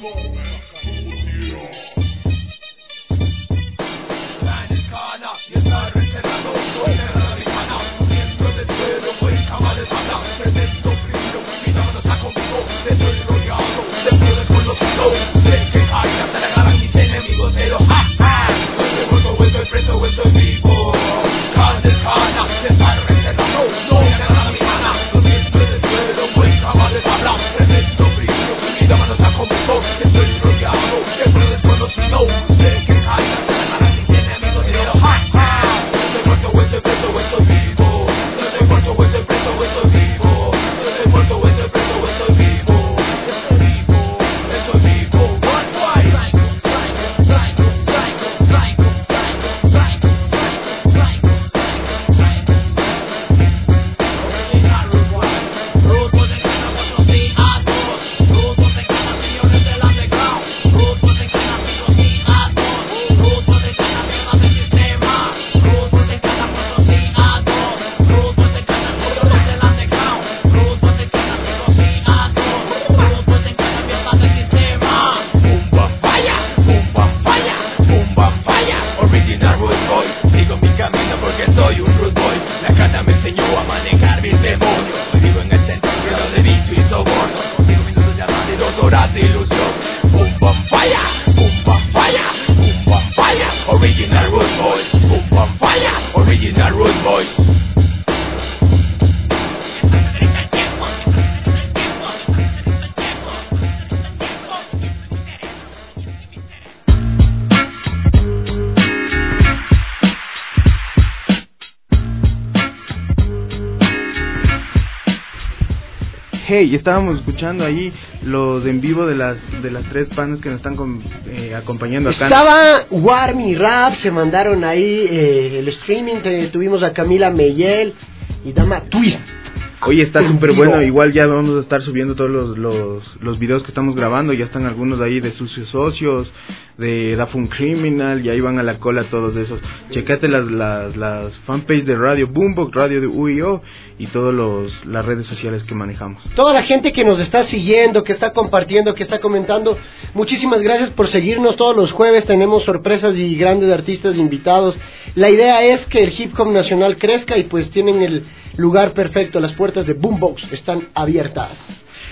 Hey, estábamos escuchando ahí los en vivo de las de las tres bandas que nos están con, eh, acompañando acá. Estaba Jaguar Mi Rap, se mandaron ahí eh, el streaming, te, tuvimos a Camila Meyel y Dama Twist. Oye, está súper bueno, igual ya vamos a estar subiendo todos los, los, los videos que estamos grabando, ya están algunos ahí de Sucios Socios, de Dafun Criminal, y ahí van a la cola todos esos. Checate las, las, las fanpage de Radio Boombox, Radio de U I O y todas las redes sociales que manejamos. Toda la gente que nos está siguiendo, que está compartiendo, que está comentando, muchísimas gracias por seguirnos todos los jueves, tenemos sorpresas y grandes artistas invitados. La idea es que el hip hop nacional crezca y pues tienen el lugar perfecto, las puertas de Boombox están abiertas.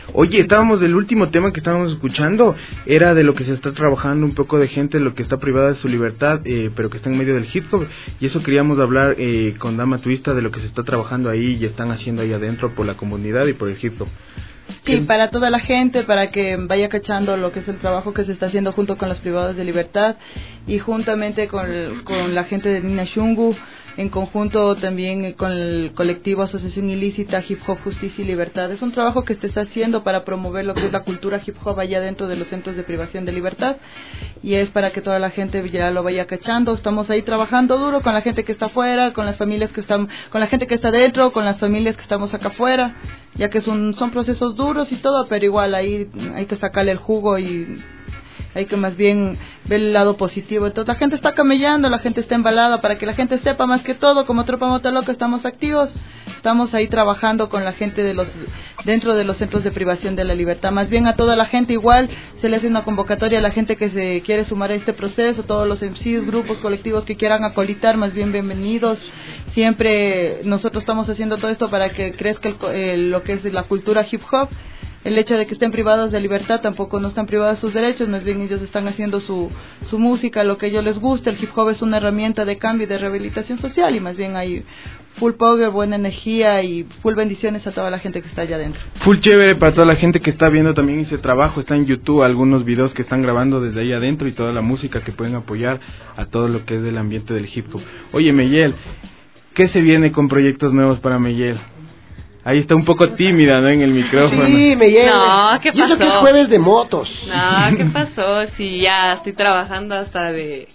Oye, estábamos, el último tema que estábamos escuchando era de lo que se está trabajando un poco de gente, lo que está privada de su libertad, eh, pero que está en medio del hip hop, y eso queríamos hablar eh, con Dama Twista de lo que se está trabajando ahí y están haciendo ahí adentro por la comunidad y por el hip hop. Sí, para toda la gente, para que vaya cachando lo que es el trabajo que se está haciendo junto con los privados de libertad y juntamente con, con la gente de Nina Shungu, en conjunto también con el colectivo Asociación Ilícita Hip Hop Justicia y Libertad. Es un trabajo que se está haciendo para promover lo que es la cultura hip hop allá dentro de los centros de privación de libertad, y es para que toda la gente ya lo vaya cachando. Estamos ahí trabajando duro con la gente que está afuera, con las familias que están, con la gente que está dentro, con las familias que estamos acá afuera, ya que son, son procesos duros y todo, pero igual ahí hay que sacarle el jugo y hay que más bien ver el lado positivo. Entonces la gente está camellando, la gente está embalada, para que la gente sepa más que todo, como Tropa Mota Loca estamos activos, estamos ahí trabajando con la gente de los dentro de los centros de privación de la libertad. Más bien a toda la gente igual se le hace una convocatoria a la gente que se quiere sumar a este proceso, todos los M Cs, grupos, colectivos que quieran acolitar, más bien bienvenidos. Siempre nosotros estamos haciendo todo esto para que crezca el, el, lo que es la cultura hip hop. El hecho de que estén privados de libertad tampoco no están privados de sus derechos, más bien ellos están haciendo su, su música, lo que a ellos les gusta. El hip hop es una herramienta de cambio y de rehabilitación social, y más bien hay full power, buena energía y full bendiciones a toda la gente que está allá adentro. Full chévere para toda la gente que está viendo también ese trabajo. Está en YouTube algunos videos que están grabando desde ahí adentro y toda la música que pueden apoyar a todo lo que es el ambiente del hip hop. Oye, Meyel, ¿qué se viene con proyectos nuevos para Meyel? Ahí está un poco tímida, ¿no? En el micrófono. Sí, me llega. No, ¿qué pasó? Y eso que es jueves de motos. No, ¿qué pasó? Sí, ya estoy trabajando hasta de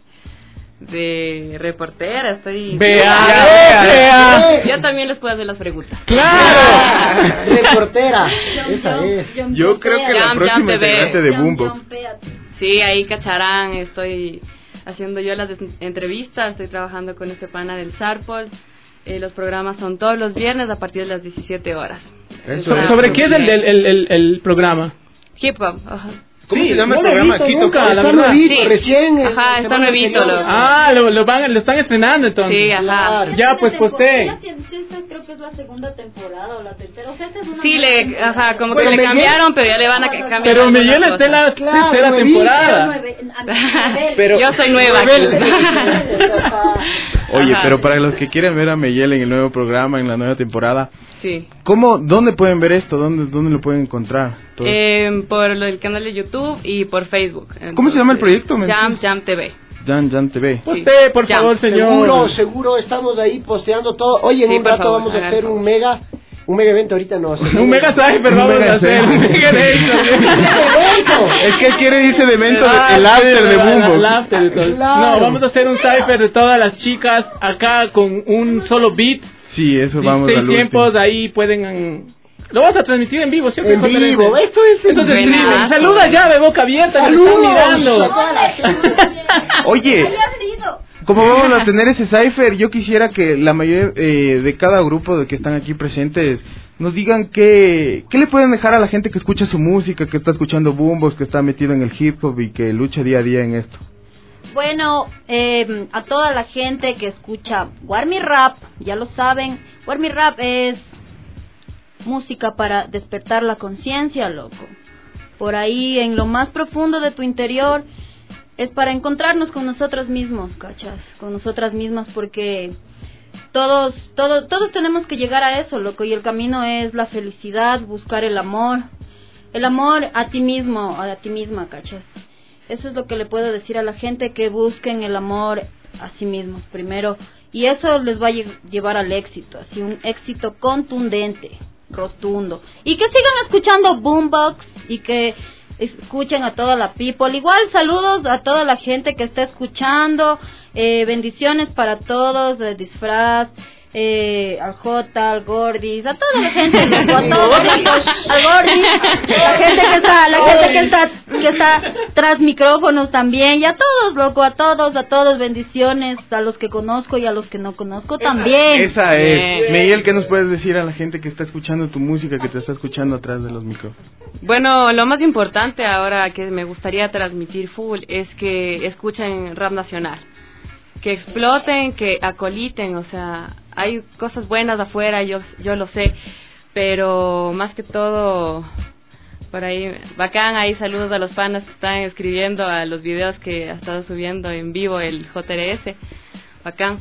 de reportera, estoy... Vea, vea, vea. Yo también les puedo hacer las preguntas. ¡Claro! Reportera. Esa es. Yo creo que la Jam, próxima Jam T V. integrante de Boombox. Sí, ahí cacharán, estoy haciendo yo las des- entrevistas, estoy trabajando con este pana del Sarpol. Eh, los programas son todos los viernes a partir de las diecisiete horas. Eso ¿Sobre, ¿sobre qué es el, el, el, el, el programa? Hip hop. Ajá. ¿Cómo sí, se llama no el programa? Visto Quito, nunca, está la verdad. nuevito, Sí. recién. eh, Ajá, está semana nuevito. anterior. Lo... Ah, lo, lo, van, lo están estrenando entonces. Sí, ajá. Ya, pues posté. Esta creo que es la segunda temporada o la tercera. O sea, esta es una Sí, le, ajá, como Bueno, que le Miguel- cambiaron, pero ya le van a ca- cambiar. Pero algunas Miguel está en la cosas. tercera nuevita, temporada. Pero- Yo soy nueva aquí. Oye, Ajá. pero para los que quieren ver a Meyel en el nuevo programa, en la nueva temporada, Sí. ¿cómo, dónde pueden ver esto? ¿Dónde, dónde lo pueden encontrar? Todo. Eh, por lo- el canal de YouTube y por Facebook. ¿Cómo se llama el proyecto? ¿Me Jam, entiendes? Jam T V. Jan Jan T V. Posté, por Ya. favor, señor. Seguro, seguro, estamos ahí posteando todo. Oye, en Sí, un por rato favor, vamos a hagan hacer favor. un mega, un mega evento ahorita no. Un mega cypher vamos mega a hacer. cypher. Un mega evento. Es que él quiere irse de evento, Ah, el after sí, de la- Boombox. el after de todo. Claro. No, vamos a hacer un cypher de todas las chicas acá con un solo beat. Sí, eso vamos a dieciséis ver. tiempos, ahí pueden... mm, Lo vas a transmitir en vivo, ¿cierto? En vivo, esto es en Esto es vivo. streaming. Saluda ya de boca abierta, que me están mirando. Oye, como vamos a tener ese cipher, yo quisiera que la mayoría eh, de cada grupo de que están aquí presentes nos digan qué, qué le pueden dejar a la gente que escucha su música, que está escuchando Boombox, que está metido en el hip hop y que lucha día a día en esto. Bueno, eh, a toda la gente que escucha Warmy Rap, ya lo saben, Warmy Rap es música para despertar la conciencia, loco. Por ahí, en lo más profundo de tu interior, es para encontrarnos con nosotros mismos, ¿cachas? Con nosotras mismas, porque todos, todos, todos tenemos que llegar a eso, loco, y el camino es la felicidad, buscar el amor, el amor a ti mismo, a ti misma, ¿cachas? Eso es lo que le puedo decir a la gente, que busquen el amor a sí mismos primero, y eso les va a lle- llevar al éxito, así un éxito contundente, rotundo, y que sigan escuchando Boombox y que escuchen a toda la people. Igual saludos a toda la gente que está escuchando, eh, bendiciones para todos, de disfraz, eh, al J, al Gordis, a toda la gente, loco, a todos, al Gordis, la gente que está, la gente que está, que está tras micrófonos también, y a todos, loco, a todos, a todos, bendiciones, a los que conozco y a los que no conozco también. Esa es. Miguel, ¿qué nos puedes decir a la gente que está escuchando tu música, que te está escuchando atrás de los micrófonos? Bueno, lo más importante ahora que me gustaría transmitir full es que escuchen rap nacional, que exploten, que acoliten, o sea, hay cosas buenas afuera, yo yo lo sé, pero más que todo Por ahí, bacán, ahí saludos a los panas que están escribiendo a los videos que ha estado subiendo en vivo el J R S, bacán.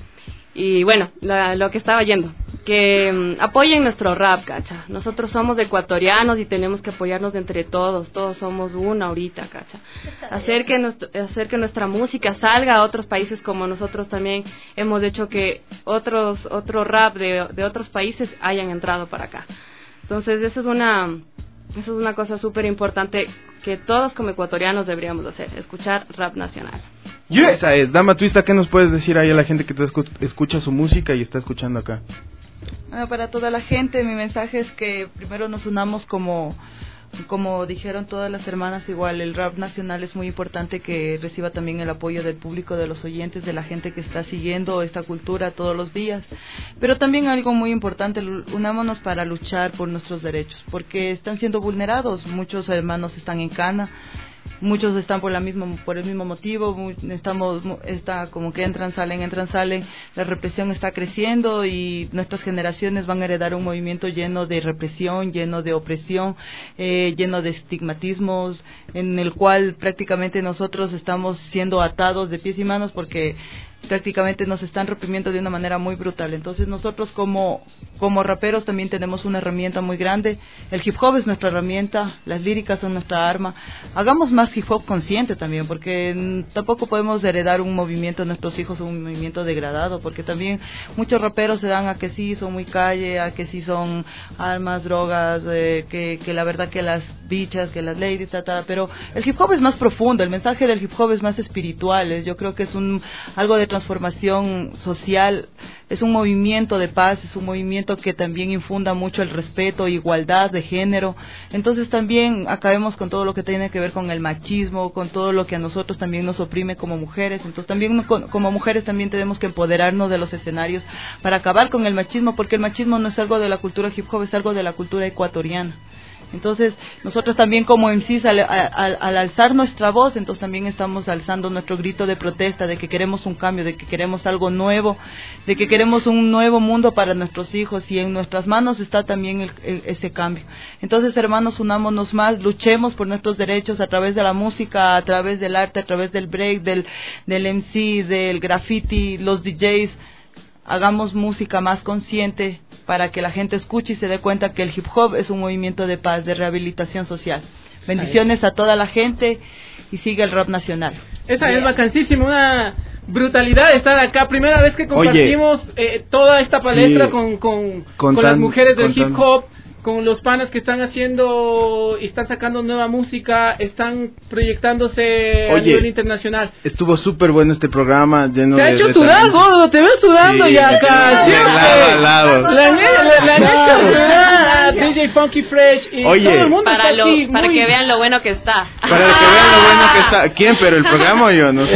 Y bueno, la, lo que estaba yendo, que um, apoyen nuestro rap, cacha. Nosotros somos ecuatorianos y tenemos que apoyarnos entre todos, todos somos una ahorita, cacha. Hacer que, nuestro, hacer que nuestra música salga a otros países, como nosotros también hemos hecho que otros otro rap de, de otros países hayan entrado para acá. Entonces, eso es una... Eso es una cosa súper importante que todos como ecuatorianos deberíamos hacer, escuchar rap nacional. Yeah. Esa es. Dama Twista, ¿qué nos puedes decir ahí a la gente que te escu- escucha su música y está escuchando acá? Bueno, para toda la gente, mi mensaje es que primero nos unamos como... Como dijeron todas las hermanas, igual el rap nacional es muy importante que reciba también el apoyo del público, de los oyentes, de la gente que está siguiendo esta cultura todos los días. Pero también algo muy importante, unámonos para luchar por nuestros derechos, porque están siendo vulnerados. Muchos hermanos están en cana, muchos están por la misma por el mismo motivo, estamos está como que entran, salen, entran, salen. La represión está creciendo y nuestras generaciones van a heredar un movimiento lleno de represión, lleno de opresión, eh, lleno de estigmatismos, en el cual prácticamente nosotros estamos siendo atados de pies y manos porque prácticamente nos están reprimiendo de una manera muy brutal. Entonces nosotros como como raperos también tenemos una herramienta muy grande. El hip hop es nuestra herramienta, las líricas son nuestra arma. Hagamos más hip hop consciente también, porque tampoco podemos heredar un movimiento a nuestros hijos, un movimiento degradado, porque también muchos raperos se dan a que sí son muy calle, a que sí son armas, drogas, eh, que, que la verdad que las bichas, que las ladies, ta, ta, pero el hip hop es más profundo, el mensaje del hip hop es más espiritual. eh, yo creo que es un algo de transformación social, es un movimiento de paz, es un movimiento que también infunda mucho el respeto, igualdad de género. Entonces también acabemos con todo lo que tiene que ver con el machismo, con todo lo que a nosotros también nos oprime como mujeres. Entonces también como mujeres también tenemos que empoderarnos de los escenarios para acabar con el machismo, porque el machismo no es algo de la cultura hip hop, es algo de la cultura ecuatoriana. Entonces, nosotros también como M Cs, al, al, al alzar nuestra voz, entonces también estamos alzando nuestro grito de protesta, de que queremos un cambio, de que queremos algo nuevo, de que queremos un nuevo mundo para nuestros hijos, y en nuestras manos está también el, el, ese cambio. Entonces, hermanos, unámonos más, luchemos por nuestros derechos a través de la música, a través del arte, a través del break, del, del M C, del graffiti, los D Js. Hagamos música más consciente para que la gente escuche y se dé cuenta que el hip hop es un movimiento de paz, de rehabilitación social. Bendiciones a toda la gente y siga el rap nacional. Esa yeah. es vacancísima, una brutalidad estar acá. Primera vez que compartimos eh, toda esta palestra sí. con, con, con, con las mujeres del hip hop, con los panas que están haciendo y están sacando nueva música, están proyectándose Oye, a nivel internacional. Estuvo súper bueno este programa, lleno de... Te ha hecho de sudar, gordo, te veo sudando sí, ya acá. Sí, lado, lado. La han hecho sudar a D J Funky Fresh y Oye, todo el mundo para, está lo, aquí para muy... que vean lo bueno que está. Para que vean lo bueno que está. ¿Quién? ¿Pero el programa o yo? No sé.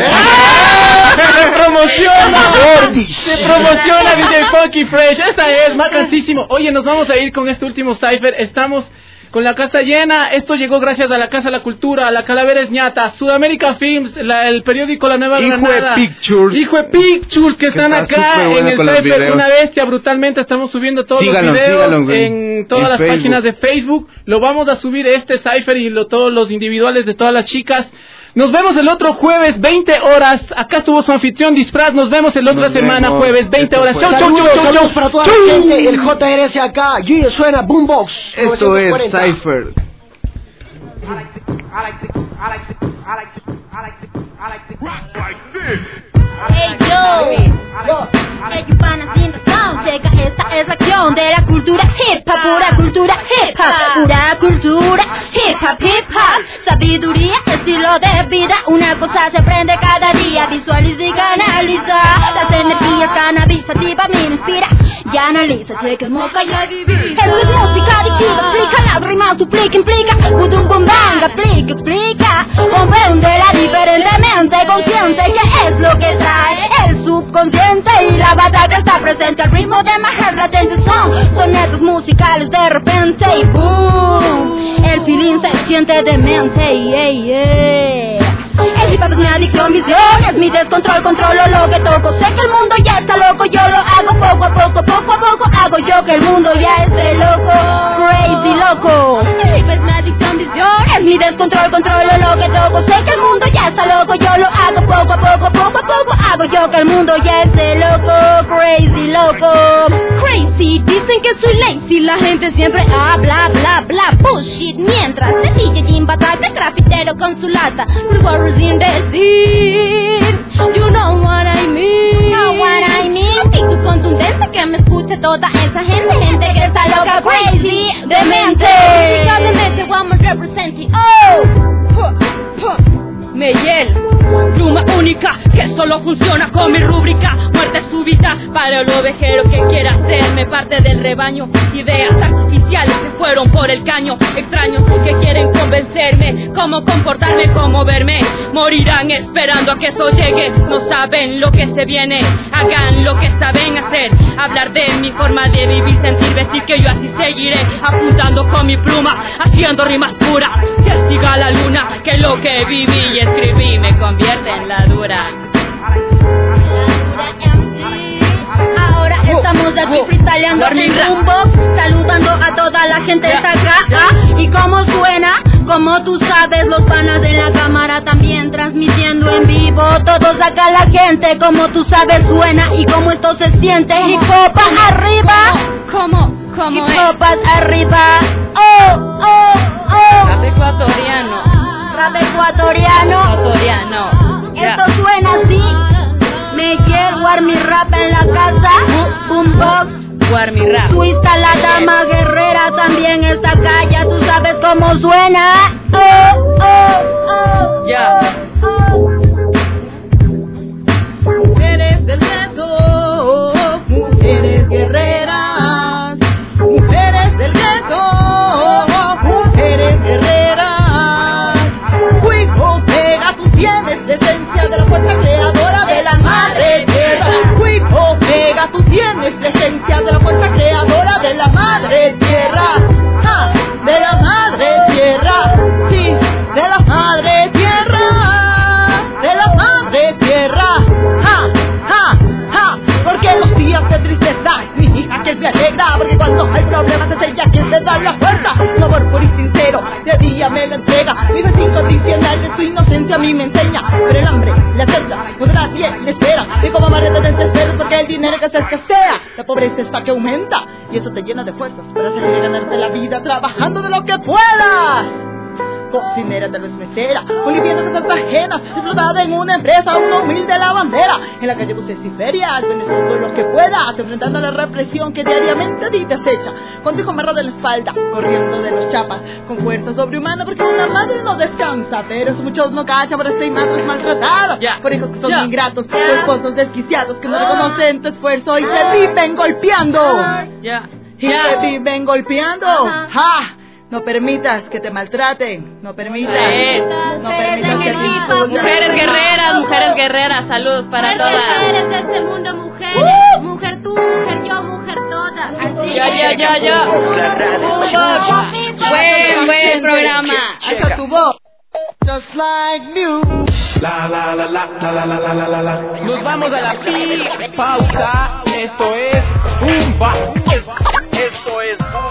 ¡Se promociona! ¡Se promociona D J Funky Fresh! Esta es, vacancísimo. Oye, nos vamos a ir con este último Cypher. Estamos con la casa llena. Esto llegó gracias a la Casa de la Cultura, a la Calavera es ñata, Sudamérica Films, la, el periódico La Nueva Hijo Granada, de Pictures, Hijo de Pictures, que, que están acá en el Cypher. Una bestia, brutalmente. Estamos subiendo todos síganos, los videos síganos, en todas en las Facebook. Páginas de Facebook. Lo vamos a subir este Cypher y lo, todos los individuales de todas las chicas. Nos vemos el otro jueves, veinte horas. Acá estuvo su anfitrión Disfraz. Nos vemos el otra semana, jueves, veinte horas. Chau, chau, chau, saludos para toda la gente. El J R S acá. Y suena Boombox. Esto es Cypher. Hey yo, yo, hey you pana sin razón. Checa, esta es la acción de la cultura hip hop, pura cultura hip hop, pura cultura hip hop, hip hop. Sabiduría, estilo de vida, una cosa se aprende cada día. Visualiza y canaliza las energías cannabisativas, me inspira y analiza. Checa, es moca y vivir. Eso es música adictiva, explica, la rima duplica, implica. Budum bum bang, aplica, explica. Comprende la diferente mente consciente que es lo que trae el subconsciente y la batalla está presente al ritmo de majar latentes son sonetos musicales de repente y boom, el feeling se siente demente, yeah, yeah. El hip hop es mi adicción, visión, es mi descontrol, controlo lo que toco. Sé que el mundo ya está loco, yo lo hago poco a poco, poco a poco hago yo que el mundo ya esté loco, crazy loco. El hip hop es mi adicción, visión, loca, el mundo ya es de loco, crazy loco. Crazy, dicen que soy lazy, la gente siempre habla, bla, bla, bullshit. Mientras el D J Jim batata, grafitero con su lata, revolver sin decir, you know what I mean. Know what I mean. Actitud contundente que me escuche toda esa gente, gente que está loca, crazy, demente. Música demente, vamos representing, oh. Meyel, pluma única que solo funciona con mi rúbrica. Muerte súbita para el ovejero que quiera hacerme parte del rebaño. Ideas artificiales que fueron por el caño. Extraños que quieren convencerme cómo comportarme, cómo verme. Morirán esperando a que eso llegue. No saben lo que se viene. Hagan lo que saben hacer. Hablar de mi forma de vivir, sentir, vestir, que yo así seguiré. Apuntando con mi pluma, haciendo rimas puras. Que siga la luna, que lo que viví y escribí me convierte en la dura. Ahora estamos aquí freestyleando en boombox, saludando a toda la gente de acá. ¿Ah? Y cómo suena, como tú sabes, los panas de la cámara también transmitiendo en vivo. Todos acá la gente, como tú sabes, suena y como esto se siente. Hip hop arriba, ¿cómo? ¿Cómo hip hop arriba. Oh, oh, oh. Rap ecuatoriano. Rap ecuatoriano. Ecuatoriano. Esto suena así. Meyel, war mi rap en la casa. Boombox, war mi rap. Twista, la dama guerrera también está acá. Ya tú sabes cómo suena. Oh, oh, oh. Ya. Oh, oh. Mujeres del gueto, mujeres guerreras, mujeres del gueto, mujeres guerreras. Cuico, pega, tú tienes la esencia de la fuerza creadora de la madre tierra. Cuico, pega, tú tienes la esencia de la fuerza creadora de la madre tierra. Ja, de la madre tierra, sí, de la madre tierra, de la madre tierra. Ja, ja, ja, porque los días de tristeza es mi hija quien me alegra, porque cuando hay problemas es ella quien me da la fuerza. Su amor puro y sincero de día me lo entrega, mi besito incondicional de su inocencia a mí me enseña. Pero el hambre le acepta, no la piel le espera, y como amarrete de desespero porque el dinero que se escasea, la pobreza está que aumenta, y eso te llena de fuerzas para salir a ganarte la vida trabajando de lo que puedas. Cocinera, tal vez mesera, oliviendo cosas ajenas, explotada en una empresa, una humilde lavandera. En la calle buses y ferias, vendes todo lo que puedas, enfrentando a la represión que diariamente a ti te acecha. Con tu hijo amarrado de la espalda, corriendo de los chapas, con fuerza sobrehumana, porque una madre no descansa. Pero muchos no cachan por este madres maltratadas, yeah. Por hijos que son yeah. ingratos, yeah. Por esposos desquiciados que no reconocen tu esfuerzo y te viven golpeando. Yeah. Y yeah. te viven golpeando. Uh-huh. ¡Ja! No permitas que te maltraten, no permitas, sí. no permitas que te insulten. Mujeres guerreras, mujeres guerreras, salud para mujer todas. Mujeres de este mundo, mujeres, uh. mujer tú, mujer yo, mujer todas. Así ya, ya, ya, ya. Buen, buen programa. Hasta tu voz. Just like you. La la la la la la la la la la. Nos vamos a la pi pausa. Esto es Boomba. Esto es